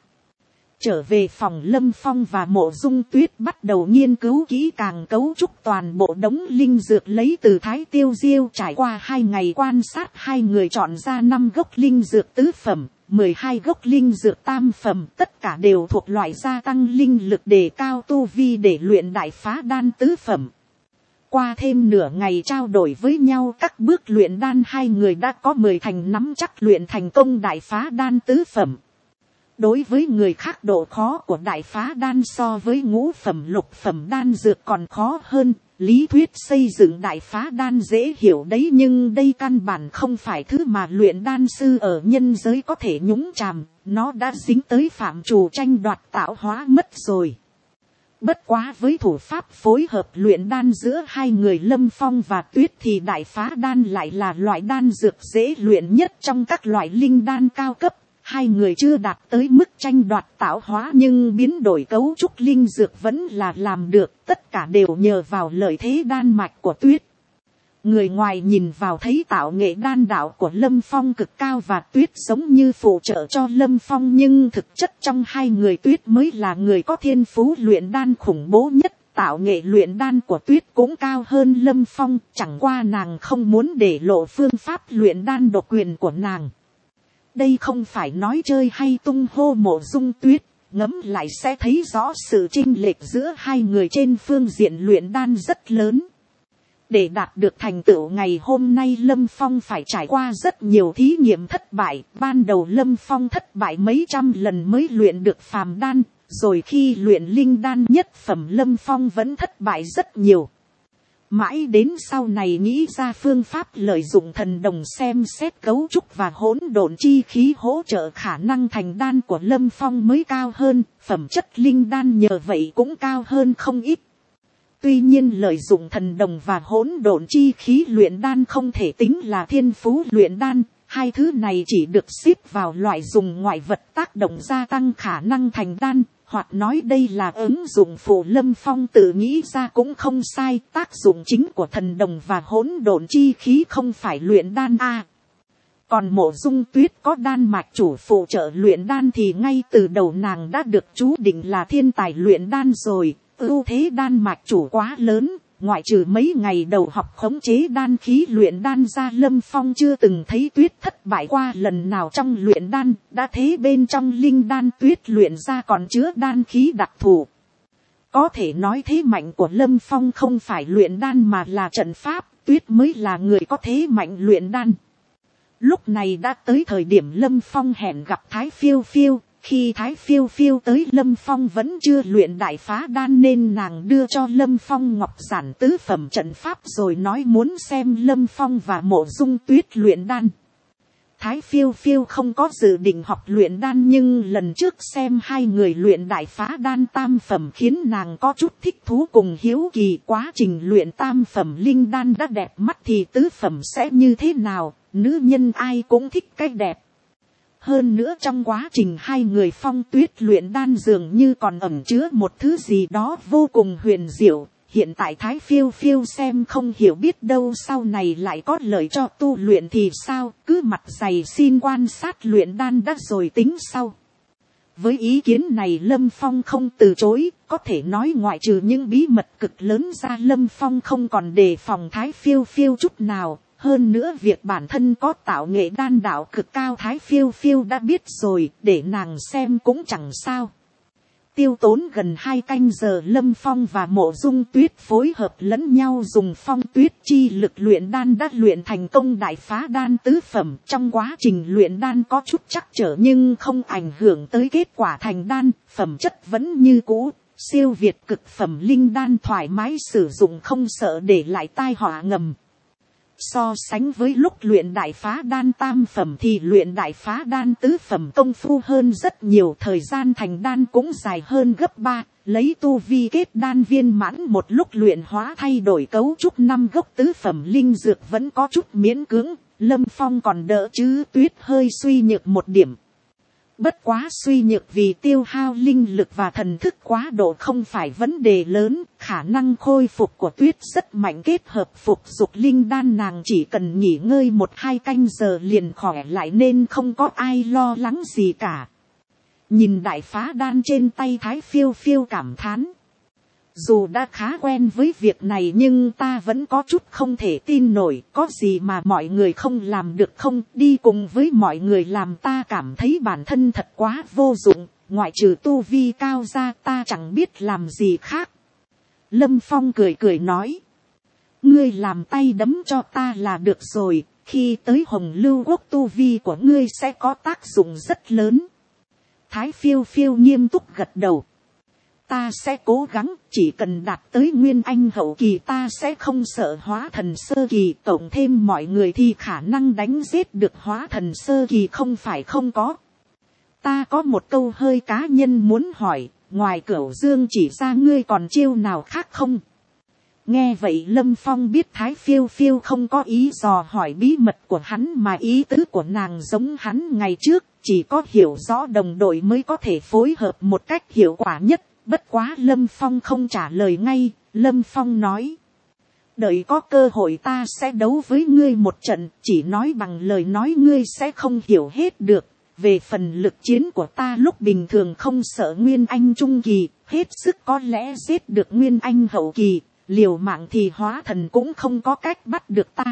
Trở về phòng, Lâm Phong và Mộ Dung Tuyết bắt đầu nghiên cứu kỹ càng cấu trúc toàn bộ đống linh dược lấy từ Thái Tiêu Diêu. Trải qua hai ngày quan sát, hai người chọn ra năm gốc linh dược tứ phẩm, mười hai gốc linh dược tam phẩm, tất cả đều thuộc loại gia tăng linh lực đề cao tu vi để luyện đại phá đan tứ phẩm. Qua thêm nửa ngày trao đổi với nhau các bước luyện đan, hai người đã có mười thành nắm chắc luyện thành công đại phá đan tứ phẩm. Đối với người khác, độ khó của đại phá đan so với ngũ phẩm lục phẩm đan dược còn khó hơn. Lý thuyết xây dựng đại phá đan dễ hiểu đấy, nhưng đây căn bản không phải thứ mà luyện đan sư ở nhân giới có thể nhúng chàm. Nó đã dính tới phạm trù tranh đoạt tạo hóa mất rồi. Bất quá với thủ pháp phối hợp luyện đan giữa hai người Lâm Phong và Tuyết thì đại phá đan lại là loại đan dược dễ luyện nhất trong các loại linh đan cao cấp. Hai người chưa đạt tới mức tranh đoạt tạo hóa nhưng biến đổi cấu trúc linh dược vẫn là làm được, tất cả đều nhờ vào lợi thế đan mạch của Tuyết. Người ngoài nhìn vào thấy tạo nghệ đan đạo của Lâm Phong cực cao và Tuyết giống như phụ trợ cho Lâm Phong, nhưng thực chất trong hai người Tuyết mới là người có thiên phú luyện đan khủng bố nhất. Tạo nghệ luyện đan của Tuyết cũng cao hơn Lâm Phong, chẳng qua nàng không muốn để lộ phương pháp luyện đan độc quyền của nàng. Đây không phải nói chơi hay tung hô. Mộ Dung Tuyết ngẫm lại sẽ thấy rõ sự chênh lệch giữa hai người trên phương diện luyện đan rất lớn. Để đạt được thành tựu ngày hôm nay, Lâm Phong phải trải qua rất nhiều thí nghiệm thất bại. Ban đầu Lâm Phong thất bại mấy trăm lần mới luyện được phàm đan, rồi khi luyện linh đan nhất phẩm Lâm Phong vẫn thất bại rất nhiều. Mãi đến sau này nghĩ ra phương pháp lợi dụng thần đồng xem xét cấu trúc và hỗn độn chi khí hỗ trợ khả năng thành đan của Lâm Phong mới cao hơn, phẩm chất linh đan nhờ vậy cũng cao hơn không ít. Tuy nhiên lợi dụng thần đồng và hỗn độn chi khí luyện đan không thể tính là thiên phú luyện đan, hai thứ này chỉ được xếp vào loại dùng ngoại vật tác động gia tăng khả năng thành đan. Hoặc nói đây là ứng dụng phụ. Lâm Phong tự nghĩ ra cũng không sai, tác dụng chính của thần đồng và hỗn độn chi khí không phải luyện đan a. À, còn Mộ Dung Tuyết có đan mạch chủ phụ trợ luyện đan thì ngay từ đầu nàng đã được chú định là thiên tài luyện đan rồi. Ưu thế đan mạch chủ quá lớn, ngoại trừ mấy ngày đầu học khống chế đan khí luyện đan ra, Lâm Phong chưa từng thấy Tuyết thất bại qua lần nào trong luyện đan. Đã thế bên trong linh đan Tuyết luyện ra còn chứa đan khí đặc thù. Có thể nói thế mạnh của Lâm Phong không phải luyện đan mà là trận pháp, Tuyết mới là người có thế mạnh luyện đan. Lúc này đã tới thời điểm Lâm Phong hẹn gặp Thái Phiêu Phiêu. Khi Thái Phiêu Phiêu tới, Lâm Phong vẫn chưa luyện đại phá đan nên nàng đưa cho Lâm Phong ngọc giản tứ phẩm trận pháp rồi nói muốn xem Lâm Phong và Mộ Dung Tuyết luyện đan. Thái Phiêu Phiêu không có dự định học luyện đan nhưng lần trước xem hai người luyện đại phá đan tam phẩm khiến nàng có chút thích thú cùng hiếu kỳ. Quá trình luyện tam phẩm linh đan đã đẹp mắt thì tứ phẩm sẽ như thế nào, nữ nhân ai cũng thích cái đẹp. Hơn nữa trong quá trình hai người Phong Tuyết luyện đan dường như còn ẩn chứa một thứ gì đó vô cùng huyền diệu. Hiện tại Thái Phiêu Phiêu xem không hiểu, biết đâu sau này lại có lợi cho tu luyện thì sao, cứ mặt dày xin quan sát luyện đan đã rồi tính sau. Với ý kiến này Lâm Phong không từ chối, có thể nói ngoại trừ những bí mật cực lớn ra Lâm Phong không còn đề phòng Thái Phiêu Phiêu chút nào. Hơn nữa việc bản thân có tạo nghệ đan đạo cực cao Thái Phiêu Phiêu đã biết rồi, để nàng xem cũng chẳng sao. Tiêu tốn gần hai canh giờ, Lâm Phong và Mộ Dung Tuyết phối hợp lẫn nhau dùng phong tuyết chi lực luyện đan đã luyện thành công đại phá đan tứ phẩm. Trong quá trình luyện đan có chút trắc trở nhưng không ảnh hưởng tới kết quả thành đan, phẩm chất vẫn như cũ. siêu việt cực phẩm linh đan thoải mái sử dụng không sợ để lại tai họa ngầm. So sánh với lúc luyện đại phá đan tam phẩm thì luyện đại phá đan tứ phẩm công phu hơn rất nhiều, thời gian thành đan cũng dài hơn gấp ba, lấy tu vi kết đan viên mãn một lúc luyện hóa thay đổi cấu trúc năm gốc tứ phẩm linh dược vẫn có chút miễn cưỡng, Lâm Phong còn đỡ chứ Tuyết hơi suy nhược một điểm. Bất quá suy nhược vì tiêu hao linh lực và thần thức quá độ không phải vấn đề lớn, khả năng khôi phục của Tuyết rất mạnh, kết hợp phục dục linh đan nàng chỉ cần nghỉ ngơi một hai canh giờ liền khỏe lại nên không có ai lo lắng gì cả. Nhìn đại phá đan trên tay Thái Phiêu Phiêu cảm thán. Dù đã khá quen với việc này nhưng ta vẫn có chút không thể tin nổi, có gì mà mọi người không làm được không, đi cùng với mọi người làm ta cảm thấy bản thân thật quá vô dụng, ngoại trừ tu vi cao ra ta chẳng biết làm gì khác. Lâm Phong cười cười nói, ngươi làm tay đấm cho ta là được rồi, khi tới Hồng Lưu Quốc tu vi của ngươi sẽ có tác dụng rất lớn. Thái Phiêu Phiêu nghiêm túc gật đầu. Ta sẽ cố gắng, chỉ cần đạt tới Nguyên Anh hậu kỳ ta sẽ không sợ hóa thần sơ kỳ, tổng thêm mọi người thì khả năng đánh giết được hóa thần sơ kỳ không phải không có. Ta có một câu hơi cá nhân muốn hỏi, ngoài Cửu Dương chỉ ra ngươi còn chiêu nào khác không? Nghe vậy Lâm Phong biết Thái Phiêu Phiêu không có ý dò hỏi bí mật của hắn mà ý tứ của nàng giống hắn ngày trước, chỉ có hiểu rõ đồng đội mới có thể phối hợp một cách hiệu quả nhất. Bất quá Lâm Phong không trả lời ngay, Lâm Phong nói. Đợi có cơ hội ta sẽ đấu với ngươi một trận, chỉ nói bằng lời nói ngươi sẽ không hiểu hết được. Về phần lực chiến của ta lúc bình thường không sợ Nguyên Anh trung kỳ, hết sức có lẽ giết được Nguyên Anh hậu kỳ, liều mạng thì hóa thần cũng không có cách bắt được ta.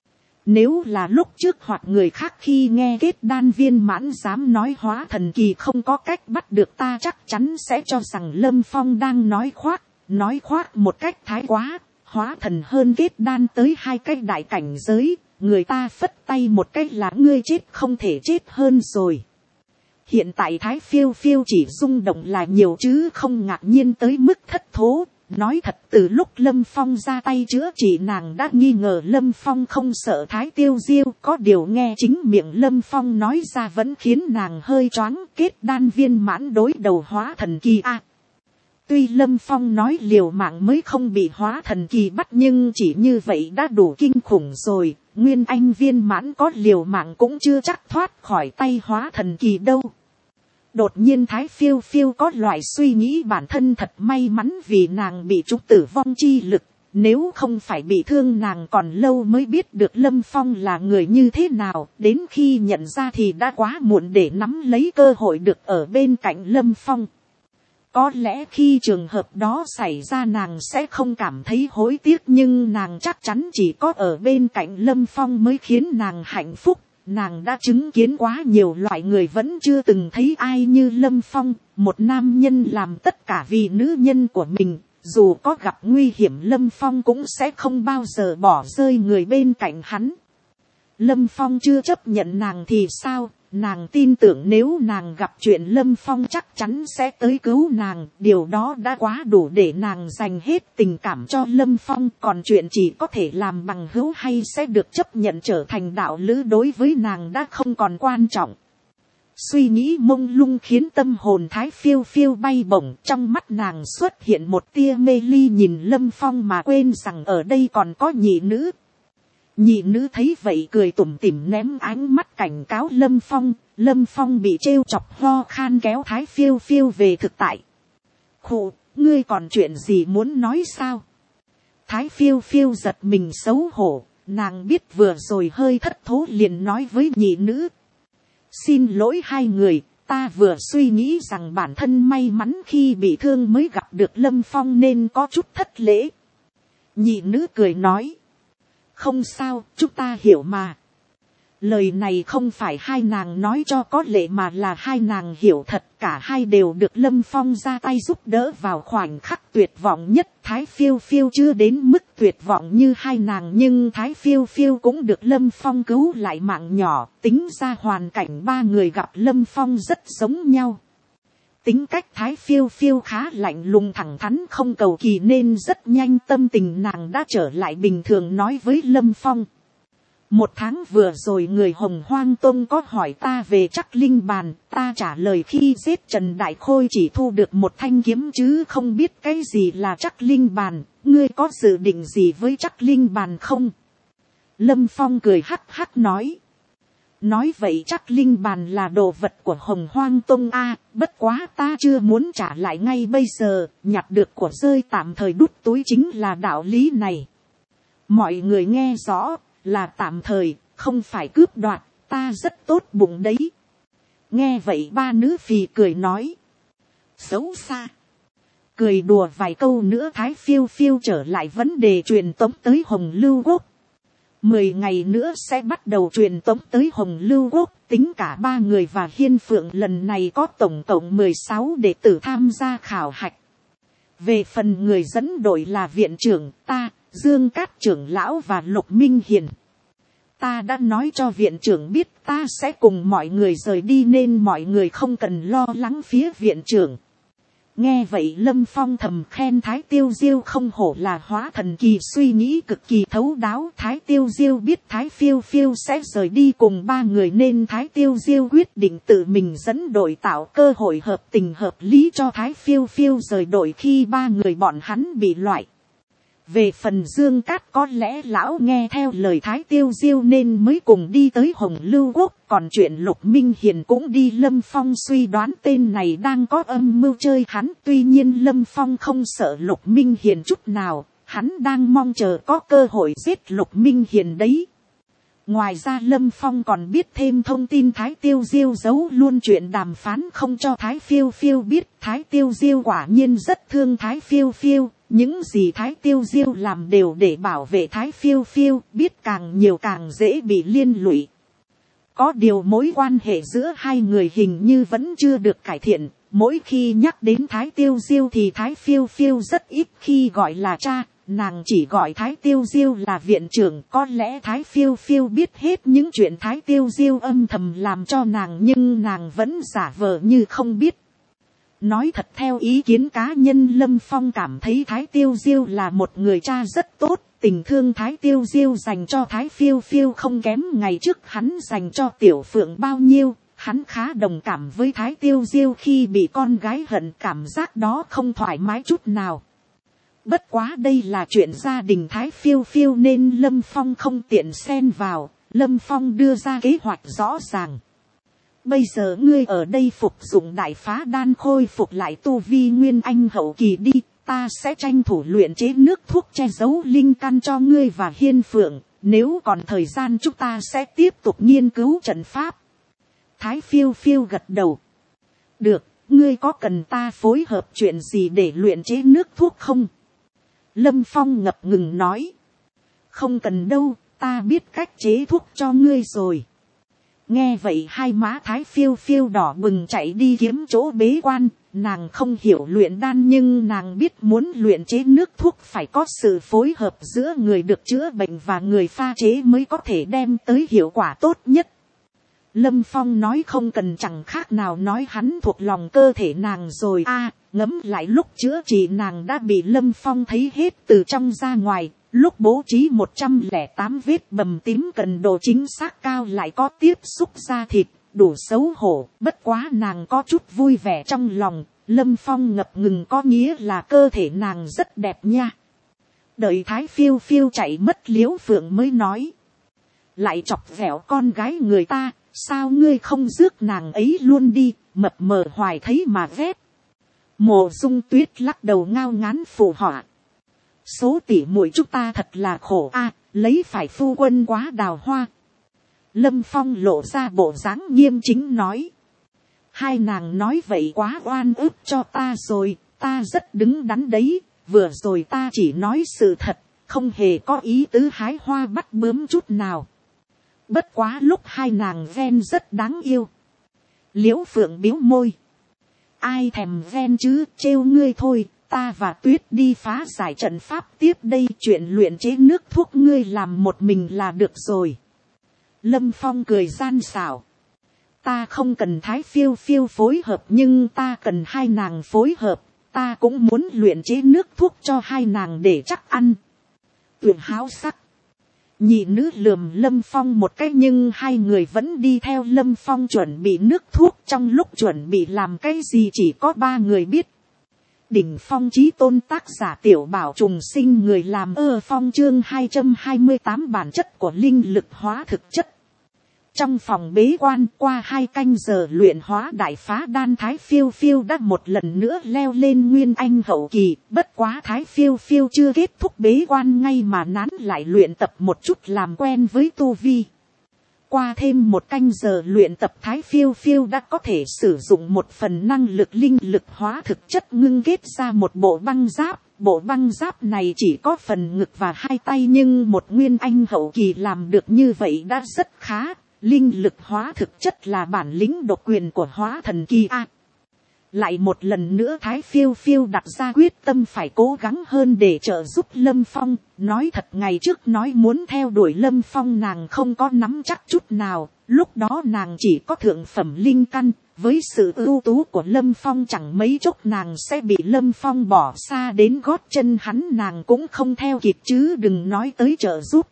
Nếu là lúc trước hoặc người khác khi nghe kết đan viên mãn dám nói hóa thần kỳ không có cách bắt được ta chắc chắn sẽ cho rằng Lâm Phong đang nói khoác, nói khoác một cách thái quá, hóa thần hơn kết đan tới hai cách đại cảnh giới, người ta phất tay một cách là ngươi chết không thể chết hơn rồi. Hiện tại Thái Phiêu Phiêu chỉ rung động là nhiều chứ không ngạc nhiên tới mức thất thố. Nói thật từ lúc Lâm Phong ra tay chữa trị nàng đã nghi ngờ Lâm Phong không sợ Thái Tiêu Diêu, có điều nghe chính miệng Lâm Phong nói ra vẫn khiến nàng hơi choáng, kết đan viên mãn đối đầu hóa thần kỳ a. À, tuy Lâm Phong nói liều mạng mới không bị hóa thần kỳ bắt nhưng chỉ như vậy đã đủ kinh khủng rồi, Nguyên Anh viên mãn có liều mạng cũng chưa chắc thoát khỏi tay hóa thần kỳ đâu. Đột nhiên Thái Phiêu Phiêu có loại suy nghĩ bản thân thật may mắn vì nàng bị trúng tử vong chi lực. Nếu không phải bị thương nàng còn lâu mới biết được Lâm Phong là người như thế nào. Đến khi nhận ra thì đã quá muộn để nắm lấy cơ hội được ở bên cạnh Lâm Phong. Có lẽ khi trường hợp đó xảy ra nàng sẽ không cảm thấy hối tiếc nhưng nàng chắc chắn chỉ có ở bên cạnh Lâm Phong mới khiến nàng hạnh phúc. Nàng đã chứng kiến quá nhiều loại người vẫn chưa từng thấy ai như Lâm Phong, một nam nhân làm tất cả vì nữ nhân của mình, dù có gặp nguy hiểm Lâm Phong cũng sẽ không bao giờ bỏ rơi người bên cạnh hắn. Lâm Phong chưa chấp nhận nàng thì sao, nàng tin tưởng nếu nàng gặp chuyện Lâm Phong chắc chắn sẽ tới cứu nàng, điều đó đã quá đủ để nàng dành hết tình cảm cho Lâm Phong, còn chuyện chỉ có thể làm bằng hữu hay sẽ được chấp nhận trở thành đạo lữ đối với nàng đã không còn quan trọng. Suy nghĩ mông lung khiến tâm hồn Thái Phiêu Phiêu bay bổng, trong mắt nàng xuất hiện một tia mê ly nhìn Lâm Phong mà quên rằng ở đây còn có nhị nữ. Nhị nữ thấy vậy cười tủm tỉm ném ánh mắt cảnh cáo Lâm Phong, Lâm Phong bị trêu chọc ho khan kéo Thái Phiêu Phiêu về thực tại. Khụ, ngươi còn chuyện gì muốn nói sao? Thái Phiêu Phiêu giật mình xấu hổ, nàng biết vừa rồi hơi thất thố liền nói với nhị nữ. Xin lỗi hai người, ta vừa suy nghĩ rằng bản thân may mắn khi bị thương mới gặp được Lâm Phong nên có chút thất lễ. Nhị nữ cười nói. Không sao, chúng ta hiểu mà. Lời này không phải hai nàng nói cho có lệ mà là hai nàng hiểu thật, cả hai đều được Lâm Phong ra tay giúp đỡ vào khoảnh khắc tuyệt vọng nhất. Thái Phiêu Phiêu chưa đến mức tuyệt vọng như hai nàng nhưng Thái Phiêu Phiêu cũng được Lâm Phong cứu lại mạng nhỏ, tính ra hoàn cảnh ba người gặp Lâm Phong rất giống nhau. Tính cách Thái Phiêu Phiêu khá lạnh lùng thẳng thắn không cầu kỳ nên rất nhanh tâm tình nàng đã trở lại bình thường, nói với Lâm Phong. Một tháng vừa rồi người Hồng Hoang Tông có hỏi ta về Trắc Linh Bàn, ta trả lời khi giết Trần Đại Khôi chỉ thu được một thanh kiếm chứ không biết cái gì là Trắc Linh Bàn, ngươi có dự định gì với Trắc Linh Bàn không? Lâm Phong cười hắc hắc nói. Nói vậy Trắc Linh Bàn là đồ vật của Hồng Hoang Tông a, bất quá ta chưa muốn trả lại ngay bây giờ, nhặt được của rơi tạm thời đút túi chính là đạo lý này. Mọi người nghe rõ, là tạm thời, không phải cướp đoạt, ta rất tốt bụng đấy. Nghe vậy ba nữ phì cười nói. Xấu xa. Cười đùa vài câu nữa Thái Phiêu Phiêu trở lại vấn đề truyền tống tới Hồng Lưu Quốc. Mười ngày nữa sẽ bắt đầu truyền tống tới Hồng Lưu Quốc, tính cả ba người và Hiên Phượng lần này có tổng cộng mười sáu đệ tử tham gia khảo hạch. Về phần người dẫn đội là viện trưởng ta, Dương Cát trưởng lão và Lục Minh Hiền. Ta đã nói cho viện trưởng biết ta sẽ cùng mọi người rời đi nên mọi người không cần lo lắng phía viện trưởng. Nghe vậy Lâm Phong thầm khen Thái Tiêu Diêu không hổ là hóa thần kỳ, suy nghĩ cực kỳ thấu đáo. Thái Tiêu Diêu biết Thái Phiêu Phiêu sẽ rời đi cùng ba người nên Thái Tiêu Diêu quyết định tự mình dẫn đội, tạo cơ hội hợp tình hợp lý cho Thái Phiêu Phiêu rời đội khi ba người bọn hắn bị loại. Về phần Dương Cát có lẽ lão nghe theo lời Thái Tiêu Diêu nên mới cùng đi tới Hồng Lưu Quốc. Còn chuyện Lục Minh Hiền cũng đi, Lâm Phong suy đoán tên này đang có âm mưu chơi hắn. Tuy nhiên Lâm Phong không sợ Lục Minh Hiền chút nào, hắn đang mong chờ có cơ hội giết Lục Minh Hiền đấy. Ngoài ra Lâm Phong còn biết thêm thông tin Thái Tiêu Diêu giấu luôn chuyện đàm phán không cho Thái Phiêu Phiêu biết. Thái Tiêu Diêu quả nhiên rất thương Thái Phiêu Phiêu. Những gì Thái Tiêu Diêu làm đều để bảo vệ Thái Phiêu Phiêu, biết càng nhiều càng dễ bị liên lụy. Có điều mối quan hệ giữa hai người hình như vẫn chưa được cải thiện. Mỗi khi nhắc đến Thái Tiêu Diêu thì Thái Phiêu Phiêu rất ít khi gọi là cha, nàng chỉ gọi Thái Tiêu Diêu là viện trưởng. Có lẽ Thái Phiêu Phiêu biết hết những chuyện Thái Tiêu Diêu âm thầm làm cho nàng nhưng nàng vẫn giả vờ như không biết. Nói thật theo ý kiến cá nhân Lâm Phong cảm thấy Thái Tiêu Diêu là một người cha rất tốt. Tình thương Thái Tiêu Diêu dành cho Thái Phiêu Phiêu không kém ngày trước hắn dành cho Tiểu Phượng bao nhiêu. Hắn khá đồng cảm với Thái Tiêu Diêu khi bị con gái hận, cảm giác đó không thoải mái chút nào. Bất quá đây là chuyện gia đình Thái Phiêu Phiêu nên Lâm Phong không tiện xen vào. Lâm Phong đưa ra kế hoạch rõ ràng. Bây giờ ngươi ở đây phục dụng đại phá đan khôi phục lại tu vi nguyên anh hậu kỳ đi, ta sẽ tranh thủ luyện chế nước thuốc che giấu linh căn cho ngươi và Hiên Phượng, nếu còn thời gian chúng ta sẽ tiếp tục nghiên cứu trận pháp. Thái Phiêu Phiêu gật đầu. Được, ngươi có cần ta phối hợp chuyện gì để luyện chế nước thuốc không? Lâm Phong ngập ngừng nói. Không cần đâu, ta biết cách chế thuốc cho ngươi rồi. Nghe vậy hai má Thái Phiêu Phiêu đỏ bừng chạy đi kiếm chỗ bế quan. Nàng không hiểu luyện đan nhưng nàng biết muốn luyện chế nước thuốc phải có sự phối hợp giữa người được chữa bệnh và người pha chế mới có thể đem tới hiệu quả tốt nhất. Lâm Phong nói không cần chẳng khác nào nói hắn thuộc lòng cơ thể nàng rồi a. À, ngẫm lại lúc chữa trị nàng đã bị Lâm Phong thấy hết từ trong ra ngoài. Lúc bố trí một trăm lẻ tám vết bầm tím cần độ chính xác cao lại có tiếp xúc da thịt, đủ xấu hổ. Bất quá nàng có chút vui vẻ trong lòng. Lâm Phong ngập ngừng có nghĩa là cơ thể nàng rất đẹp nha. Đợi Thái Phiêu Phiêu chạy mất Liễu Phượng mới nói. Lại chọc ghẹo con gái người ta, sao ngươi không rước nàng ấy luôn đi, mập mờ hoài thấy mà ghét. Mộ Dung Tuyết lắc đầu ngao ngán phụ họa. Số tỷ muội chúng ta thật là khổ a, à, lấy phải phu quân quá đào hoa. Lâm Phong lộ ra bộ dáng nghiêm chính nói. Hai nàng nói vậy quá oan ức cho ta rồi, ta rất đứng đắn đấy, vừa rồi ta chỉ nói sự thật, không hề có ý tứ hái hoa bắt bướm chút nào. Bất quá lúc hai nàng ven rất đáng yêu. Liễu Phượng biếu môi. Ai thèm ven chứ, trêu ngươi thôi. Ta và Tuyết đi phá giải trận pháp tiếp đây, chuyện luyện chế nước thuốc ngươi làm một mình là được rồi. Lâm Phong cười gian xảo. ta không cần Thái Phiêu Phiêu phối hợp, nhưng ta cần hai nàng phối hợp, ta cũng muốn luyện chế nước thuốc cho hai nàng để chắc ăn. Tuyển háo sắc. Nhị nữ lườm Lâm Phong một cái, nhưng hai người vẫn đi theo Lâm Phong chuẩn bị nước thuốc. Trong lúc chuẩn bị làm cái gì chỉ có ba người biết. Đỉnh phong chí tôn, tác giả Tiểu Bảo Trùng Sinh, người làm Ơ Phong, chương hai trăm hai mươi tám bản chất của linh lực hóa thực chất. Trong phòng bế quan, qua hai canh giờ luyện hóa đại phá đan, Thái Phiêu Phiêu đã một lần nữa leo lên nguyên anh hậu kỳ. Bất quá Thái Phiêu Phiêu chưa kết thúc bế quan ngay mà nán lại luyện tập một chút làm quen với tu vi. Qua thêm một canh giờ luyện tập, Thái Phiêu Phiêu đã có thể sử dụng một phần năng lực linh lực hóa thực chất ngưng kết ra một bộ băng giáp. Bộ băng giáp này chỉ có phần ngực và hai tay, nhưng một nguyên anh hậu kỳ làm được như vậy đã rất khá. Linh lực hóa thực chất là bản lĩnh độc quyền của hóa thần kỳ a. Lại một lần nữa Thái Phiêu Phiêu đặt ra quyết tâm phải cố gắng hơn để trợ giúp Lâm Phong. Nói thật, ngày trước nói muốn theo đuổi Lâm Phong nàng không có nắm chắc chút nào. Lúc đó nàng chỉ có thượng phẩm linh căn. Với sự ưu tú của Lâm Phong chẳng mấy chốc nàng sẽ bị Lâm Phong bỏ xa đến gót chân hắn, nàng cũng không theo kịp chứ đừng nói tới trợ giúp.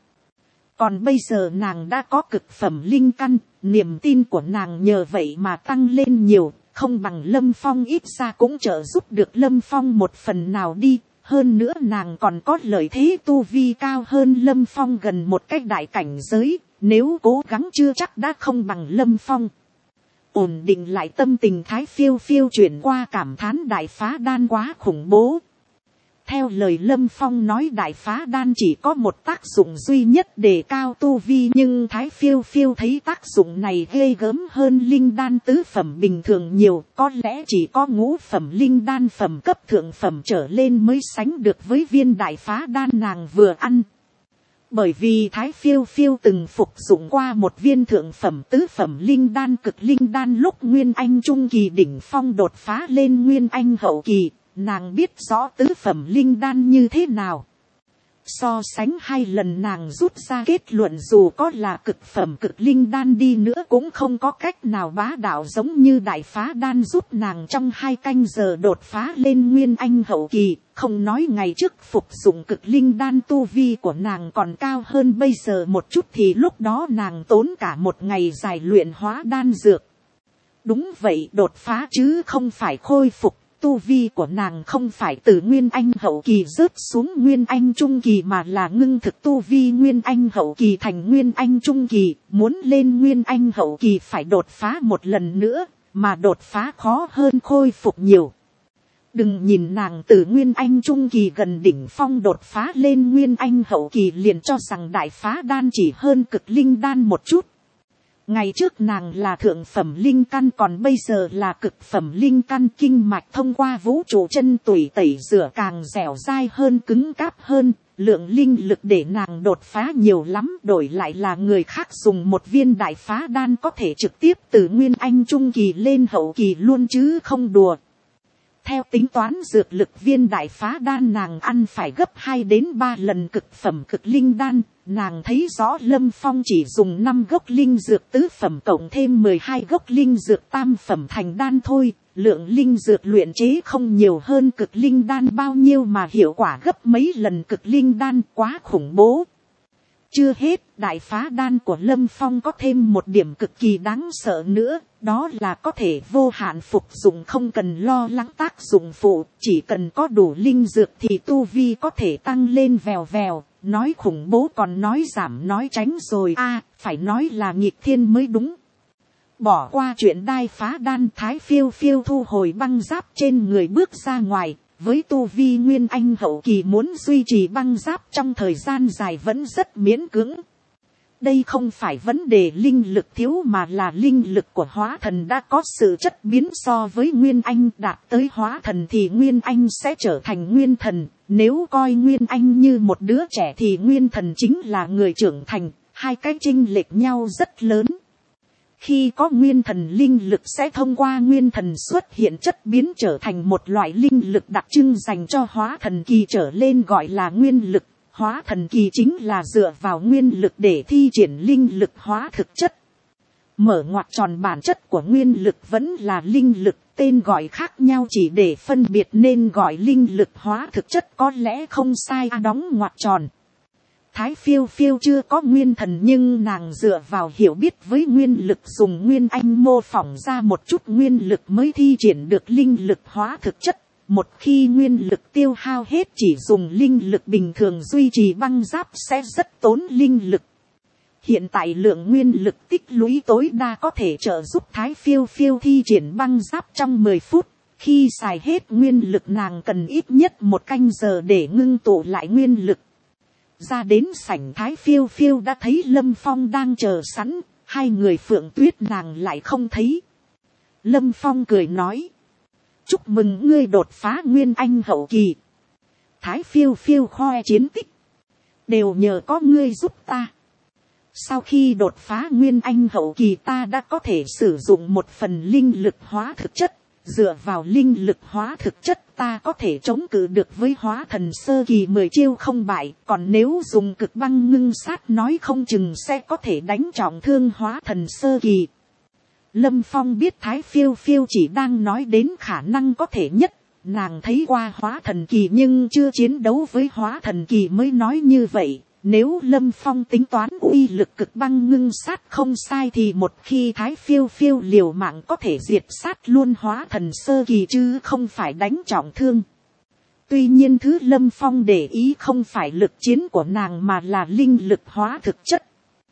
Còn bây giờ nàng đã có cực phẩm linh căn, niềm tin của nàng nhờ vậy mà tăng lên nhiều, không bằng Lâm Phong ít ra cũng trợ giúp được Lâm Phong một phần nào đi. Hơn nữa nàng còn có lợi thế tu vi cao hơn Lâm Phong gần một cái đại cảnh giới, nếu cố gắng chưa chắc đã không bằng Lâm Phong. Ổn định lại tâm tình, Thái Phiêu Phiêu chuyển qua cảm thán đại phá đan quá khủng bố. Theo lời Lâm Phong nói, đại phá đan chỉ có một tác dụng duy nhất để cao tu vi, nhưng Thái Phiêu Phiêu thấy tác dụng này ghê gớm hơn linh đan tứ phẩm bình thường nhiều. Có lẽ chỉ có ngũ phẩm linh đan phẩm cấp thượng phẩm trở lên mới sánh được với viên đại phá đan nàng vừa ăn. Bởi vì Thái Phiêu Phiêu từng phục dụng qua một viên thượng phẩm tứ phẩm linh đan cực linh đan lúc Nguyên Anh Trung Kỳ đỉnh phong đột phá lên Nguyên Anh Hậu Kỳ. Nàng biết rõ tứ phẩm linh đan như thế nào. So sánh hai lần, nàng rút ra kết luận dù có là cực phẩm cực linh đan đi nữa cũng không có cách nào bá đạo giống như đại phá đan giúp nàng trong hai canh giờ đột phá lên Nguyên Anh Hậu Kỳ. Không nói ngày trước phục dụng cực linh đan tu vi của nàng còn cao hơn bây giờ một chút, thì lúc đó nàng tốn cả một ngày dài luyện hóa đan dược. Đúng vậy, đột phá chứ không phải khôi phục. Tu vi của nàng không phải từ Nguyên Anh Hậu Kỳ rớt xuống Nguyên Anh Trung Kỳ, mà là ngưng thực tu vi Nguyên Anh Hậu Kỳ thành Nguyên Anh Trung Kỳ. Muốn lên Nguyên Anh Hậu Kỳ phải đột phá một lần nữa, mà đột phá khó hơn khôi phục nhiều. Đừng nhìn nàng từ Nguyên Anh Trung Kỳ gần đỉnh phong đột phá lên Nguyên Anh Hậu Kỳ liền cho rằng đại phá đan chỉ hơn cực linh đan một chút. Ngày trước nàng là thượng phẩm linh căn, còn bây giờ là cực phẩm linh căn, kinh mạch thông qua vũ trụ chân tủy tẩy rửa càng dẻo dai hơn, cứng cáp hơn, lượng linh lực để nàng đột phá nhiều lắm. Đổi lại là người khác dùng một viên đại phá đan có thể trực tiếp từ Nguyên Anh Trung Kỳ lên Hậu Kỳ luôn chứ không đùa. Theo tính toán dược lực, viên đại phá đan nàng ăn phải gấp hai đến ba lần cực phẩm cực linh đan. Nàng thấy rõ Lâm Phong chỉ dùng năm gốc linh dược tứ phẩm cộng thêm mười hai gốc linh dược tam phẩm thành đan thôi. Lượng linh dược luyện chế không nhiều hơn cực linh đan bao nhiêu mà hiệu quả gấp mấy lần cực linh đan, quá khủng bố. Chưa hết, đại phá đan của Lâm Phong có thêm một điểm cực kỳ đáng sợ nữa, đó là có thể vô hạn phục dụng, không cần lo lắng tác dụng phụ, chỉ cần có đủ linh dược thì tu vi có thể tăng lên vèo vèo. Nói khủng bố còn nói giảm nói tránh rồi a à, phải nói là nghịch thiên mới đúng. Bỏ qua chuyện đai phá đan, Thái Phiêu Phiêu thu hồi băng giáp trên người bước ra ngoài. Với tu vi Nguyên Anh Hậu Kỳ muốn duy trì băng giáp trong thời gian dài vẫn rất miễn cưỡng. Đây không phải vấn đề linh lực thiếu mà là linh lực của hóa thần đã có sự chất biến, so với Nguyên Anh đạt tới hóa thần thì Nguyên Anh sẽ trở thành Nguyên Thần. Nếu coi Nguyên Anh như một đứa trẻ thì Nguyên Thần chính là người trưởng thành, hai cái chênh lệch nhau rất lớn. Khi có Nguyên Thần, linh lực sẽ thông qua Nguyên Thần xuất hiện chất biến trở thành một loại linh lực đặc trưng dành cho hóa thần kỳ trở lên, gọi là nguyên lực. Hóa thần kỳ chính là dựa vào nguyên lực để thi triển linh lực hóa thực chất. Mở ngoặc tròn bản chất của nguyên lực vẫn là linh lực, tên gọi khác nhau chỉ để phân biệt nên gọi linh lực hóa thực chất có lẽ không sai. Đóng ngoặc tròn. Thái phiêu phiêu chưa có nguyên thần nhưng nàng dựa vào hiểu biết với nguyên lực dùng nguyên anh mô phỏng ra một chút nguyên lực mới thi triển được linh lực hóa thực chất. Một khi nguyên lực tiêu hao hết chỉ dùng linh lực bình thường duy trì băng giáp sẽ rất tốn linh lực. Hiện tại lượng nguyên lực tích lũy tối đa có thể trợ giúp Thái phiêu phiêu thi triển băng giáp trong mười phút. Khi xài hết nguyên lực nàng cần ít nhất một canh giờ để ngưng tụ lại nguyên lực. Ra đến sảnh Thái phiêu phiêu đã thấy Lâm Phong đang chờ sẵn, hai người Phượng Tuyết nàng lại không thấy. Lâm Phong cười nói, chúc mừng ngươi đột phá nguyên anh hậu kỳ. Thái phiêu phiêu khoe chiến tích, đều nhờ có ngươi giúp ta. Sau khi đột phá nguyên anh hậu kỳ ta đã có thể sử dụng một phần linh lực hóa thực chất. Dựa vào linh lực hóa thực chất ta có thể chống cự được với hóa thần sơ kỳ mười chiêu không bại. Còn nếu dùng cực băng ngưng sát nói không chừng sẽ có thể đánh trọng thương hóa thần sơ kỳ. Lâm Phong biết Thái phiêu phiêu chỉ đang nói đến khả năng có thể nhất. Nàng thấy qua hóa thần kỳ nhưng chưa chiến đấu với hóa thần kỳ mới nói như vậy. Nếu Lâm Phong tính toán uy lực cực băng ngưng sát không sai thì một khi Thái phiêu phiêu liều mạng có thể diệt sát luôn hóa thần sơ kỳ chứ không phải đánh trọng thương. Tuy nhiên thứ Lâm Phong để ý không phải lực chiến của nàng mà là linh lực hóa thực chất.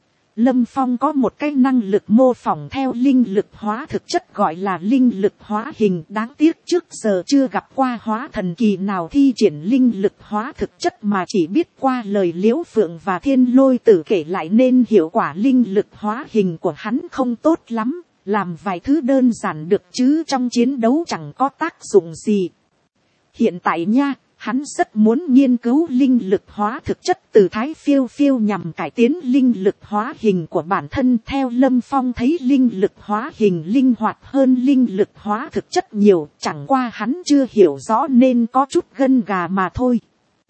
Lâm Phong có một cái năng lực mô phỏng theo linh lực hóa thực chất gọi là linh lực hóa hình. Đáng tiếc trước giờ chưa gặp qua hóa thần kỳ nào thi triển linh lực hóa thực chất mà chỉ biết qua lời Liễu Phượng và Thiên Lôi Tử kể lại nên hiệu quả linh lực hóa hình của hắn không tốt lắm. Làm vài thứ đơn giản được chứ trong chiến đấu chẳng có tác dụng gì. Hiện tại nha. Hắn rất muốn nghiên cứu linh lực hóa thực chất từ Thái phiêu phiêu nhằm cải tiến linh lực hóa hình của bản thân. Theo Lâm Phong thấy linh lực hóa hình linh hoạt hơn linh lực hóa thực chất nhiều. Chẳng qua hắn chưa hiểu rõ nên có chút gân gà mà thôi.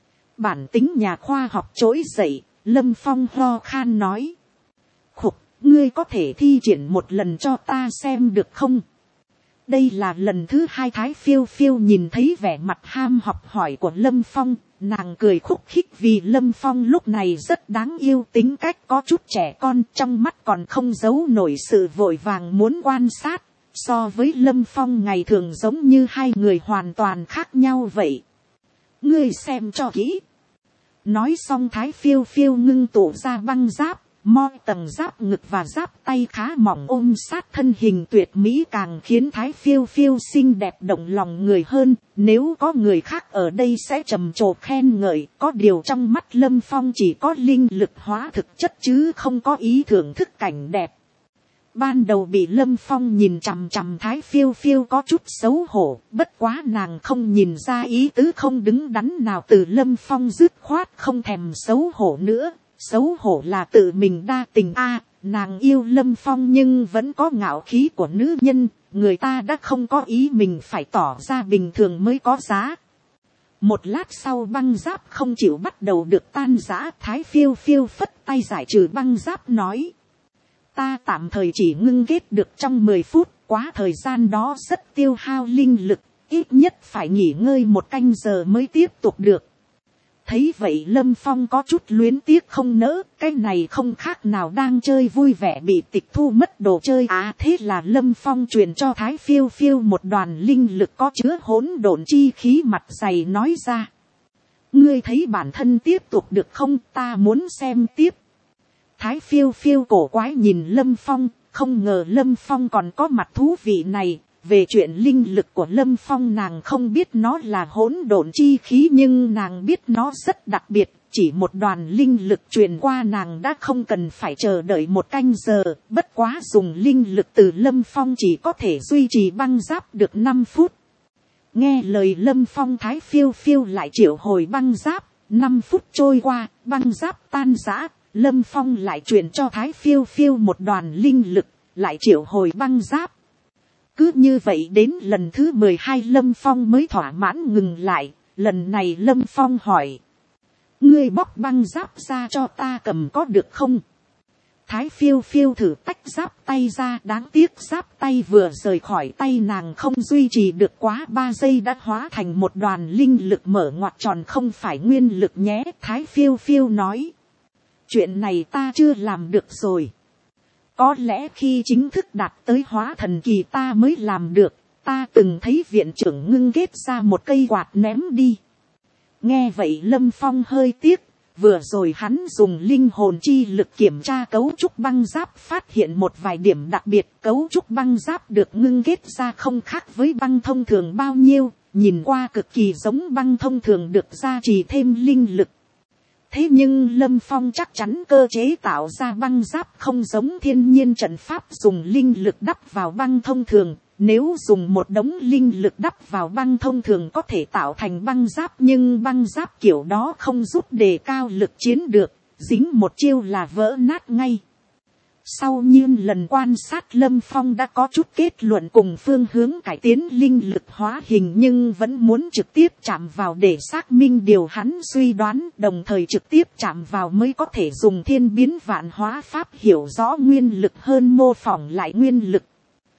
Bản tính nhà khoa học trỗi dậy, Lâm Phong ho khan nói. Khục, ngươi có thể thi triển một lần cho ta xem được không? Đây là lần thứ hai Thái phiêu phiêu nhìn thấy vẻ mặt ham học hỏi của Lâm Phong, nàng cười khúc khích vì Lâm Phong lúc này rất đáng yêu, tính cách có chút trẻ con, trong mắt còn không giấu nổi sự vội vàng muốn quan sát, so với Lâm Phong ngày thường giống như hai người hoàn toàn khác nhau vậy. Ngươi xem cho kỹ. Nói xong Thái phiêu phiêu ngưng tụ ra băng giáp. Mo tầng giáp ngực và giáp tay khá mỏng ôm sát thân hình tuyệt mỹ càng khiến Thái phiêu phiêu xinh đẹp động lòng người hơn. Nếu có người khác ở đây sẽ trầm trồ khen ngợi. Có điều trong mắt Lâm Phong chỉ có linh lực hóa thực chất chứ không có ý thưởng thức cảnh đẹp. Ban đầu bị Lâm Phong nhìn chằm chằm Thái phiêu phiêu có chút xấu hổ. Bất quá nàng không nhìn ra ý tứ không đứng đắn nào từ Lâm Phong dứt khoát không thèm xấu hổ nữa. Xấu hổ là tự mình đa tình a. Nàng yêu Lâm Phong nhưng vẫn có ngạo khí của nữ nhân. Người ta đã không có ý mình phải tỏ ra bình thường mới có giá. Một lát sau băng giáp không chịu bắt đầu được tan rã. Thái phiêu phiêu phất tay giải trừ băng giáp nói. Ta tạm thời chỉ ngưng kết được trong mười phút. Quá thời gian đó rất tiêu hao linh lực. Ít nhất phải nghỉ ngơi một canh giờ mới tiếp tục được. Thấy vậy Lâm Phong có chút luyến tiếc không nỡ, cái này không khác nào đang chơi vui vẻ bị tịch thu mất đồ chơi à. Thế là Lâm Phong truyền cho Thái phiêu phiêu một đoàn linh lực có chứa hỗn độn chi khí mặt dày nói ra. Ngươi thấy bản thân tiếp tục được không, ta muốn xem tiếp. Thái phiêu phiêu cổ quái nhìn Lâm Phong, không ngờ Lâm Phong còn có mặt thú vị này. Về chuyện linh lực của Lâm Phong nàng không biết nó là hỗn độn chi khí nhưng nàng biết nó rất đặc biệt. Chỉ một đoàn linh lực truyền qua nàng đã không cần phải chờ đợi một canh giờ. Bất quá dùng linh lực từ Lâm Phong chỉ có thể duy trì băng giáp được năm phút. Nghe lời Lâm Phong Thái phiêu phiêu lại triệu hồi băng giáp. năm phút trôi qua, băng giáp tan rã. Lâm Phong lại truyền cho Thái phiêu phiêu một đoàn linh lực, lại triệu hồi băng giáp. Cứ như vậy đến lần thứ mười hai Lâm Phong mới thỏa mãn ngừng lại. Lần này Lâm Phong hỏi. Ngươi bóc băng giáp ra cho ta cầm có được không? Thái phiêu phiêu thử tách giáp tay ra, đáng tiếc giáp tay vừa rời khỏi tay nàng không duy trì được quá ba giây đã hóa thành một đoàn linh lực mở ngoặt tròn, không phải nguyên lực nhé. Thái phiêu phiêu nói, chuyện này ta chưa làm được rồi. Có lẽ khi chính thức đạt tới hóa thần kỳ ta mới làm được. Ta từng thấy viện trưởng ngưng kết ra một cây quạt ném đi. Nghe vậy Lâm Phong hơi tiếc. Vừa rồi hắn dùng linh hồn chi lực kiểm tra cấu trúc băng giáp, phát hiện một vài điểm đặc biệt. Cấu trúc băng giáp được ngưng kết ra không khác với băng thông thường bao nhiêu, nhìn qua cực kỳ giống băng thông thường được gia trì thêm linh lực. Thế nhưng Lâm Phong chắc chắn cơ chế tạo ra băng giáp không giống thiên nhiên trận pháp dùng linh lực đắp vào băng thông thường. Nếu dùng một đống linh lực đắp vào băng thông thường có thể tạo thành băng giáp, nhưng băng giáp kiểu đó không giúp đề cao lực chiến được, dính một chiêu là vỡ nát ngay. Sau nhiên lần quan sát Lâm Phong đã có chút kết luận cùng phương hướng cải tiến linh lực hóa hình, nhưng vẫn muốn trực tiếp chạm vào để xác minh điều hắn suy đoán, đồng thời trực tiếp chạm vào mới có thể dùng thiên biến vạn hóa pháp hiểu rõ nguyên lực hơn mô phỏng lại nguyên lực.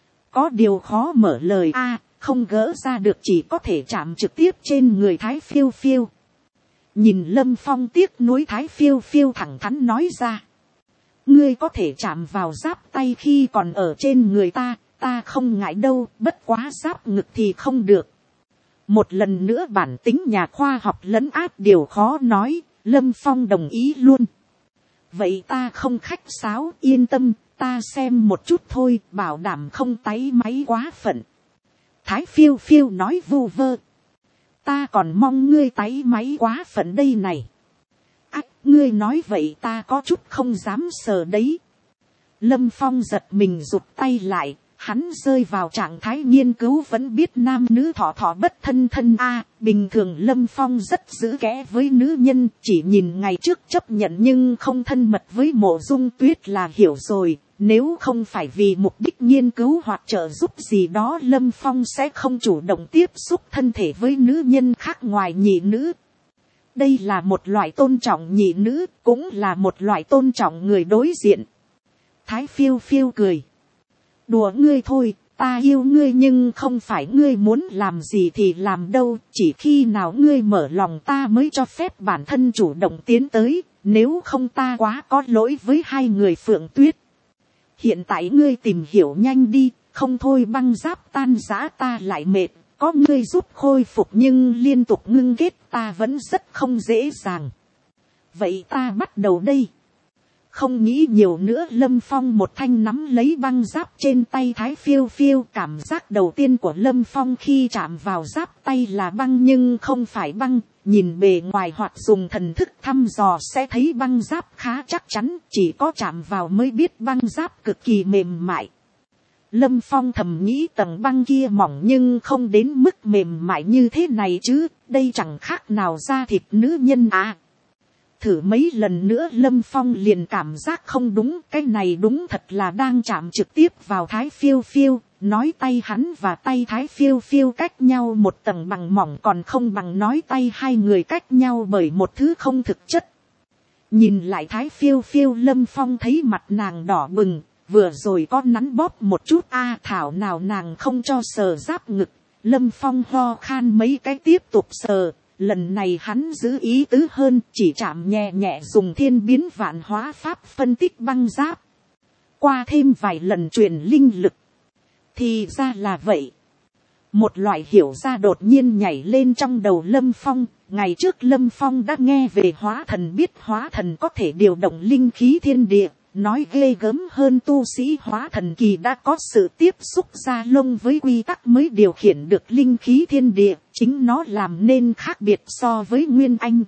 Có điều khó mở lời a, à, không gỡ ra được, chỉ có thể chạm trực tiếp trên người Thái phiêu phiêu. Nhìn Lâm Phong tiếc nuối, Thái phiêu phiêu thẳng thắn nói ra, ngươi có thể chạm vào giáp tay khi còn ở trên người ta, ta không ngại đâu, bất quá giáp ngực thì không được. Một lần nữa bản tính nhà khoa học lấn áp điều khó nói, Lâm Phong đồng ý luôn. Vậy ta không khách sáo, yên tâm, ta xem một chút thôi, bảo đảm không táy máy quá phận. Thái phiêu phiêu nói vu vơ, ta còn mong ngươi táy máy quá phận đây này. Ách, ngươi nói vậy ta có chút không dám sờ đấy. Lâm Phong giật mình rụt tay lại, hắn rơi vào trạng thái nghiên cứu vẫn biết nam nữ thọ thọ bất thân thân a. À, bình thường Lâm Phong rất giữ kẽ với nữ nhân, chỉ nhìn ngày trước chấp nhận nhưng không thân mật với Mộ Dung Tuyết là hiểu rồi. Nếu không phải vì mục đích nghiên cứu hoặc trợ giúp gì đó, Lâm Phong sẽ không chủ động tiếp xúc thân thể với nữ nhân khác ngoài nhị nữ. Đây là một loại tôn trọng nhị nữ, cũng là một loại tôn trọng người đối diện. Thái phiêu phiêu cười, đùa ngươi thôi, ta yêu ngươi nhưng không phải ngươi muốn làm gì thì làm đâu, chỉ khi nào ngươi mở lòng ta mới cho phép bản thân chủ động tiến tới, nếu không ta quá có lỗi với hai người Phượng Tuyết. Hiện tại ngươi tìm hiểu nhanh đi, không thôi băng giáp tan rã ta lại mệt, có ngươi giúp khôi phục nhưng liên tục ngưng kết ta vẫn rất không dễ dàng. Vậy ta bắt đầu đây. Không nghĩ nhiều nữa, Lâm Phong một thanh nắm lấy băng giáp trên tay Thái phiêu phiêu. Cảm giác đầu tiên của Lâm Phong khi chạm vào giáp tay là băng nhưng không phải băng. Nhìn bề ngoài hoặc dùng thần thức thăm dò sẽ thấy băng giáp khá chắc chắn, chỉ có chạm vào mới biết băng giáp cực kỳ mềm mại. Lâm Phong thầm nghĩ tầng băng kia mỏng nhưng không đến mức mềm mại như thế này chứ, đây chẳng khác nào da thịt nữ nhân à. Thử mấy lần nữa Lâm Phong liền cảm giác không đúng, cái này đúng thật là đang chạm trực tiếp vào Thái phiêu phiêu, nói tay hắn và tay Thái phiêu phiêu cách nhau một tầng bằng mỏng còn không bằng nói tay hai người cách nhau bởi một thứ không thực chất. Nhìn lại Thái phiêu phiêu, Lâm Phong thấy mặt nàng đỏ bừng, vừa rồi có nắn bóp một chút a à, thảo nào nàng không cho sờ giáp ngực. Lâm Phong ho khan mấy cái tiếp tục sờ. Lần này hắn giữ ý tứ hơn, chỉ chạm nhẹ nhẹ dùng thiên biến vạn hóa pháp phân tích băng giáp. Qua thêm vài lần truyền linh lực. Thì ra là vậy. Một loại hiểu ra đột nhiên nhảy lên trong đầu Lâm Phong. Ngày trước Lâm Phong đã nghe về hóa thần, biết hóa thần có thể điều động linh khí thiên địa. Nói ghê gớm hơn tu sĩ hóa thần kỳ đã có sự tiếp xúc da lông với quy tắc mới điều khiển được linh khí thiên địa, chính nó làm nên khác biệt so với Nguyên Anh.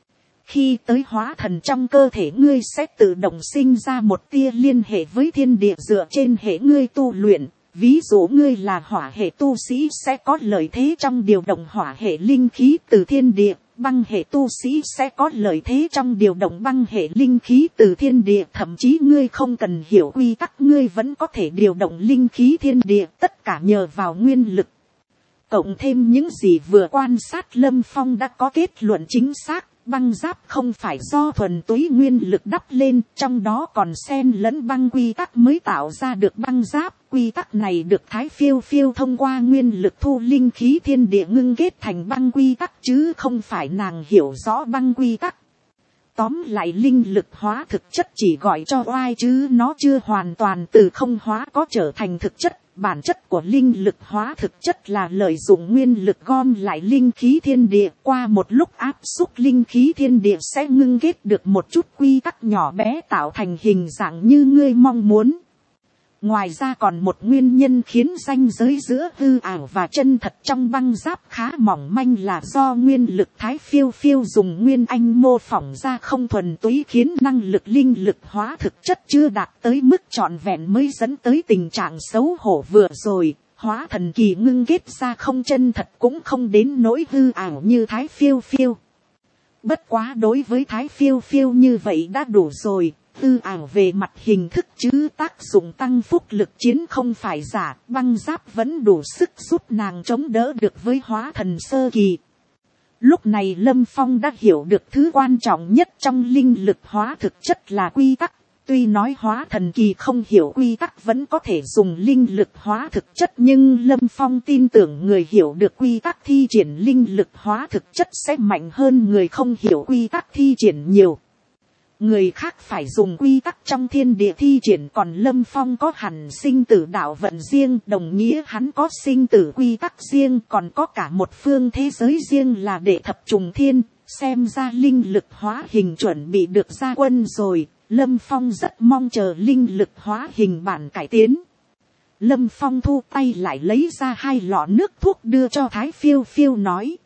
Khi tới hóa thần trong cơ thể ngươi sẽ tự động sinh ra một tia liên hệ với thiên địa dựa trên hệ ngươi tu luyện. Ví dụ ngươi là hỏa hệ tu sĩ sẽ có lợi thế trong điều động hỏa hệ linh khí từ thiên địa. Băng hệ tu sĩ sẽ có lợi thế trong điều động băng hệ linh khí từ thiên địa. Thậm chí ngươi không cần hiểu quy tắc, ngươi vẫn có thể điều động linh khí thiên địa, tất cả nhờ vào nguyên lực. Cộng thêm những gì vừa quan sát, Lâm Phong đã có kết luận chính xác. Băng giáp không phải do thuần túy nguyên lực đắp lên, trong đó còn xen lẫn băng quy tắc mới tạo ra được băng giáp. Quy tắc này được Thái Phiêu Phiêu thông qua nguyên lực thu linh khí thiên địa ngưng kết thành băng quy tắc, chứ không phải nàng hiểu rõ băng quy tắc. Tóm lại linh lực hóa thực chất chỉ gọi cho oai, chứ nó chưa hoàn toàn từ không hóa có trở thành thực chất. Bản chất của linh lực hóa thực chất là lợi dụng nguyên lực gom lại linh khí thiên địa, qua một lúc áp xúc linh khí thiên địa sẽ ngưng kết được một chút quy tắc nhỏ bé tạo thành hình dạng như ngươi mong muốn. Ngoài ra còn một nguyên nhân khiến ranh giới giữa hư ảo và chân thật trong băng giáp khá mỏng manh là do nguyên lực Thái Phiêu Phiêu dùng nguyên anh mô phỏng ra không thuần túy, khiến năng lực linh lực hóa thực chất chưa đạt tới mức trọn vẹn mới dẫn tới tình trạng xấu hổ vừa rồi. Hóa thần kỳ ngưng kết ra không chân thật cũng không đến nỗi hư ảo như Thái Phiêu Phiêu. Bất quá đối với Thái Phiêu Phiêu như vậy đã đủ rồi. Hư ảo về mặt hình thức chứ tác dụng tăng phúc lực chiến không phải giả, băng giáp vẫn đủ sức giúp nàng chống đỡ được với hóa thần sơ kỳ. Lúc này Lâm Phong đã hiểu được thứ quan trọng nhất trong linh lực hóa thực chất là quy tắc. Tuy nói hóa thần kỳ không hiểu quy tắc vẫn có thể dùng linh lực hóa thực chất, nhưng Lâm Phong tin tưởng người hiểu được quy tắc thi triển linh lực hóa thực chất sẽ mạnh hơn người không hiểu quy tắc thi triển nhiều. Người khác phải dùng quy tắc trong thiên địa thi triển, còn Lâm Phong có hẳn sinh tử đạo vận riêng, đồng nghĩa hắn có sinh tử quy tắc riêng, còn có cả một phương thế giới riêng là đệ thập trùng thiên. Xem ra linh lực hóa hình chuẩn bị được ra quân rồi. Lâm Phong rất mong chờ linh lực hóa hình bản cải tiến. Lâm Phong thu tay lại lấy ra hai lọ nước thuốc đưa cho Thái Phiêu Phiêu nói: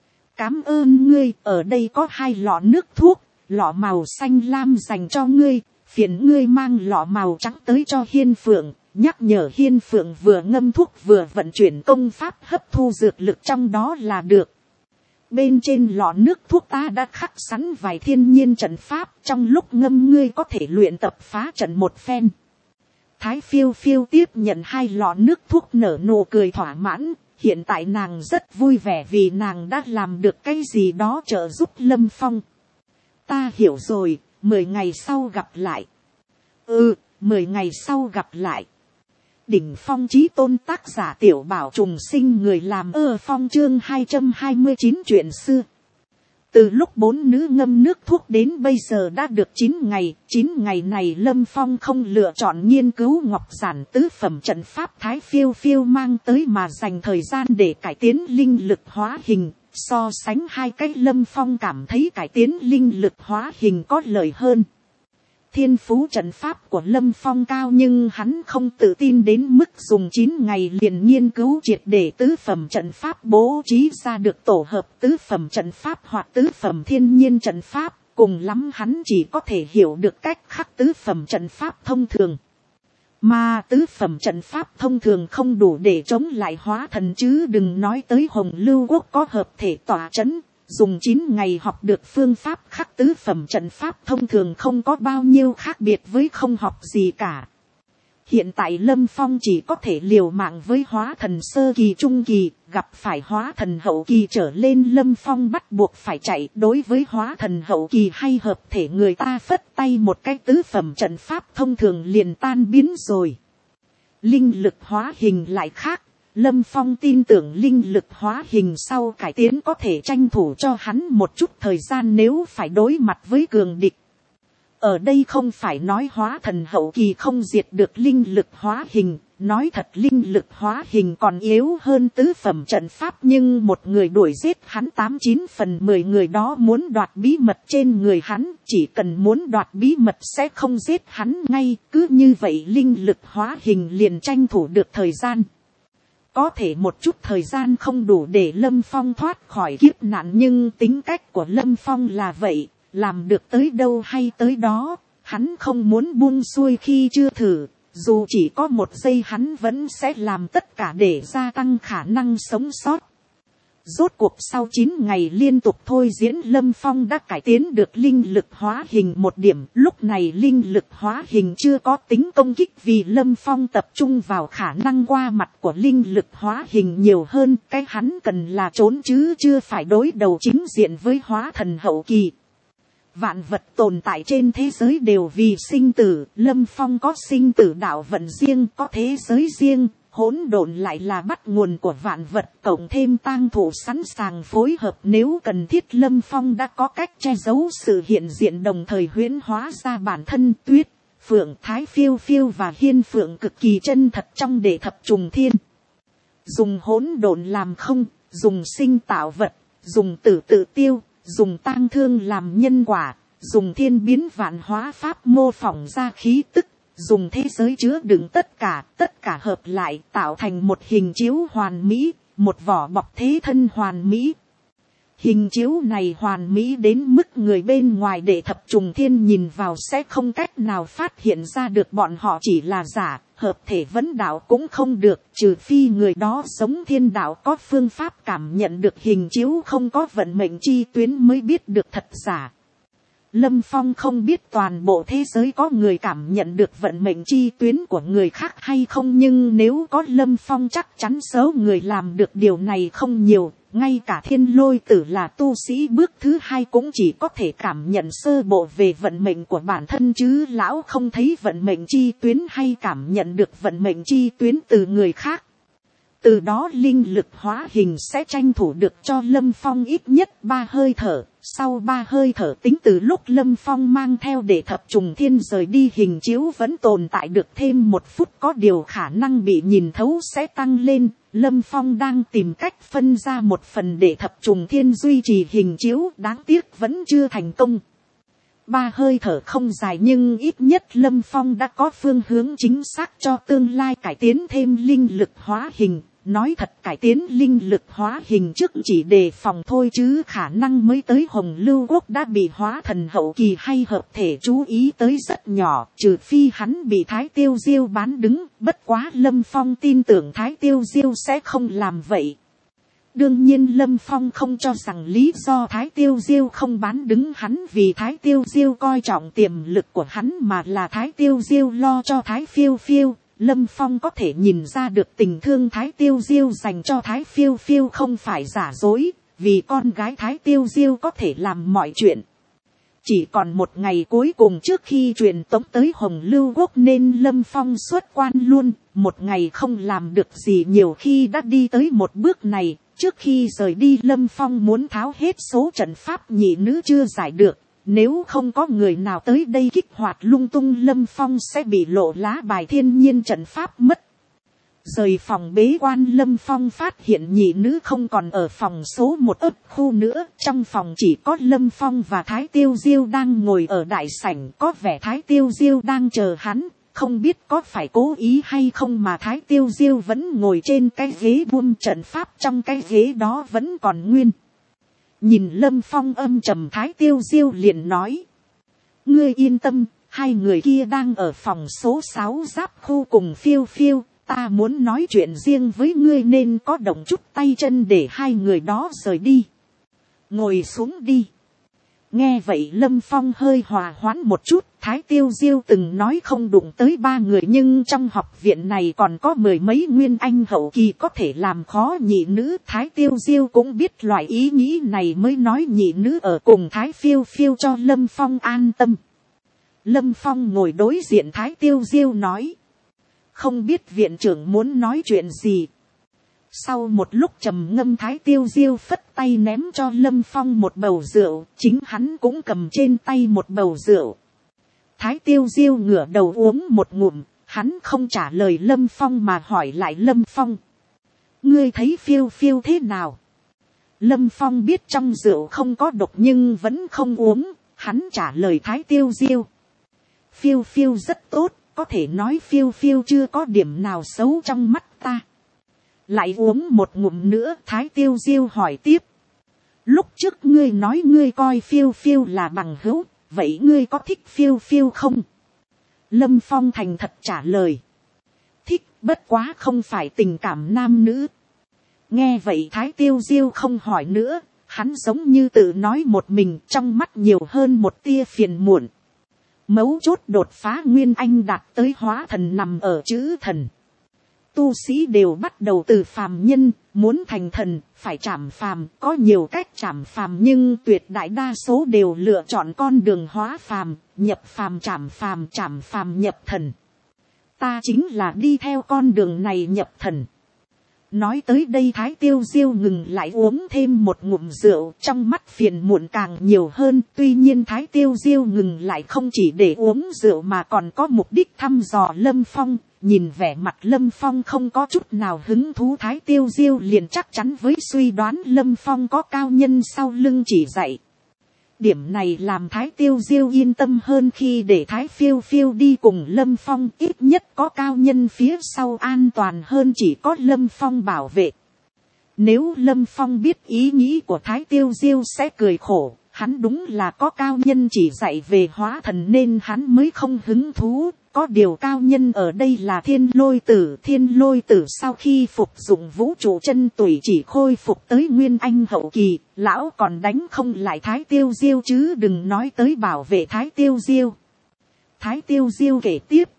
Cám ơn ngươi, ở đây có hai lọ nước thuốc. Lọ màu xanh lam dành cho ngươi, phiền ngươi mang lọ màu trắng tới cho Hiên Phượng, nhắc nhở Hiên Phượng vừa ngâm thuốc vừa vận chuyển công pháp hấp thu dược lực trong đó là được. Bên trên lọ nước thuốc ta đã khắc sẵn vài thiên nhiên trận pháp, trong lúc ngâm ngươi có thể luyện tập phá trận một phen. Thái Phiêu Phiêu tiếp nhận hai lọ nước thuốc nở nụ cười thỏa mãn, hiện tại nàng rất vui vẻ vì nàng đã làm được cái gì đó trợ giúp Lâm Phong. Ta hiểu rồi, mười ngày sau gặp lại. Ừ, mười ngày sau gặp lại. Đỉnh phong chí tôn tác giả Tiểu Bảo trùng sinh, người làm ơ phong chương hai trăm hai mươi chín chuyện xưa. Từ lúc bốn nữ ngâm nước thuốc đến bây giờ đã được chín ngày, chín ngày này Lâm Phong không lựa chọn nghiên cứu ngọc giản tứ phẩm trận pháp Thái Phiêu Phiêu mang tới mà dành thời gian để cải tiến linh lực hóa hình. So sánh hai cách Lâm Phong cảm thấy cải tiến linh lực hóa hình có lợi hơn. Thiên phú trận pháp của Lâm Phong cao nhưng hắn không tự tin đến mức dùng chín ngày liền nghiên cứu triệt để tứ phẩm trận pháp bố trí ra được tổ hợp tứ phẩm trận pháp hoặc tứ phẩm thiên nhiên trận pháp. Cùng lắm hắn chỉ có thể hiểu được cách khắc tứ phẩm trận pháp thông thường. Mà tứ phẩm trận pháp thông thường không đủ để chống lại hóa thần, chứ đừng nói tới Hồng Lưu Quốc có hợp thể tỏa trấn. Dùng chín ngày học được phương pháp khắc tứ phẩm trận pháp thông thường không có bao nhiêu khác biệt với không học gì cả. Hiện tại Lâm Phong chỉ có thể liều mạng với hóa thần sơ kỳ trung kỳ, gặp phải hóa thần hậu kỳ trở lên Lâm Phong bắt buộc phải chạy. Đối với hóa thần hậu kỳ hay hợp thể người ta phất tay một cái tứ phẩm trận pháp thông thường liền tan biến rồi. Linh lực hóa hình lại khác, Lâm Phong tin tưởng linh lực hóa hình sau cải tiến có thể tranh thủ cho hắn một chút thời gian nếu phải đối mặt với cường địch. Ở đây không phải nói hóa thần hậu kỳ không diệt được linh lực hóa hình, nói thật linh lực hóa hình còn yếu hơn tứ phẩm trận pháp, nhưng một người đuổi giết hắn tám chín phần mười người đó muốn đoạt bí mật trên người hắn, chỉ cần muốn đoạt bí mật sẽ không giết hắn ngay, cứ như vậy linh lực hóa hình liền tranh thủ được thời gian. Có thể một chút thời gian không đủ để Lâm Phong thoát khỏi kiếp nạn, nhưng tính cách của Lâm Phong là vậy. Làm được tới đâu hay tới đó, hắn không muốn buông xuôi khi chưa thử, dù chỉ có một giây hắn vẫn sẽ làm tất cả để gia tăng khả năng sống sót. Rốt cuộc sau chín ngày liên tục thôi diễn, Lâm Phong đã cải tiến được linh lực hóa hình một điểm. Lúc này linh lực hóa hình chưa có tính công kích, vì Lâm Phong tập trung vào khả năng qua mặt của linh lực hóa hình nhiều hơn. Cái hắn cần là trốn chứ chưa phải đối đầu chính diện với hóa thần hậu kỳ. Vạn vật tồn tại trên thế giới đều vì sinh tử. Lâm Phong có sinh tử đạo vận riêng, có thế giới riêng. Hỗn độn lại là bắt nguồn của vạn vật, cộng thêm tang thủ sẵn sàng phối hợp nếu cần thiết. Lâm Phong đã có cách che giấu sự hiện diện, đồng thời huyễn hóa ra bản thân. Tuyết, Phượng, Thái Phiêu Phiêu và Hiên Phượng cực kỳ chân thật trong đệ thập trùng thiên. Dùng hỗn độn làm không, dùng sinh tạo vật, dùng tử tự tiêu, dùng tang thương làm nhân quả, dùng thiên biến vạn hóa pháp mô phỏng ra khí tức, dùng thế giới chứa đựng tất cả, tất cả hợp lại tạo thành một hình chiếu hoàn mỹ, một vỏ bọc thế thân hoàn mỹ. Hình chiếu này hoàn mỹ đến mức người bên ngoài đệ thập trùng thiên nhìn vào sẽ không cách nào phát hiện ra được bọn họ chỉ là giả, hợp thể vấn đạo cũng không được, trừ phi người đó sống thiên đạo có phương pháp cảm nhận được hình chiếu không có vận mệnh chi tuyến mới biết được thật giả. Lâm Phong không biết toàn bộ thế giới có người cảm nhận được vận mệnh chi tuyến của người khác hay không, nhưng nếu có, Lâm Phong chắc chắn số người làm được điều này không nhiều. Ngay cả Thiên Lôi Tử là tu sĩ bước thứ hai cũng chỉ có thể cảm nhận sơ bộ về vận mệnh của bản thân, chứ lão không thấy vận mệnh chi tuyến hay cảm nhận được vận mệnh chi tuyến từ người khác. Từ đó linh lực hóa hình sẽ tranh thủ được cho Lâm Phong ít nhất ba hơi thở. Sau ba hơi thở tính từ lúc Lâm Phong mang theo để thập trùng thiên rời đi, hình chiếu vẫn tồn tại được thêm một phút, có điều khả năng bị nhìn thấu sẽ tăng lên. Lâm Phong đang tìm cách phân ra một phần để thập trùng thiên duy trì hình chiếu, đáng tiếc vẫn chưa thành công. Ba hơi thở không dài nhưng ít nhất Lâm Phong đã có phương hướng chính xác cho tương lai cải tiến thêm linh lực hóa hình. Nói thật, cải tiến linh lực hóa hình trước chỉ đề phòng thôi, chứ khả năng mới tới Hồng Lưu Quốc đã bị hóa thần hậu kỳ hay hợp thể chú ý tới rất nhỏ, trừ phi hắn bị Thái Tiêu Diêu bán đứng. Bất quá Lâm Phong tin tưởng Thái Tiêu Diêu sẽ không làm vậy. Đương nhiên Lâm Phong không cho rằng lý do Thái Tiêu Diêu không bán đứng hắn vì Thái Tiêu Diêu coi trọng tiềm lực của hắn, mà là Thái Tiêu Diêu lo cho Thái Phiêu Phiêu. Lâm Phong có thể nhìn ra được tình thương Thái Tiêu Diêu dành cho Thái Phiêu Phiêu không phải giả dối, vì con gái Thái Tiêu Diêu có thể làm mọi chuyện. Chỉ còn một ngày cuối cùng trước khi truyền tống tới Hồng Lưu Quốc nên Lâm Phong xuất quan luôn. Một ngày không làm được gì nhiều khi đã đi tới một bước này. Trước khi rời đi, Lâm Phong muốn tháo hết số trận pháp nhị nữ chưa giải được. Nếu không có người nào tới đây kích hoạt lung tung, Lâm Phong sẽ bị lộ lá bài thiên nhiên trận pháp mất. Rời phòng bế quan, Lâm Phong phát hiện nhị nữ không còn ở phòng số một ấp khu nữa. Trong phòng chỉ có Lâm Phong và Thái Tiêu Diêu đang ngồi ở đại sảnh. Có vẻ Thái Tiêu Diêu đang chờ hắn. Không biết có phải cố ý hay không mà Thái Tiêu Diêu vẫn ngồi trên cái ghế buông, trận pháp trong cái ghế đó vẫn còn nguyên. Nhìn Lâm Phong âm trầm, Thái Tiêu Diêu liền nói: ngươi yên tâm, hai người kia đang ở phòng số sáu giáp khu cùng Phiêu Phiêu. Ta muốn nói chuyện riêng với ngươi nên có động chút tay chân để hai người đó rời đi. Ngồi xuống đi. Nghe vậy Lâm Phong hơi hòa hoãn một chút. Thái Tiêu Diêu từng nói không đụng tới ba người, nhưng trong học viện này còn có mười mấy nguyên anh hậu kỳ có thể làm khó nhị nữ. Thái Tiêu Diêu cũng biết loại ý nghĩ này mới nói nhị nữ ở cùng Thái Phiêu Phiêu cho Lâm Phong an tâm. Lâm Phong ngồi đối diện Thái Tiêu Diêu nói: không biết viện trưởng muốn nói chuyện gì. Sau một lúc trầm ngâm, Thái Tiêu Diêu phất tay ném cho Lâm Phong một bầu rượu, chính hắn cũng cầm trên tay một bầu rượu. Thái Tiêu Diêu ngửa đầu uống một ngụm, hắn không trả lời Lâm Phong mà hỏi lại Lâm Phong: ngươi thấy Phiêu Phiêu thế nào? Lâm Phong biết trong rượu không có độc nhưng vẫn không uống, hắn trả lời Thái Tiêu Diêu: Phiêu Phiêu rất tốt, có thể nói Phiêu Phiêu chưa có điểm nào xấu trong mắt ta. Lại uống một ngụm nữa, Thái Tiêu Diêu hỏi tiếp: lúc trước ngươi nói ngươi coi Phiêu Phiêu là bằng hữu, vậy ngươi có thích Phiêu Phiêu không? Lâm Phong thành thật trả lời: thích, bất quá không phải tình cảm nam nữ. Nghe vậy Thái Tiêu Diêu không hỏi nữa, hắn giống như tự nói một mình, trong mắt nhiều hơn một tia phiền muộn. Mấu chốt đột phá nguyên anh đạt tới hóa thần nằm ở chữ thần. Tu sĩ đều bắt đầu từ phàm nhân, muốn thành thần, phải trảm phàm, có nhiều cách trảm phàm nhưng tuyệt đại đa số đều lựa chọn con đường hóa phàm, nhập phàm trảm phàm, trảm phàm nhập thần. Ta chính là đi theo con đường này nhập thần. Nói tới đây Thái Tiêu Diêu ngừng lại uống thêm một ngụm rượu, trong mắt phiền muộn càng nhiều hơn. Tuy nhiên Thái Tiêu Diêu ngừng lại không chỉ để uống rượu mà còn có mục đích thăm dò Lâm Phong. Nhìn vẻ mặt Lâm Phong không có chút nào hứng thú, Thái Tiêu Diêu liền chắc chắn với suy đoán Lâm Phong có cao nhân sau lưng chỉ dạy. Điểm này làm Thái Tiêu Diêu yên tâm hơn khi để Thái Phiêu Phiêu đi cùng Lâm Phong, ít nhất có cao nhân phía sau an toàn hơn chỉ có Lâm Phong bảo vệ. Nếu Lâm Phong biết ý nghĩ của Thái Tiêu Diêu sẽ cười khổ, hắn đúng là có cao nhân chỉ dạy về hóa thần nên hắn mới không hứng thú. Có điều cao nhân ở đây là Thiên Lôi Tử. Thiên Lôi Tử sau khi phục dụng vũ trụ chân tủy chỉ khôi phục tới nguyên anh hậu kỳ, lão còn đánh không lại Thái Tiêu Diêu chứ đừng nói tới bảo vệ Thái Tiêu Diêu. Thái Tiêu Diêu kể tiếp,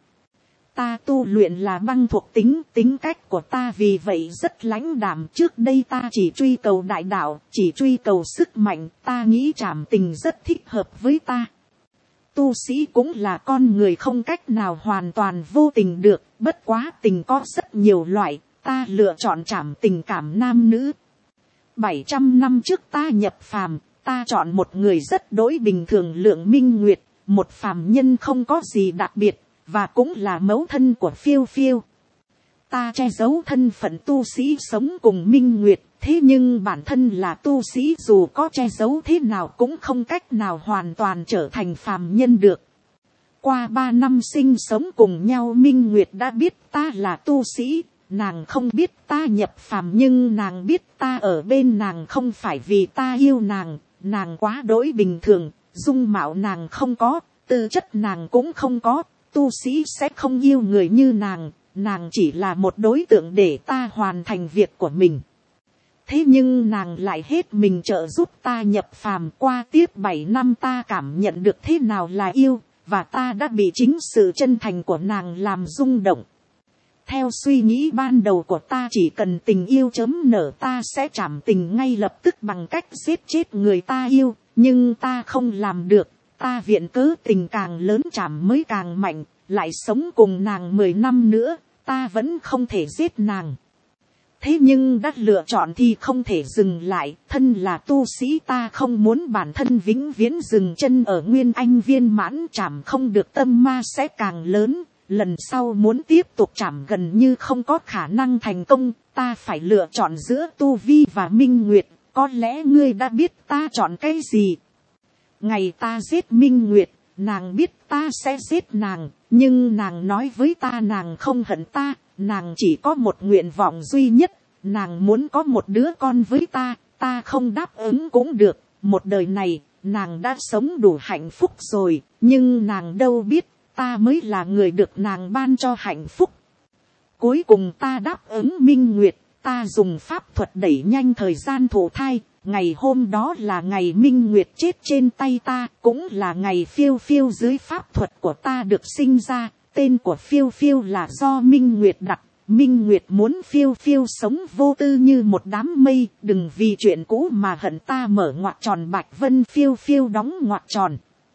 ta tu luyện là băng thuộc tính, tính cách của ta vì vậy rất lãnh đạm. Trước đây ta chỉ truy cầu đại đạo, chỉ truy cầu sức mạnh, ta nghĩ trảm tình rất thích hợp với ta. Tu sĩ cũng là con người, không cách nào hoàn toàn vô tình được, bất quá tình có rất nhiều loại, ta lựa chọn trảm tình cảm nam nữ. bảy trăm năm trước ta nhập phàm, ta chọn một người rất đối bình thường Lượng Minh Nguyệt, một phàm nhân không có gì đặc biệt, và cũng là mẫu thân của Phiêu Phiêu. Ta che giấu thân phận tu sĩ sống cùng Minh Nguyệt, thế nhưng bản thân là tu sĩ, dù có che giấu thế nào cũng không cách nào hoàn toàn trở thành phàm nhân được. Qua ba năm sinh sống cùng nhau, Minh Nguyệt đã biết ta là tu sĩ, nàng không biết ta nhập phàm nhưng nàng biết ta ở bên nàng không phải vì ta yêu nàng, nàng quá đỗi bình thường, dung mạo nàng không có, tư chất nàng cũng không có, tu sĩ sẽ không yêu người như nàng, nàng chỉ là một đối tượng để ta hoàn thành việc của mình. Thế nhưng nàng lại hết mình trợ giúp ta nhập phàm. Qua tiếp bảy năm ta cảm nhận được thế nào là yêu, và ta đã bị chính sự chân thành của nàng làm rung động. Theo suy nghĩ ban đầu của ta, chỉ cần tình yêu chớm nở ta sẽ trảm tình ngay lập tức bằng cách giết chết người ta yêu, nhưng ta không làm được. Ta viện cớ tình càng lớn trảm mới càng mạnh, lại sống cùng nàng mười năm nữa, ta vẫn không thể giết nàng. Thế nhưng đã lựa chọn thì không thể dừng lại, thân là tu sĩ ta không muốn bản thân vĩnh viễn dừng chân ở nguyên anh viên mãn, trảm không được tâm ma sẽ càng lớn, lần sau muốn tiếp tục trảm gần như không có khả năng thành công, ta phải lựa chọn giữa Tu Vi và Minh Nguyệt, có lẽ ngươi đã biết ta chọn cái gì. Ngày ta giết Minh Nguyệt, nàng biết ta sẽ giết nàng, nhưng nàng nói với ta nàng không hận ta, nàng chỉ có một nguyện vọng duy nhất, nàng muốn có một đứa con với ta, ta không đáp ứng cũng được, một đời này, nàng đã sống đủ hạnh phúc rồi, nhưng nàng đâu biết, ta mới là người được nàng ban cho hạnh phúc. Cuối cùng ta đáp ứng Minh Nguyệt, ta dùng pháp thuật đẩy nhanh thời gian thụ thai, ngày hôm đó là ngày Minh Nguyệt chết trên tay ta, cũng là ngày Phiêu Phiêu dưới pháp thuật của ta được sinh ra, tên của Phiêu Phiêu là do Minh Nguyệt đặt. Minh Nguyệt muốn Phiêu Phiêu sống vô tư như một đám mây, đừng vì chuyện cũ mà hận ta. Mở ngoặc tròn Bạch Vân Phiêu Phiêu đóng ngoặc tròn.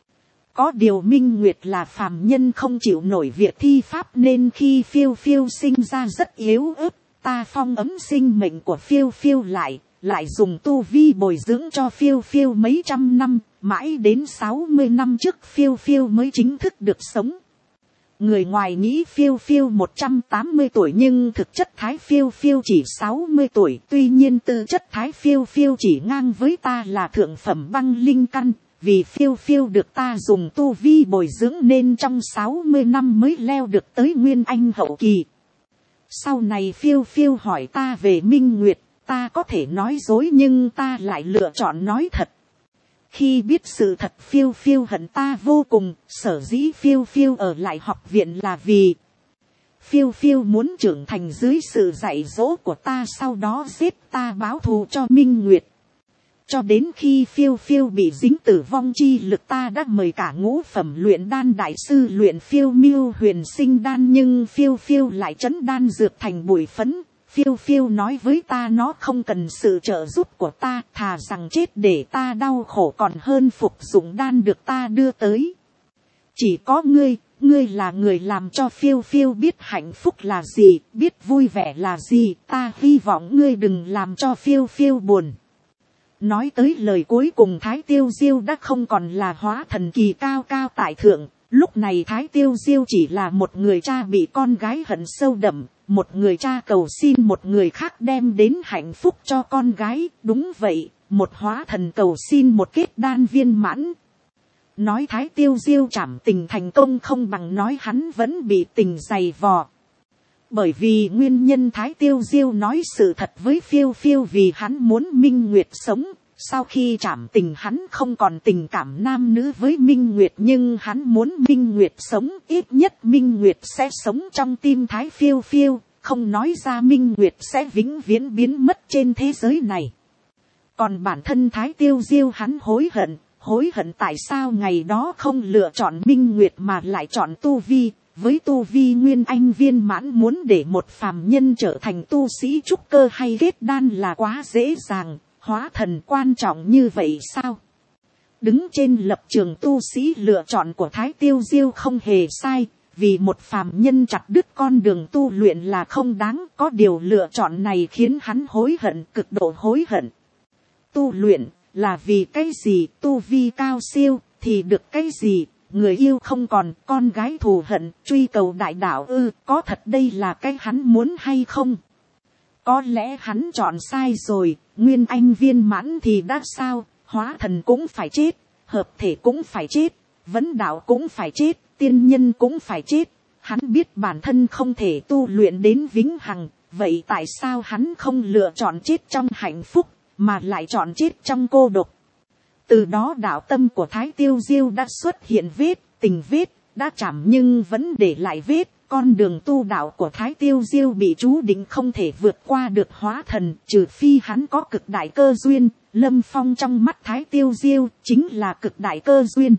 Có điều Minh Nguyệt là phàm nhân không chịu nổi việc thi pháp nên khi Phiêu Phiêu sinh ra rất yếu ớt, ta phong ấm sinh mệnh của Phiêu Phiêu lại, lại dùng tu vi bồi dưỡng cho Phiêu Phiêu mấy trăm năm, mãi đến sáu mươi năm trước Phiêu Phiêu mới chính thức được sống. Người ngoài nghĩ Phiêu Phiêu một trăm tám mươi tuổi nhưng thực chất Thái Phiêu Phiêu chỉ sáu mươi tuổi. Tuy nhiên tư chất Thái Phiêu Phiêu chỉ ngang với ta là thượng phẩm băng linh căn. Vì Phiêu Phiêu được ta dùng tu vi bồi dưỡng nên trong sáu mươi năm mới leo được tới Nguyên Anh hậu kỳ. Sau này Phiêu Phiêu hỏi ta về Minh Nguyệt, ta có thể nói dối nhưng ta lại lựa chọn nói thật. Khi biết sự thật Phiêu Phiêu hận ta vô cùng, sở dĩ Phiêu Phiêu ở lại học viện là vì phiêu phiêu muốn trưởng thành dưới sự dạy dỗ của ta, sau đó giết ta báo thù cho Minh Nguyệt. Cho đến khi phiêu phiêu bị dính tử vong chi lực, ta đã mời cả ngũ phẩm luyện đan đại sư luyện phiêu miêu huyền sinh đan, nhưng phiêu phiêu lại trấn đan dược thành bụi phấn. Phiêu phiêu nói với ta nó không cần sự trợ giúp của ta, thà rằng chết để ta đau khổ còn hơn phục dụng đan được ta đưa tới. Chỉ có ngươi, ngươi là người làm cho phiêu phiêu biết hạnh phúc là gì, biết vui vẻ là gì, ta hy vọng ngươi đừng làm cho phiêu phiêu buồn. Nói tới lời cuối cùng, Thái Tiêu Diêu đã không còn là hóa thần kỳ cao cao tại thượng. Lúc này Thái Tiêu Diêu chỉ là một người cha bị con gái hận sâu đậm, một người cha cầu xin một người khác đem đến hạnh phúc cho con gái. Đúng vậy, một hóa thần cầu xin một kết đan viên mãn. Nói Thái Tiêu Diêu trảm tình thành công không bằng nói hắn vẫn bị tình dày vò. Bởi vì nguyên nhân Thái Tiêu Diêu nói sự thật với phiêu phiêu vì hắn muốn Minh Nguyệt sống. Sau khi trảm tình hắn không còn tình cảm nam nữ với Minh Nguyệt, nhưng hắn muốn Minh Nguyệt sống, ít nhất Minh Nguyệt sẽ sống trong tim Thái phiêu phiêu, không nói ra Minh Nguyệt sẽ vĩnh viễn biến mất trên thế giới này. Còn bản thân Thái Tiêu Diêu hắn hối hận, hối hận tại sao ngày đó không lựa chọn Minh Nguyệt mà lại chọn tu vi. Với tu vi nguyên anh viên mãn, muốn để một phàm nhân trở thành tu sĩ trúc cơ hay kết đan là quá dễ dàng. Hóa thần quan trọng như vậy sao? Đứng trên lập trường tu sĩ, lựa chọn của Thái Tiêu Diêu không hề sai. Vì một phàm nhân chặt đứt con đường tu luyện là không đáng. Có điều lựa chọn này khiến hắn hối hận, cực độ hối hận. Tu luyện là vì cái gì? Tu vi cao siêu thì được cái gì? Người yêu không còn, con gái thù hận, truy cầu đại đạo ư, có thật đây là cái hắn muốn hay không? Có lẽ hắn chọn sai rồi, nguyên anh viên mãn thì đã sao, hóa thần cũng phải chết, hợp thể cũng phải chết, vấn đạo cũng phải chết, tiên nhân cũng phải chết. Hắn biết bản thân không thể tu luyện đến vĩnh hằng, vậy tại sao hắn không lựa chọn chết trong hạnh phúc, mà lại chọn chết trong cô độc? Từ đó đạo tâm của Thái Tiêu Diêu đã xuất hiện vết, tình vết, đã chạm nhưng vẫn để lại vết. Con đường tu đạo của Thái Tiêu Diêu bị chú định không thể vượt qua được hóa thần, trừ phi hắn có cực đại cơ duyên. Lâm Phong trong mắt Thái Tiêu Diêu chính là cực đại cơ duyên.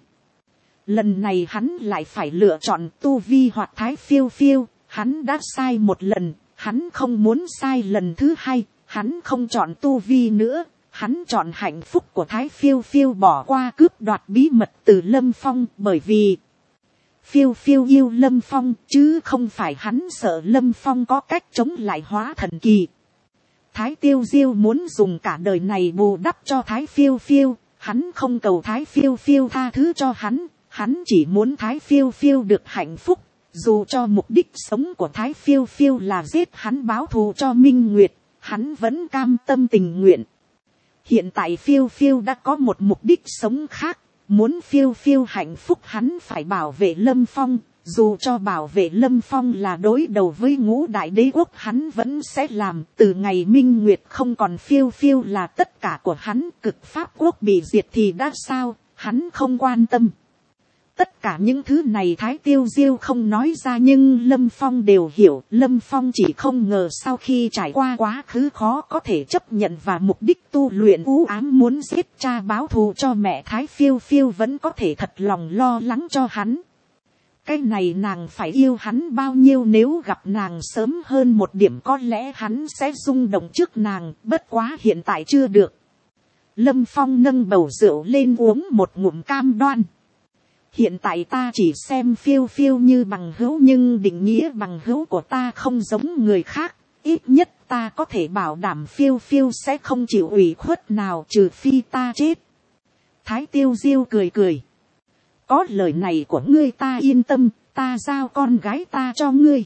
Lần này hắn lại phải lựa chọn tu vi hoặc Thái phiêu phiêu. Hắn đã sai một lần, hắn không muốn sai lần thứ hai. Hắn không chọn tu vi nữa. Hắn chọn hạnh phúc của Thái phiêu phiêu, bỏ qua cướp đoạt bí mật từ Lâm Phong, bởi vì phiêu phiêu yêu Lâm Phong, chứ không phải hắn sợ Lâm Phong có cách chống lại hóa thần kỳ. Thái Tiêu Diêu muốn dùng cả đời này bù đắp cho Thái phiêu phiêu, hắn không cầu Thái phiêu phiêu tha thứ cho hắn, hắn chỉ muốn Thái phiêu phiêu được hạnh phúc, dù cho mục đích sống của Thái phiêu phiêu là giết hắn báo thù cho Minh Nguyệt, hắn vẫn cam tâm tình nguyện. Hiện tại phiêu phiêu đã có một mục đích sống khác. Muốn phiêu phiêu hạnh phúc hắn phải bảo vệ Lâm Phong. Dù cho bảo vệ Lâm Phong là đối đầu với ngũ đại đế quốc hắn vẫn sẽ làm. Từ ngày Minh Nguyệt không còn phiêu phiêu là tất cả của hắn. Cực Pháp quốc bị diệt thì đã sao, hắn không quan tâm. Tất cả những thứ này Thái Tiêu Diêu không nói ra nhưng Lâm Phong đều hiểu. Lâm Phong chỉ không ngờ sau khi trải qua quá khứ khó có thể chấp nhận và mục đích tu luyện u ám muốn giết cha báo thù cho mẹ Thái phiêu phiêu vẫn có thể thật lòng lo lắng cho hắn. Cái này nàng phải yêu hắn bao nhiêu, nếu gặp nàng sớm hơn một điểm có lẽ hắn sẽ rung động trước nàng, bất quá hiện tại chưa được. Lâm Phong nâng bầu rượu lên uống một ngụm cam đoan. Hiện tại ta chỉ xem phiêu phiêu như bằng hữu nhưng định nghĩa bằng hữu của ta không giống người khác. Ít nhất ta có thể bảo đảm phiêu phiêu sẽ không chịu ủy khuất nào trừ phi ta chết. Thái Tiêu Diêu cười cười. Có lời này của ngươi ta yên tâm, ta giao con gái ta cho ngươi.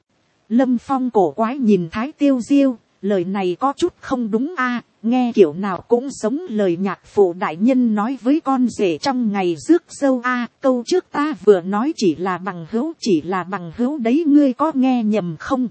Lâm Phong cổ quái nhìn Thái Tiêu Diêu, lời này có chút không đúng a, à, nghe kiểu nào cũng giống lời nhạc phụ đại nhân nói với con rể trong ngày rước dâu a, à, câu trước ta vừa nói chỉ là bằng hữu, chỉ là bằng hữu đấy, ngươi có nghe nhầm không?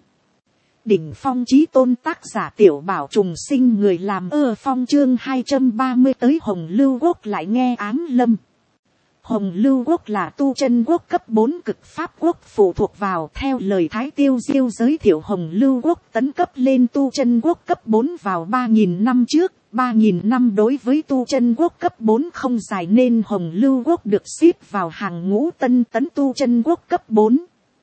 Đỉnh Phong Chí Tôn tác giả Tiểu Bảo trùng sinh, người làm ơ phong chương hai trăm ba mươi tới Hồng Lưu Quốc lại nghe ám lâm. Hồng Lưu Quốc là tu chân quốc cấp bốn cực pháp quốc phụ thuộc vào, theo lời Thái Tiêu Diêu giới thiệu Hồng Lưu Quốc tấn cấp lên tu chân quốc cấp bốn vào ba nghìn năm trước. ba nghìn năm đối với tu chân quốc cấp bốn không dài nên Hồng Lưu Quốc được xếp vào hàng ngũ tân tấn tu chân quốc cấp bốn.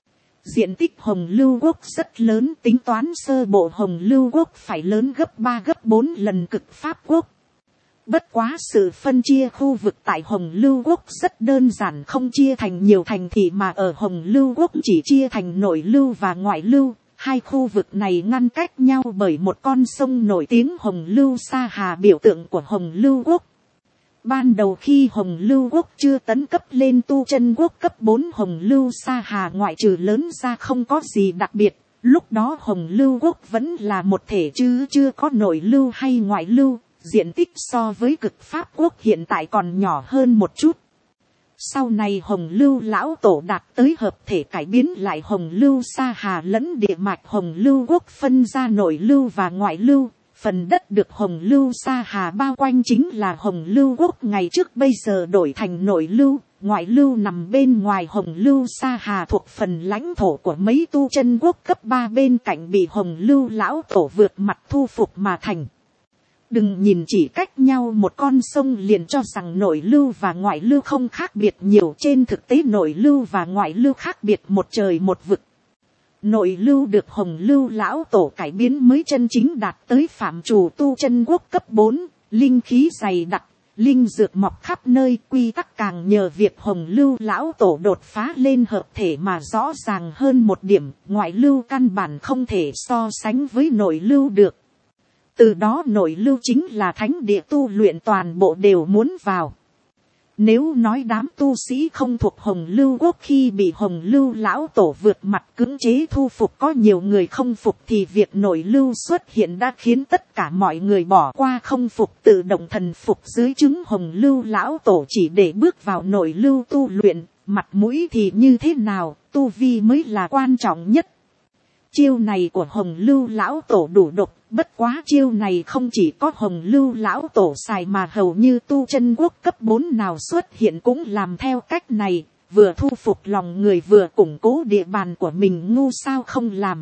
Diện tích Hồng Lưu Quốc rất lớn, tính toán sơ bộ Hồng Lưu Quốc phải lớn gấp ba gấp bốn lần cực pháp quốc. Bất quá sự phân chia khu vực tại Hồng Lưu Quốc rất đơn giản, không chia thành nhiều thành thị mà ở Hồng Lưu Quốc chỉ chia thành nội lưu và ngoại lưu. Hai khu vực này ngăn cách nhau bởi một con sông nổi tiếng Hồng Lưu Sa Hà, biểu tượng của Hồng Lưu Quốc. Ban đầu khi Hồng Lưu Quốc chưa tấn cấp lên tu chân quốc cấp bốn, Hồng Lưu Sa Hà ngoại trừ lớn ra không có gì đặc biệt. Lúc đó Hồng Lưu Quốc vẫn là một thể chứ chưa có nội lưu hay ngoại lưu. Diện tích so với cực pháp quốc hiện tại còn nhỏ hơn một chút. Sau này Hồng Lưu lão tổ đạt tới hợp thể cải biến lại Hồng Lưu Sa Hà lẫn địa mạch Hồng Lưu Quốc phân ra nội lưu và ngoại lưu. Phần đất được Hồng Lưu Sa Hà bao quanh chính là Hồng Lưu Quốc ngày trước, bây giờ đổi thành nội lưu. Ngoại lưu nằm bên ngoài Hồng Lưu Sa Hà thuộc phần lãnh thổ của mấy tu chân quốc cấp ba bên cạnh bị Hồng Lưu lão tổ vượt mặt thu phục mà thành. Đừng nhìn chỉ cách nhau một con sông liền cho rằng nội lưu và ngoại lưu không khác biệt nhiều. Trên thực tế nội lưu và ngoại lưu khác biệt một trời một vực. Nội lưu được Hồng Lưu lão tổ cải biến mới chân chính đạt tới phạm trù tu chân quốc cấp bốn, linh khí dày đặc, linh dược mọc khắp nơi. Quy tắc càng nhờ việc Hồng Lưu lão tổ đột phá lên hợp thể mà rõ ràng hơn một điểm, ngoại lưu căn bản không thể so sánh với nội lưu được. Từ đó nội lưu chính là thánh địa, tu luyện toàn bộ đều muốn vào. Nếu nói đám tu sĩ không thuộc Hồng Lưu Quốc khi bị Hồng Lưu lão tổ vượt mặt cưỡng chế thu phục có nhiều người không phục, thì việc nội lưu xuất hiện đã khiến tất cả mọi người bỏ qua không phục, tự động thần phục dưới trướng Hồng Lưu lão tổ chỉ để bước vào nội lưu tu luyện. Mặt mũi thì như thế nào, tu vi mới là quan trọng nhất. Chiêu này của Hồng Lưu lão tổ đủ độc, bất quá chiêu này không chỉ có Hồng Lưu lão tổ xài mà hầu như tu chân quốc cấp bốn nào xuất hiện cũng làm theo cách này, vừa thu phục lòng người vừa củng cố địa bàn của mình, ngu sao không làm.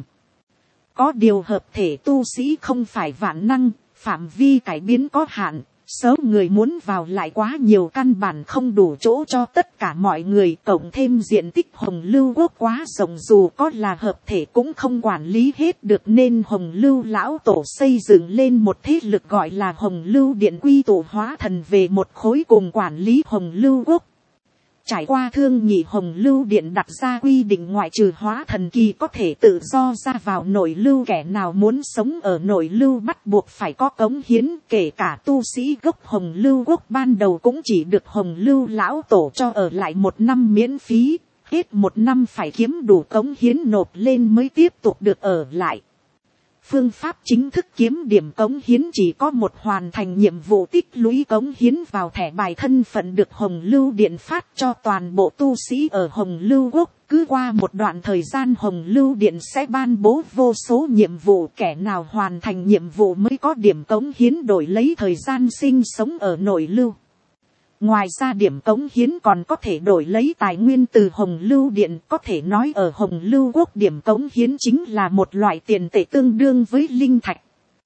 Có điều hợp thể tu sĩ không phải vạn năng, phạm vi cải biến có hạn, số người muốn vào lại quá nhiều, căn bản không đủ chỗ cho tất cả mọi người, cộng thêm diện tích Hồng Lưu Quốc quá rộng, dù có là hợp thể cũng không quản lý hết được, nên Hồng Lưu lão tổ xây dựng lên một thế lực gọi là Hồng Lưu Điện, quy tụ hóa thần về một khối cùng quản lý Hồng Lưu Quốc. Trải qua thương nghị, Hồng Lưu Điện đặt ra quy định ngoại trừ hóa thần kỳ có thể tự do ra vào nội lưu, kẻ nào muốn sống ở nội lưu bắt buộc phải có cống hiến, kể cả tu sĩ gốc Hồng Lưu Quốc ban đầu cũng chỉ được Hồng Lưu lão tổ cho ở lại một năm miễn phí, hết một năm phải kiếm đủ cống hiến nộp lên mới tiếp tục được ở lại. Phương pháp chính thức kiếm điểm cống hiến chỉ có một, hoàn thành nhiệm vụ tích lũy cống hiến vào thẻ bài thân phận được Hồng Lưu Điện phát cho toàn bộ tu sĩ ở Hồng Lưu Quốc. Cứ qua một đoạn thời gian Hồng Lưu Điện sẽ ban bố vô số nhiệm vụ, kẻ nào hoàn thành nhiệm vụ mới có điểm cống hiến đổi lấy thời gian sinh sống ở nội lưu. Ngoài ra điểm cống hiến còn có thể đổi lấy tài nguyên từ Hồng Lưu Điện, có thể nói ở Hồng Lưu Quốc điểm cống hiến chính là một loại tiền tệ tương đương với linh thạch.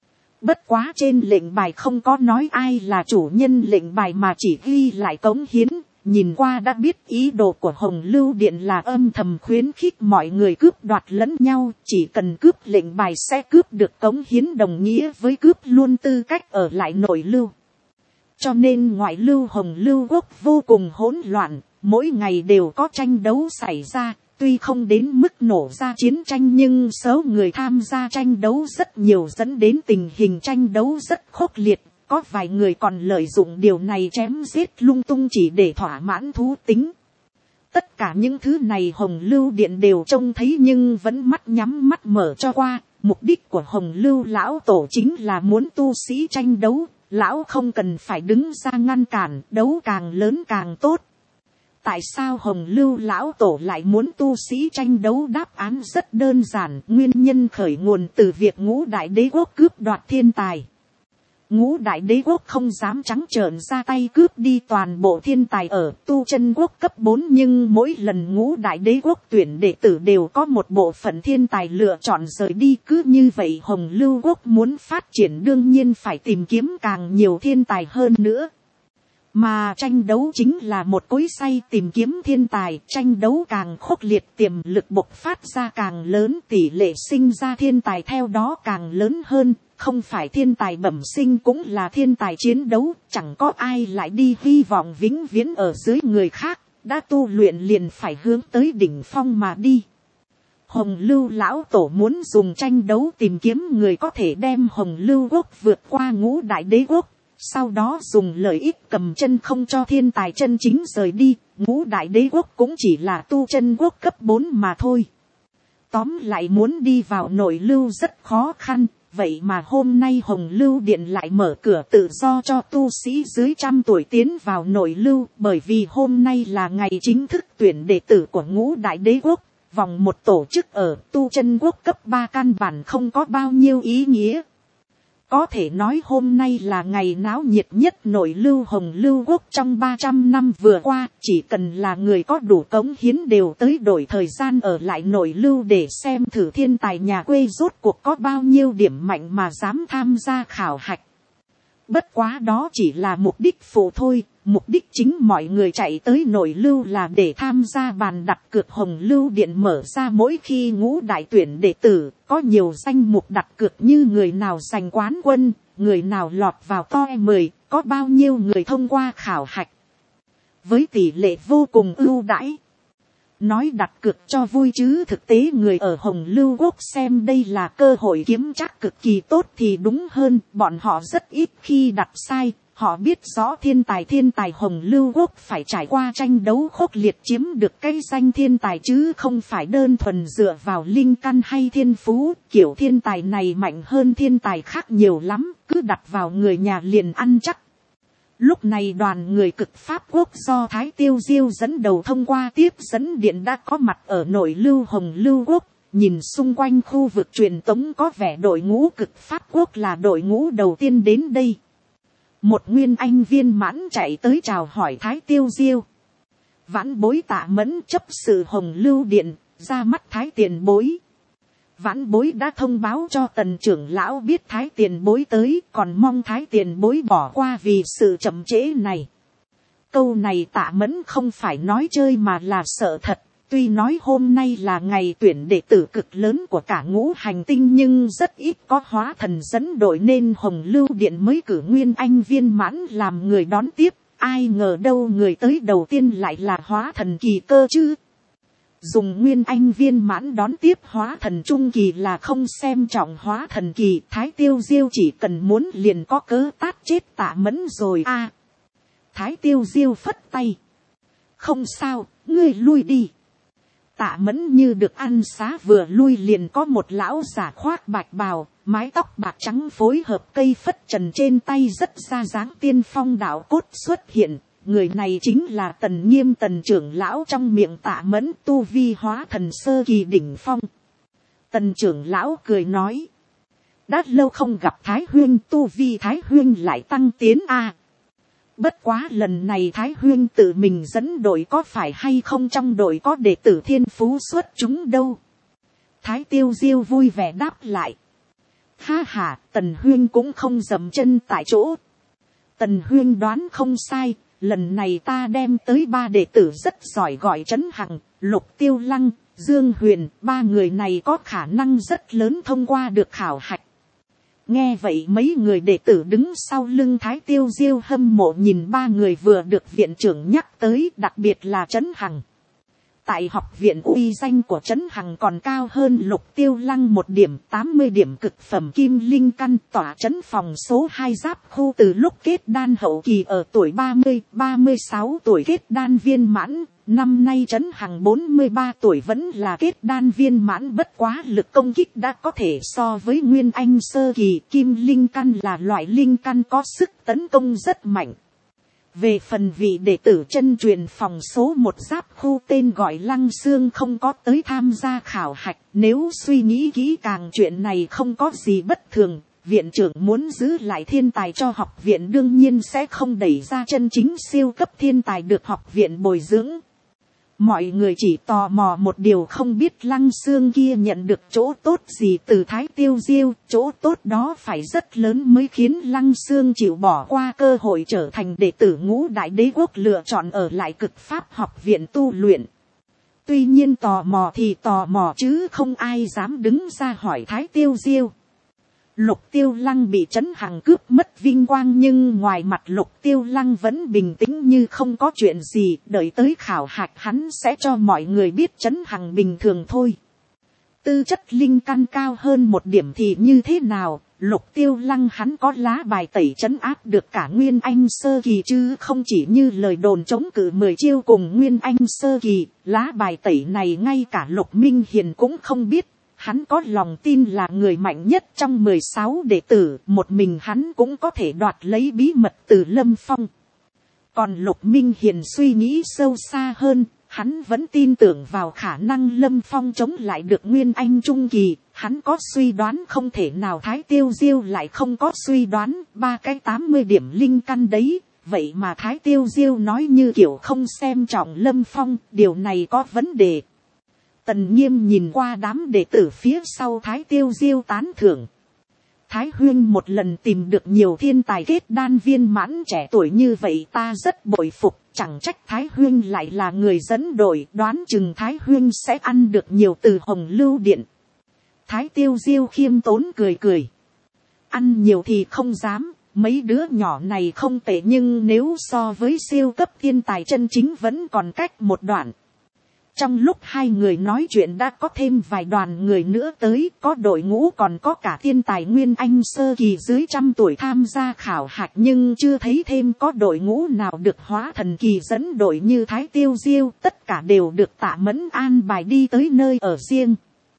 Bất quá trên lệnh bài không có nói ai là chủ nhân lệnh bài mà chỉ ghi lại cống hiến, nhìn qua đã biết ý đồ của Hồng Lưu Điện là âm thầm khuyến khích mọi người cướp đoạt lẫn nhau, chỉ cần cướp lệnh bài sẽ cướp được cống hiến, đồng nghĩa với cướp luôn tư cách ở lại nội lưu. Cho nên ngoại lưu Hồng Lưu Quốc vô cùng hỗn loạn, mỗi ngày đều có tranh đấu xảy ra, tuy không đến mức nổ ra chiến tranh nhưng số người tham gia tranh đấu rất nhiều, dẫn đến tình hình tranh đấu rất khốc liệt, có vài người còn lợi dụng điều này chém giết lung tung chỉ để thỏa mãn thú tính. Tất cả những thứ này Hồng Lưu Điện đều trông thấy nhưng vẫn mắt nhắm mắt mở cho qua, mục đích của Hồng Lưu lão tổ chính là muốn tu sĩ tranh đấu. Lão không cần phải đứng ra ngăn cản, đấu càng lớn càng tốt. Tại sao Hồng Lưu lão tổ lại muốn tu sĩ tranh đấu? Đáp án rất đơn giản, nguyên nhân khởi nguồn từ việc ngũ đại đế quốc cướp đoạt thiên tài. Ngũ đại đế quốc không dám trắng trợn ra tay cướp đi toàn bộ thiên tài ở tu chân quốc cấp bốn, nhưng mỗi lần ngũ đại đế quốc tuyển đệ tử đều có một bộ phận thiên tài lựa chọn rời đi. Cứ như vậy Hồng Lưu quốc muốn phát triển đương nhiên phải tìm kiếm càng nhiều thiên tài hơn nữa. Mà tranh đấu chính là một cối xay tìm kiếm thiên tài, tranh đấu càng khốc liệt tiềm lực bộc phát ra càng lớn, tỷ lệ sinh ra thiên tài theo đó càng lớn hơn. Không phải thiên tài bẩm sinh cũng là thiên tài chiến đấu, chẳng có ai lại đi hy vọng vĩnh viễn ở dưới người khác, đã tu luyện liền phải hướng tới đỉnh phong mà đi. Hồng Lưu lão tổ muốn dùng tranh đấu tìm kiếm người có thể đem Hồng Lưu quốc vượt qua ngũ đại đế quốc, sau đó dùng lợi ích cầm chân không cho thiên tài chân chính rời đi. Ngũ đại đế quốc cũng chỉ là tu chân quốc cấp bốn mà thôi. Tóm lại muốn đi vào nội lưu rất khó khăn. Vậy mà hôm nay Hồng Lưu Điện lại mở cửa tự do cho tu sĩ dưới trăm tuổi tiến vào nội lưu, bởi vì hôm nay là ngày chính thức tuyển đệ tử của ngũ đại đế quốc. Vòng một tổ chức ở tu chân quốc cấp ba căn bản không có bao nhiêu ý nghĩa. Có thể nói hôm nay là ngày náo nhiệt nhất nội lưu Hồng Lưu quốc trong ba trăm năm vừa qua, chỉ cần là người có đủ cống hiến đều tới đổi thời gian ở lại nội lưu để xem thử thiên tài nhà quê rốt cuộc có bao nhiêu điểm mạnh mà dám tham gia khảo hạch. Bất quá đó chỉ là mục đích phụ thôi, mục đích chính mọi người chạy tới nội lưu là để tham gia bàn đặt cược Hồng Lưu Điện mở ra mỗi khi ngũ đại tuyển đệ tử, có nhiều danh mục đặt cược như người nào giành quán quân, người nào lọt vào top mười, có bao nhiêu người thông qua khảo hạch. Với tỷ lệ vô cùng ưu đãi. Nói đặt cược cho vui chứ thực tế người ở Hồng Lưu quốc xem đây là cơ hội kiếm trác cực kỳ tốt thì đúng hơn, bọn họ rất ít khi đặt sai, họ biết rõ thiên tài thiên tài Hồng Lưu quốc phải trải qua tranh đấu khốc liệt chiếm được cái danh thiên tài chứ không phải đơn thuần dựa vào linh căn hay thiên phú, kiểu thiên tài này mạnh hơn thiên tài khác nhiều lắm, cứ đặt vào người nhà liền ăn chắc. Lúc này đoàn người cực Pháp quốc do Thái Tiêu Diêu dẫn đầu thông qua tiếp dẫn điện đã có mặt ở nội lưu Hồng Lưu quốc, nhìn xung quanh khu vực truyền tống có vẻ đội ngũ cực Pháp quốc là đội ngũ đầu tiên đến đây. Một nguyên anh viên mãn chạy tới chào hỏi Thái Tiêu Diêu. Vãn bối Tạ Mẫn chấp sự Hồng Lưu điện, ra mắt Thái tiền bối. Vãn bối đã thông báo cho Tần trưởng lão biết Thái tiền bối tới, còn mong Thái tiền bối bỏ qua vì sự chậm trễ này. Câu này Tạ Mẫn không phải nói chơi mà là sợ thật. Tuy nói hôm nay là ngày tuyển đệ tử cực lớn của cả ngũ hành tinh nhưng rất ít có hóa thần dẫn đội nên Hồng Lưu Điện mới cử nguyên anh viên mãn làm người đón tiếp. Ai ngờ đâu người tới đầu tiên lại là hóa thần kỳ cơ chứ. Dùng nguyên anh viên mãn đón tiếp hóa thần trung kỳ là không xem trọng hóa thần kỳ. Thái Tiêu Diêu chỉ cần muốn liền có cớ tát chết Tạ Mẫn rồi a. À, Thái Tiêu Diêu phất tay. Không sao, ngươi lui đi. Tạ Mẫn như được ăn xá vừa lui liền có một lão giả khoác bạch bào, mái tóc bạc trắng phối hợp cây phất trần trên tay rất ra dáng tiên phong đạo cốt xuất hiện. Người này chính là Tần Nghiêm Tần trưởng lão trong miệng Tạ Mẫn, tu vi hóa thần sơ kỳ đỉnh phong. Tần trưởng lão cười nói. Đã lâu không gặp Thái Huyên, tu vi Thái Huyên lại tăng tiến a. À, bất quá lần này Thái Huyên tự mình dẫn đội có phải hay không trong đội có đệ tử thiên phú xuất chúng đâu. Thái Tiêu Diêu vui vẻ đáp lại. Ha ha, Tần Huyên cũng không dậm chân tại chỗ. Tần Huyên đoán không sai, lần này ta đem tới ba đệ tử rất giỏi gọi Trấn Hằng, Lục Tiêu Lăng, Dương Huyền, ba người này có khả năng rất lớn thông qua được khảo hạch. Nghe vậy mấy người đệ tử đứng sau lưng Thái Tiêu Diêu hâm mộ nhìn ba người vừa được viện trưởng nhắc tới, đặc biệt là Trấn Hằng. Tại học viện uy danh của Trấn Hằng còn cao hơn Lục Tiêu Lăng một điểm, tám mươi điểm cực phẩm kim linh căn, tỏa trấn phòng số hai giáp khu từ lúc kết đan hậu kỳ ở tuổi ba mươi, ba mươi sáu tuổi kết đan viên mãn. Năm nay Trấn Hằng bốn mươi ba tuổi vẫn là kết đan viên mãn, bất quá lực công kích đã có thể so với Nguyên Anh sơ kỳ. Kim linh căn là loại linh căn có sức tấn công rất mạnh. Về phần vị đệ tử chân truyền phòng số một giáp khu tên gọi Lăng Xương không có tới tham gia khảo hạch, nếu suy nghĩ kỹ càng chuyện này không có gì bất thường, viện trưởng muốn giữ lại thiên tài cho học viện đương nhiên sẽ không đẩy ra chân chính siêu cấp thiên tài được học viện bồi dưỡng. Mọi người chỉ tò mò một điều, không biết Lăng Xương kia nhận được chỗ tốt gì từ Thái Tiêu Diêu, chỗ tốt đó phải rất lớn mới khiến Lăng Xương chịu bỏ qua cơ hội trở thành đệ tử ngũ đại đế quốc lựa chọn ở lại Cực Pháp học viện tu luyện. Tuy nhiên tò mò thì tò mò chứ không ai dám đứng ra hỏi Thái Tiêu Diêu. Lục Tiêu Lăng bị Trấn Hằng cướp mất vinh quang, nhưng ngoài mặt Lục Tiêu Lăng vẫn bình tĩnh như không có chuyện gì, đợi tới khảo hạch hắn sẽ cho mọi người biết Trấn Hằng bình thường thôi. Tư chất linh căn cao hơn một điểm thì như thế nào, Lục Tiêu Lăng hắn có lá bài tẩy trấn áp được cả Nguyên Anh sơ kỳ chứ không chỉ như lời đồn chống cự mười chiêu cùng Nguyên Anh sơ kỳ. Lá bài tẩy này ngay cả Lục Minh Hiền cũng không biết. Hắn có lòng tin là người mạnh nhất trong mười sáu đệ tử, một mình hắn cũng có thể đoạt lấy bí mật từ Lâm Phong. Còn Lục Minh Hiền suy nghĩ sâu xa hơn, hắn vẫn tin tưởng vào khả năng Lâm Phong chống lại được Nguyên Anh Trung Kỳ. Hắn có suy đoán không thể nào Thái Tiêu Diêu lại không có suy đoán, ba cái tám mươi điểm linh căn đấy. Vậy mà Thái Tiêu Diêu nói như kiểu không xem trọng Lâm Phong, điều này có vấn đề. Tần Nghiêm nhìn qua đám đệ tử phía sau Thái Tiêu Diêu tán thưởng. Thái Huyên một lần tìm được nhiều thiên tài kết đan viên mãn trẻ tuổi như vậy ta rất bội phục, chẳng trách Thái Huyên lại là người dẫn đội, đoán chừng Thái Huyên sẽ ăn được nhiều từ Hồng Lưu Điện. Thái Tiêu Diêu khiêm tốn cười cười. Ăn nhiều thì không dám, mấy đứa nhỏ này không tệ nhưng nếu so với siêu cấp thiên tài chân chính vẫn còn cách một đoạn. Trong lúc hai người nói chuyện đã có thêm vài đoàn người nữa tới, có đội ngũ còn có cả thiên tài Nguyên Anh sơ kỳ dưới trăm tuổi tham gia khảo hạch, nhưng chưa thấy thêm có đội ngũ nào được hóa thần kỳ dẫn đội như Thái Tiêu Diêu, tất cả đều được Tạ Mẫn an bài đi tới nơi ở riêng.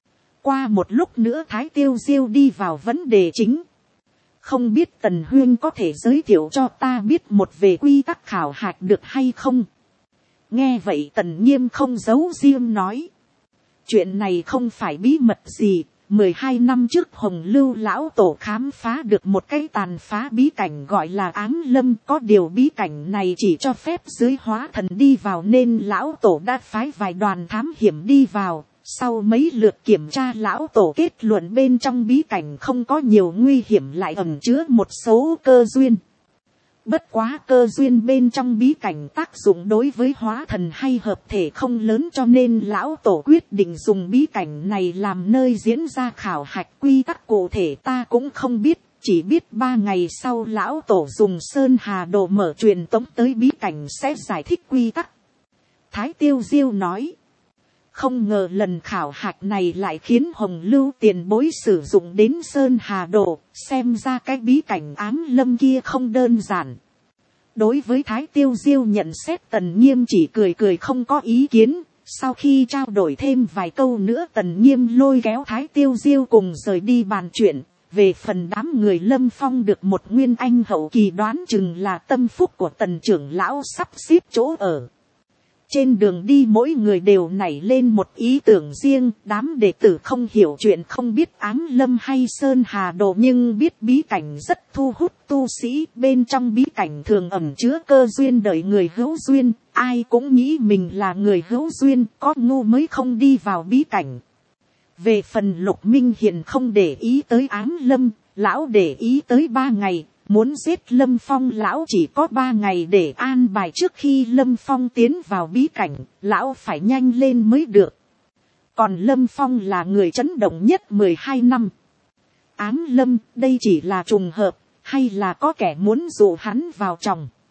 Qua một lúc nữa Thái Tiêu Diêu đi vào vấn đề chính. Không biết Tần Huyên có thể giới thiệu cho ta biết một về quy tắc khảo hạch được hay không? Nghe vậy Tần Nghiêm không giấu riêng nói. Chuyện này không phải bí mật gì. mười hai năm trước Hồng Lưu lão tổ khám phá được một cái tàn phá bí cảnh gọi là Ám Lâm. Có điều bí cảnh này chỉ cho phép dưới hóa thần đi vào nên lão tổ đã phái vài đoàn thám hiểm đi vào. Sau mấy lượt kiểm tra lão tổ kết luận bên trong bí cảnh không có nhiều nguy hiểm, lại ẩn chứa một số cơ duyên. Bất quá cơ duyên bên trong bí cảnh tác dụng đối với hóa thần hay hợp thể không lớn, cho nên lão tổ quyết định dùng bí cảnh này làm nơi diễn ra khảo hạch. Quy tắc cụ thể ta cũng không biết, chỉ biết ba ngày sau lão tổ dùng Sơn Hà Đồ mở truyền tống tới bí cảnh sẽ giải thích quy tắc. Thái Tiêu Diêu nói. Không ngờ lần khảo hạch này lại khiến Hồng Lưu tiền bối sử dụng đến Sơn Hà Đồ, xem ra cái bí cảnh Ám Lâm kia không đơn giản. Đối với Thái Tiêu Diêu nhận xét Tần Nghiêm chỉ cười cười không có ý kiến. Sau khi trao đổi thêm vài câu nữa Tần Nghiêm lôi kéo Thái Tiêu Diêu cùng rời đi bàn chuyện. Về phần đám người Lâm Phong được một Nguyên Anh hậu kỳ đoán chừng là tâm phúc của Tần trưởng lão sắp xếp chỗ ở. Trên đường đi mỗi người đều nảy lên một ý tưởng riêng, đám đệ tử không hiểu chuyện không biết Ám Lâm hay Sơn Hà Đồ nhưng biết bí cảnh rất thu hút tu sĩ, bên trong bí cảnh thường ẩn chứa cơ duyên đợi người hữu duyên, ai cũng nghĩ mình là người hữu duyên, có ngu mới không đi vào bí cảnh. Về phần Lục Minh Hiền không để ý tới Ám Lâm, lão để ý tới ba ngày. Muốn giết Lâm Phong lão chỉ có ba ngày để an bài trước khi Lâm Phong tiến vào bí cảnh, lão phải nhanh lên mới được. Còn Lâm Phong là người chấn động nhất mười hai năm. Ám Lâm, đây chỉ là trùng hợp, hay là có kẻ muốn dụ hắn vào chồng?